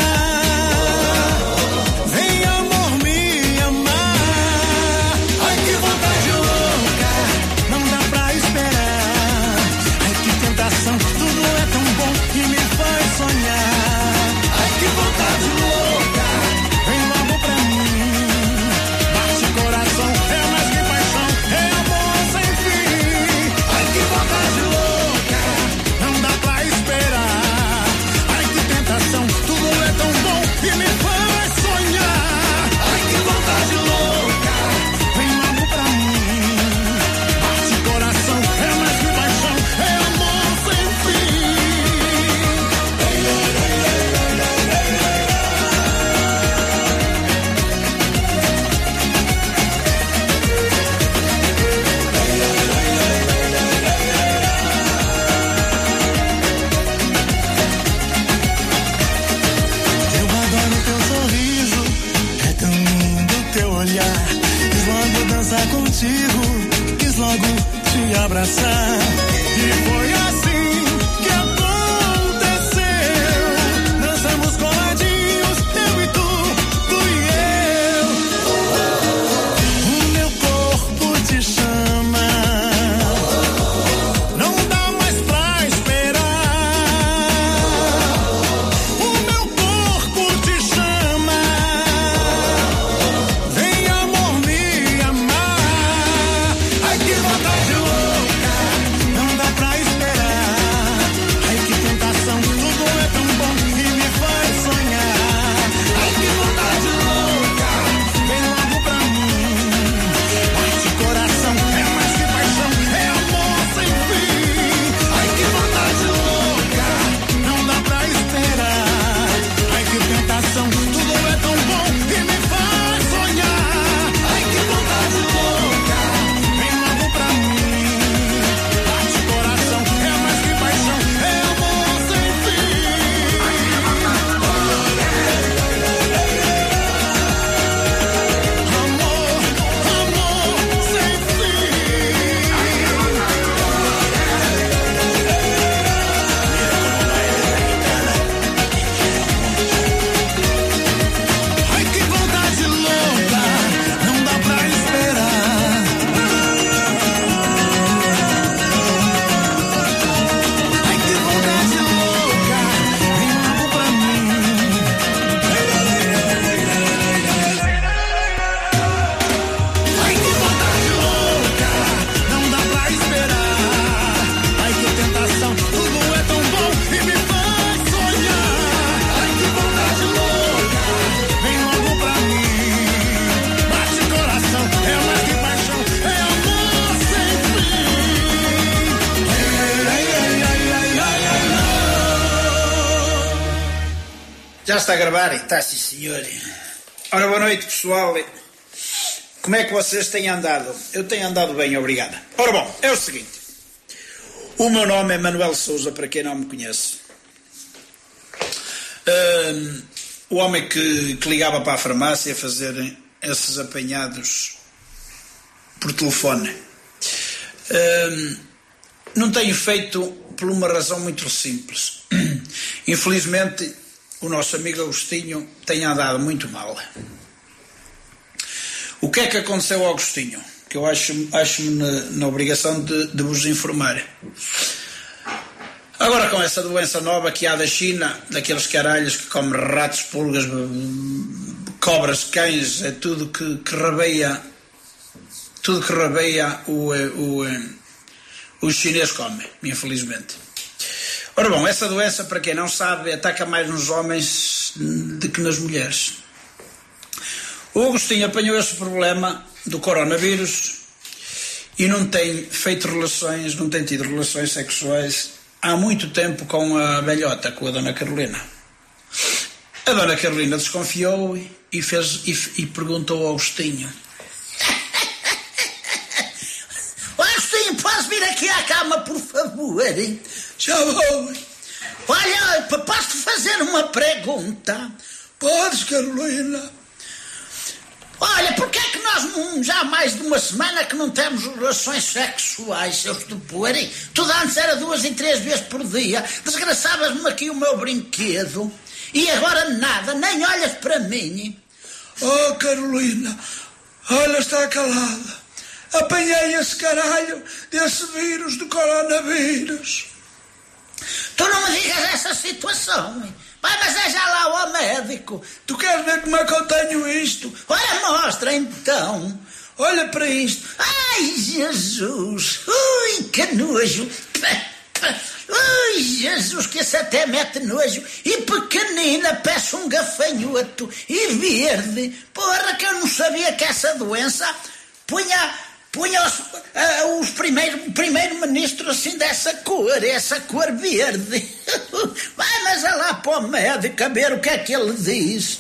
vem amor me amar. Ai que vontade louca, não dá pra esperar. Ai que tentação, tudo é tão bom que me faz sonhar. Ai que vontade louca, vem logo pra mim. Bate coração, é mais que paixão, é amor sem fim. Ai que vontade louca, não dá pra esperar. Ai que tentação, tudo é tão bom que me faz sonhar. Ai que vontade louca, vem logo pra mim. Bate coração, é mais que paixão, é amor sem fim. Eu adoro teu sorriso, é tão lindo teu olhar. Quis logo dançar contigo, quis logo te abraçar. E foi assim que aconteceu. Dançamos coladinhos, eu e tu, tu e eu. O meu corpo te chama, não dá mais pra esperar. O meu corpo te chama, vem amor me amar. Ai que vontade louca, não dá pra esperar. Ai que tentação, tudo é tão bom que me faz sonhar. Ai que vontade louca, vem logo pra mim. Bate coração, é mais que paixão, é amor sem fim. Ai que vontade louca, não dá pra esperar. Ai que tentação, tudo é tão bom que me faz sonhar. Ai que vontade louca, vem logo pra mim. Bate coração, é mais que paixão, é amor sem fim. Amor, amor sem fim. Ai que vontade louca, não dá pra esperar. Ai que vontade louca, vem logo pra mim. Ai que vontade louca, não dá pra esperar. Ai que tentação, tudo é tão bom e me faz sonhar. Ai que vontade louca, vem logo pra mim. Bate coração, é mais que paixão, é amor sem fim. Ai, ai, ai, ai, ai, ai,
Já está a gravar? Está, sim, senhor. Ora, boa noite, pessoal. Como é que vocês têm andado? Eu tenho andado bem, obrigada. Ora, bom, é o seguinte. O meu nome é Manuel Sousa, para quem não me conhece. Hum, o homem que, que ligava para a farmácia a fazer esses apanhados por telefone. Hum, não tenho feito por uma razão muito simples. Infelizmente, o nosso amigo Agostinho tem andado muito mal. O que é que aconteceu ao Agostinho? Que eu acho, acho-me na, na obrigação de, de vos informar. Agora com essa doença nova que há da China, daqueles caralhos que comem ratos, pulgas, cobras, cães, é tudo que, que rabeia, tudo que rabeia o, o, o chinês come, infelizmente. Ora bom, essa doença, para quem não sabe, ataca mais nos homens do que nas mulheres. O Agostinho apanhou esse problema do coronavírus e não tem feito relações, não tem tido relações sexuais há muito tempo com a velhota, com a dona Carolina. A dona Carolina desconfiou e, fez, e, e perguntou ao Agostinho:
Ó Agostinho, podes vir aqui à cama, por favor? Hein?
Já vou.
Olha, posso-te fazer uma pergunta?
Podes, Carolina.
Olha, porquê é que nós não, já há mais de uma semana que não temos relações sexuais, seus deporem? Tudo antes era duas e três vezes por dia. Desgraçavas-me aqui o meu brinquedo. E agora nada, nem olhas para mim.
Oh, Carolina, olha, está calada. Apanhei esse caralho desse vírus do coronavírus.
Tu não me digas essa situação, hein? Vai, mas é já lá ao médico.
Tu queres ver como é que eu tenho isto?
Ora, mostra então.
Olha para isto.
Ai, Jesus. Ui, que nojo. Ai, Jesus, que esse até mete nojo. E pequenina, peço um gafanhoto. E verde. Porra, que eu não sabia que essa doença punha... punha os, uh, os primeiros, o primeiro-ministro assim dessa cor, essa cor verde. Vai, mas é lá para o médico a ver o que é que ele diz.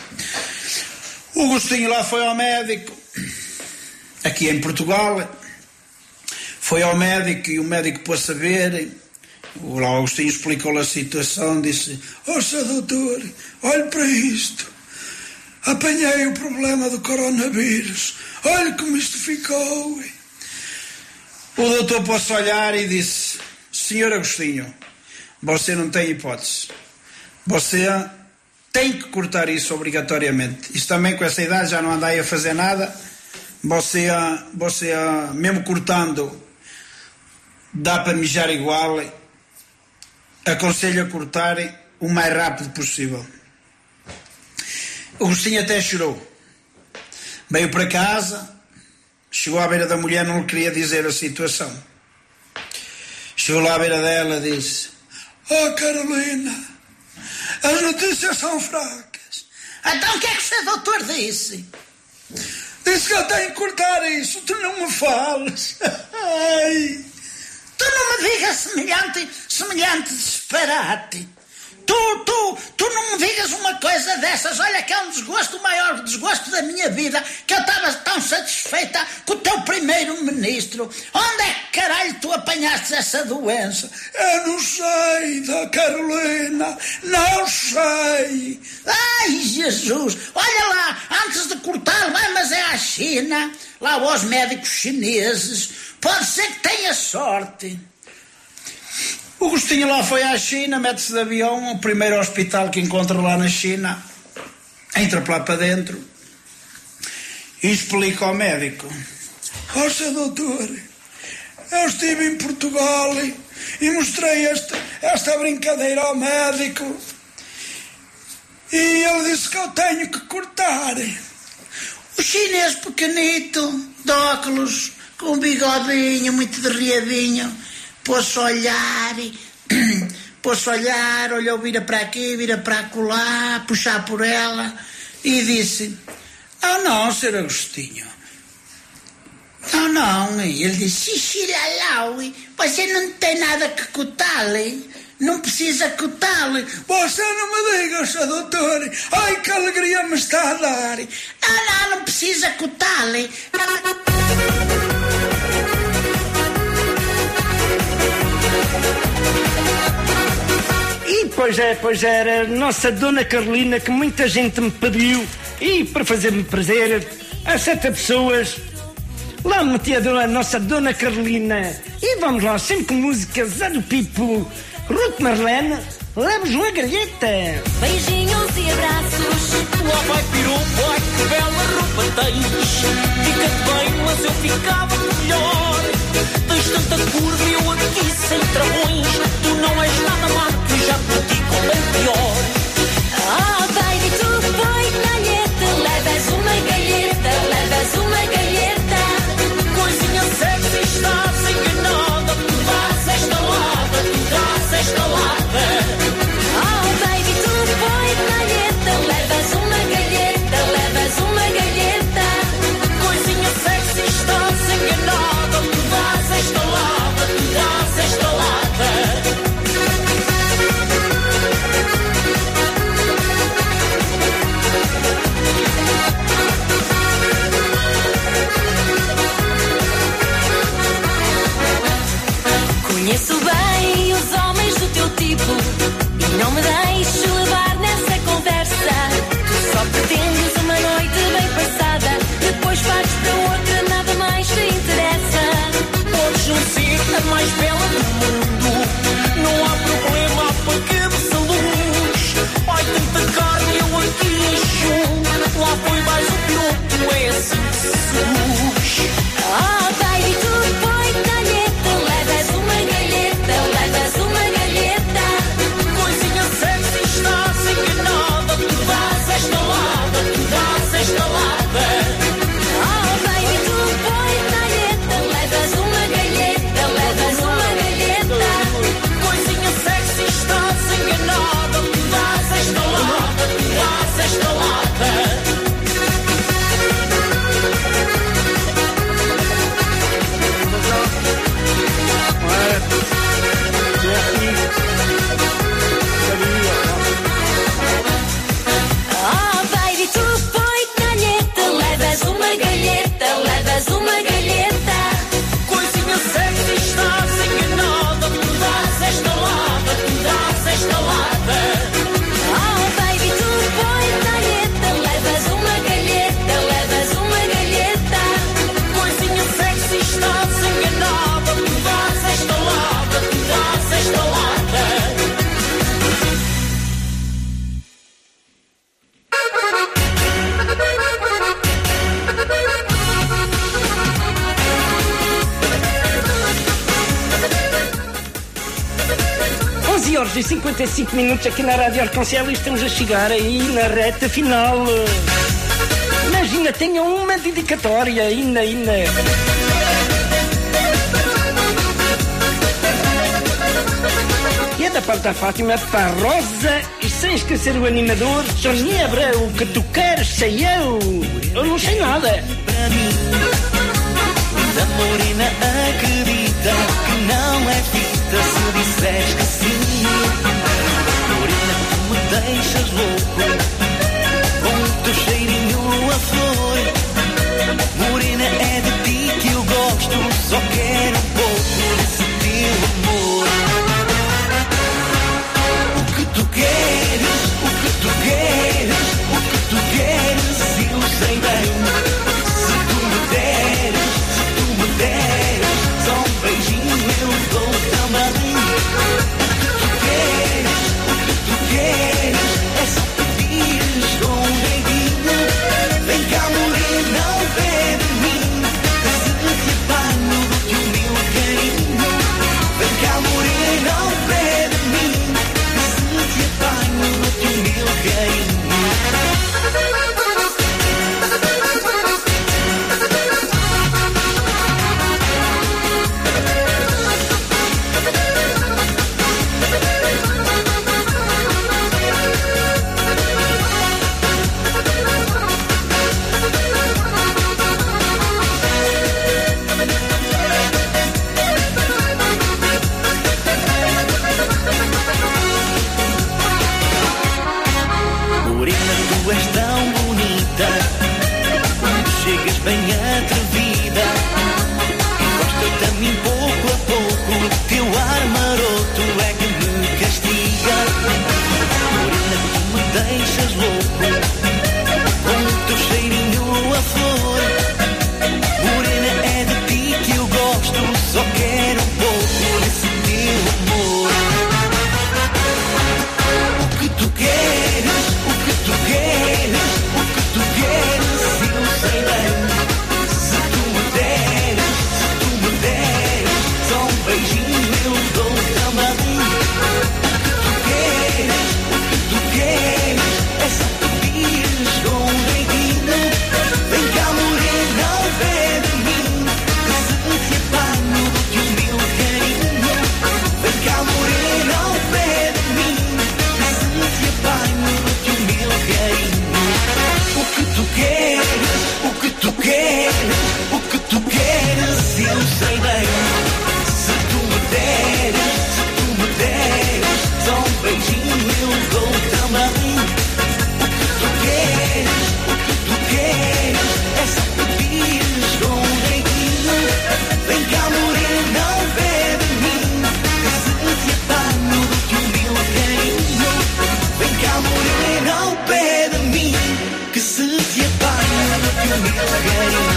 O Agostinho lá foi ao médico, aqui em Portugal, foi ao médico e o médico pôs a ver. O Agostinho explicou-lhe a situação, disse: Ouça, doutor, olhe para isto. Apanhei o problema do coronavírus. Olha como isto ficou. O doutor pôs-se a olhar e disse: Senhor Agostinho, você não tem hipótese. Você tem que cortar isso obrigatoriamente. Isso também, com essa idade, já não anda aí a fazer nada. Você, você mesmo cortando, dá para mijar igual. Aconselho a cortar o mais rápido possível. O Agostinho até chorou. Veio para casa, chegou à beira da mulher, não lhe queria dizer a situação. Chegou lá à beira dela e disse: Oh, Carolina, as notícias são fracas.
Então o que é que o seu doutor disse?
Disse que eu tenho que cortar isso, tu não me fales. Ai.
Tu não me digas semelhante, semelhante disparate. Tu, tu, tu não me digas uma coisa dessas. Olha que é um desgosto, o maior desgosto da minha vida, que eu estava tão satisfeita com o teu primeiro-ministro. Onde é que caralho tu apanhaste essa doença?
Eu não sei, da Carolina, não sei.
Ai, Jesus, olha lá, antes de cortar, vai, mas é à China, lá aos médicos chineses. Pode ser que tenha sorte.
O Agostinho lá foi à China, mete-se de avião, o primeiro hospital que encontra lá na China, entra lá para dentro e explica ao médico: Ó, seu doutor, eu estive em Portugal e, e mostrei esta, esta brincadeira ao médico e ele disse que eu tenho que cortar.
O chinês pequenito, de óculos, com um bigodinho muito derriadinho, pôs-se a olhar, pôs-se a olhar, olhou, vira para aqui, vira para acolá, puxar por ela, e disse: Ah, não, senhor Agostinho, não, não. E ele disse: Xixiralau, você não tem nada que cortar-lhe, não precisa cortar-lhe.
Você não me diga, senhor doutor, ai, que alegria me está a dar.
Ah, não, não precisa cortar-lhe.
E pois é, pois era a nossa Dona Carolina, que muita gente me pediu, e para fazer-me prazer a sete pessoas, lá meti a, dona, a nossa Dona Carolina. E vamos lá, sempre com música Zé do Pipo, Ruth Marlene, leve-vos uma galheta.
Beijinhos e abraços.
Lá vai piropo, ai que bela roupa tens. Fica-te bem, mas eu ficava melhor. Tens tanta curva e eu aqui sem travões. Tu não és nada má, que já pratico bem pior.
Ah, baby, tu põe galheta. Levas uma galheta, levas uma galheta.
Coisinha sexy, estás enganada. Tu dás esta lada, tu dás esta lada.
Ah, baby, tu põe galheta. Levas uma galheta, levas uma galheta.
Coisinha sexy, estás enganada. Tu dás esta lada, tu dás esta lada.
cinquenta e cinco minutos aqui na Rádio Arconcel e estamos a chegar aí na reta final. Mas ainda tenho uma dedicatória, ainda, ainda. E é da parte da Fátima para a Rosa, e sem esquecer o animador, Sonia Abreu, que tu queres, sei eu. Eu não sei nada.
Para mim, da morena acredita que não é fita se disseres que sim. Morena, tu me deixas louco com o teu cheirinho a flor. Morena, é de ti que eu gosto, só quero um pouco desse teu amor. O que tu queres, o que tu queres, o que tu queres, eu sei bem. Se tu me deres, se tu me deres, só um beijinho eu dou também. O que tu queres, o que tu queres, é só pedires com um dedinho. Vem cá, morena, não pé de mim, que se te apanho do meu carinho. Vem cá, morena, não pé de mim, que se te apanho do meu carinho. Morena, tu és tão bonita, chegas bem atrevida, encosta-te a mim pouco a pouco, teu ar maroto é que me castiga. Morena, tu me deixas louco com o teu cheirinho a flor. Morena, é de ti que eu gosto, só quero um pouco desse teu amor. O que tu queres, o que tu queres, o que tu queres, eu sei bem. Se tu me deres, se tu me deres, só um beijinho eu dou também. O que tu queres, o que tu queres, é só pedires com um dedinho. Vem cá, morena, ao pé de mim, que se te apanho do meu carinho. Vem cá, morena, ao pé de mim, que se te apanho do meu carinho. O que tu queres, o que tu queres, o que tu queres, eu sei bem. Se tu me deres, se tu me deres, só um beijinho eu dou também. O que tu queres, o que tu queres, é só pedires com um dedinho. Vem cá, morena, ao pé de mim, que se te apanho do meu carinho. Vem cá, morena, ao pé de mim, que se te apanho do meu carinho.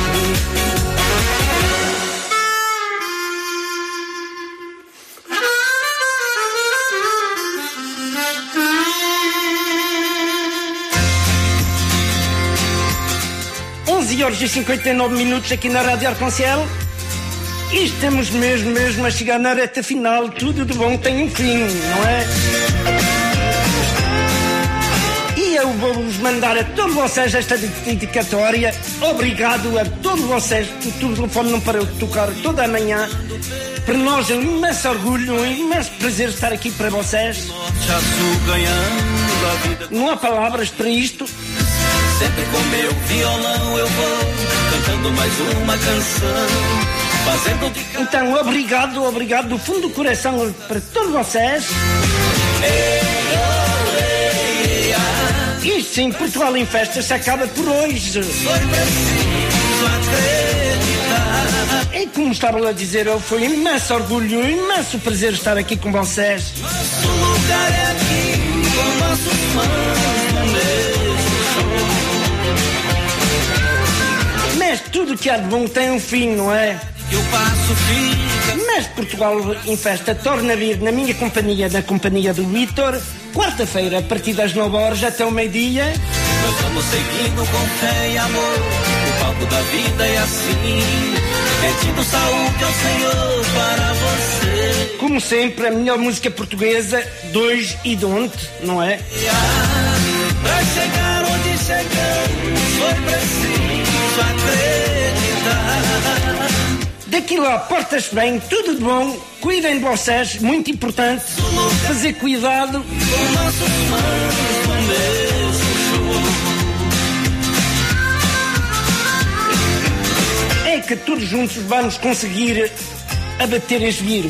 onze horas e cinquenta e nove minutos aqui na Rádio Arconcel. E estamos mesmo, mesmo a chegar na reta final. Tudo de bom tem um fim, não é? E eu vou-vos mandar a todos vocês esta dedicatória. Obrigado a todos vocês, porque o telefone não parou de tocar toda a manhã. Para nós é um imenso orgulho, um imenso prazer estar aqui para vocês. Não há palavras para isto.
Sempre com meu violão eu vou cantando mais uma canção, fazendo de...
Então, obrigado, obrigado do fundo do coração para todos vocês. Isto sim, Portugal em Festa se acaba por hoje. E como estava a dizer, eu foi um imenso orgulho, um imenso prazer estar aqui com vocês.
Nosso lugar é aqui, com nossos mãos no mesmo chão.
Mas tudo que há de bom tem um fim, não é?
Eu passo fica.
Mas Portugal em Festa torna a vir na minha companhia, na companhia do Vítor, quarta-feira, a partir das nove horas até o meio-dia.
Nós vamos seguindo com fé e amor, o palco da vida é assim.
pedindo saúde ao Senhor para você.
Como sempre, a melhor música portuguesa, dois e de ontem, não é?
Pra chegar onde chegamos, foi preciso acreditar.
Daqui lá, porta-se bem, tudo de bom, cuidem de vocês, muito importante, fazer cuidado.
Com nossos mãos no mesmo show.
É que todos juntos vamos conseguir abater este vírus.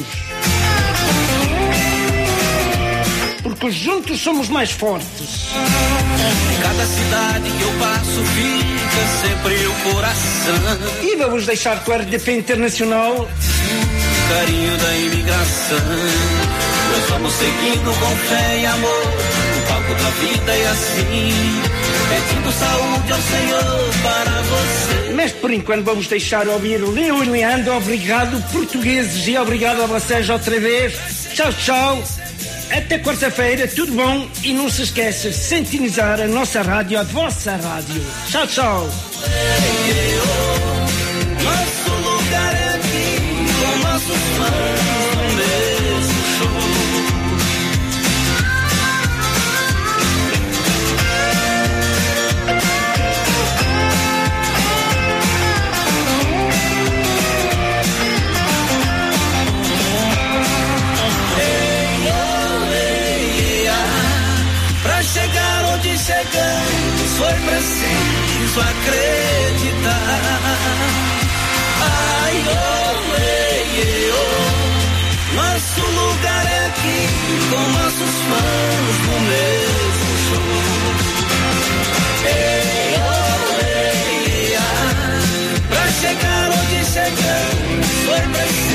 Porque juntos somos mais fortes.
Cada cidade que eu passo fica sempre o coração.
E vamos deixar com a R D P Internacional
Carinho da imigração. Nós vamos seguindo com fé e amor o palco da vida é assim, pedindo saúde ao Senhor para você.
Mas por enquanto vamos deixar ouvir o Leo e Leandro. Obrigado, portugueses, e obrigado a vocês outra vez. Tchau, tchau. Até quarta-feira, tudo bom? E não se esqueça de sintonizar a nossa rádio, a vossa rádio. Tchau, tchau.
Nosso lugar é aqui, com nossos fãs no mesmo show. Chegar onde chegamos foi preciso acreditar. Ai, oh, ei, ei, oh. Nosso lugar é aqui, com nossos fãs no mesmo show. Ei, oh, ei, ah. Pra chegar onde chegamos foi preciso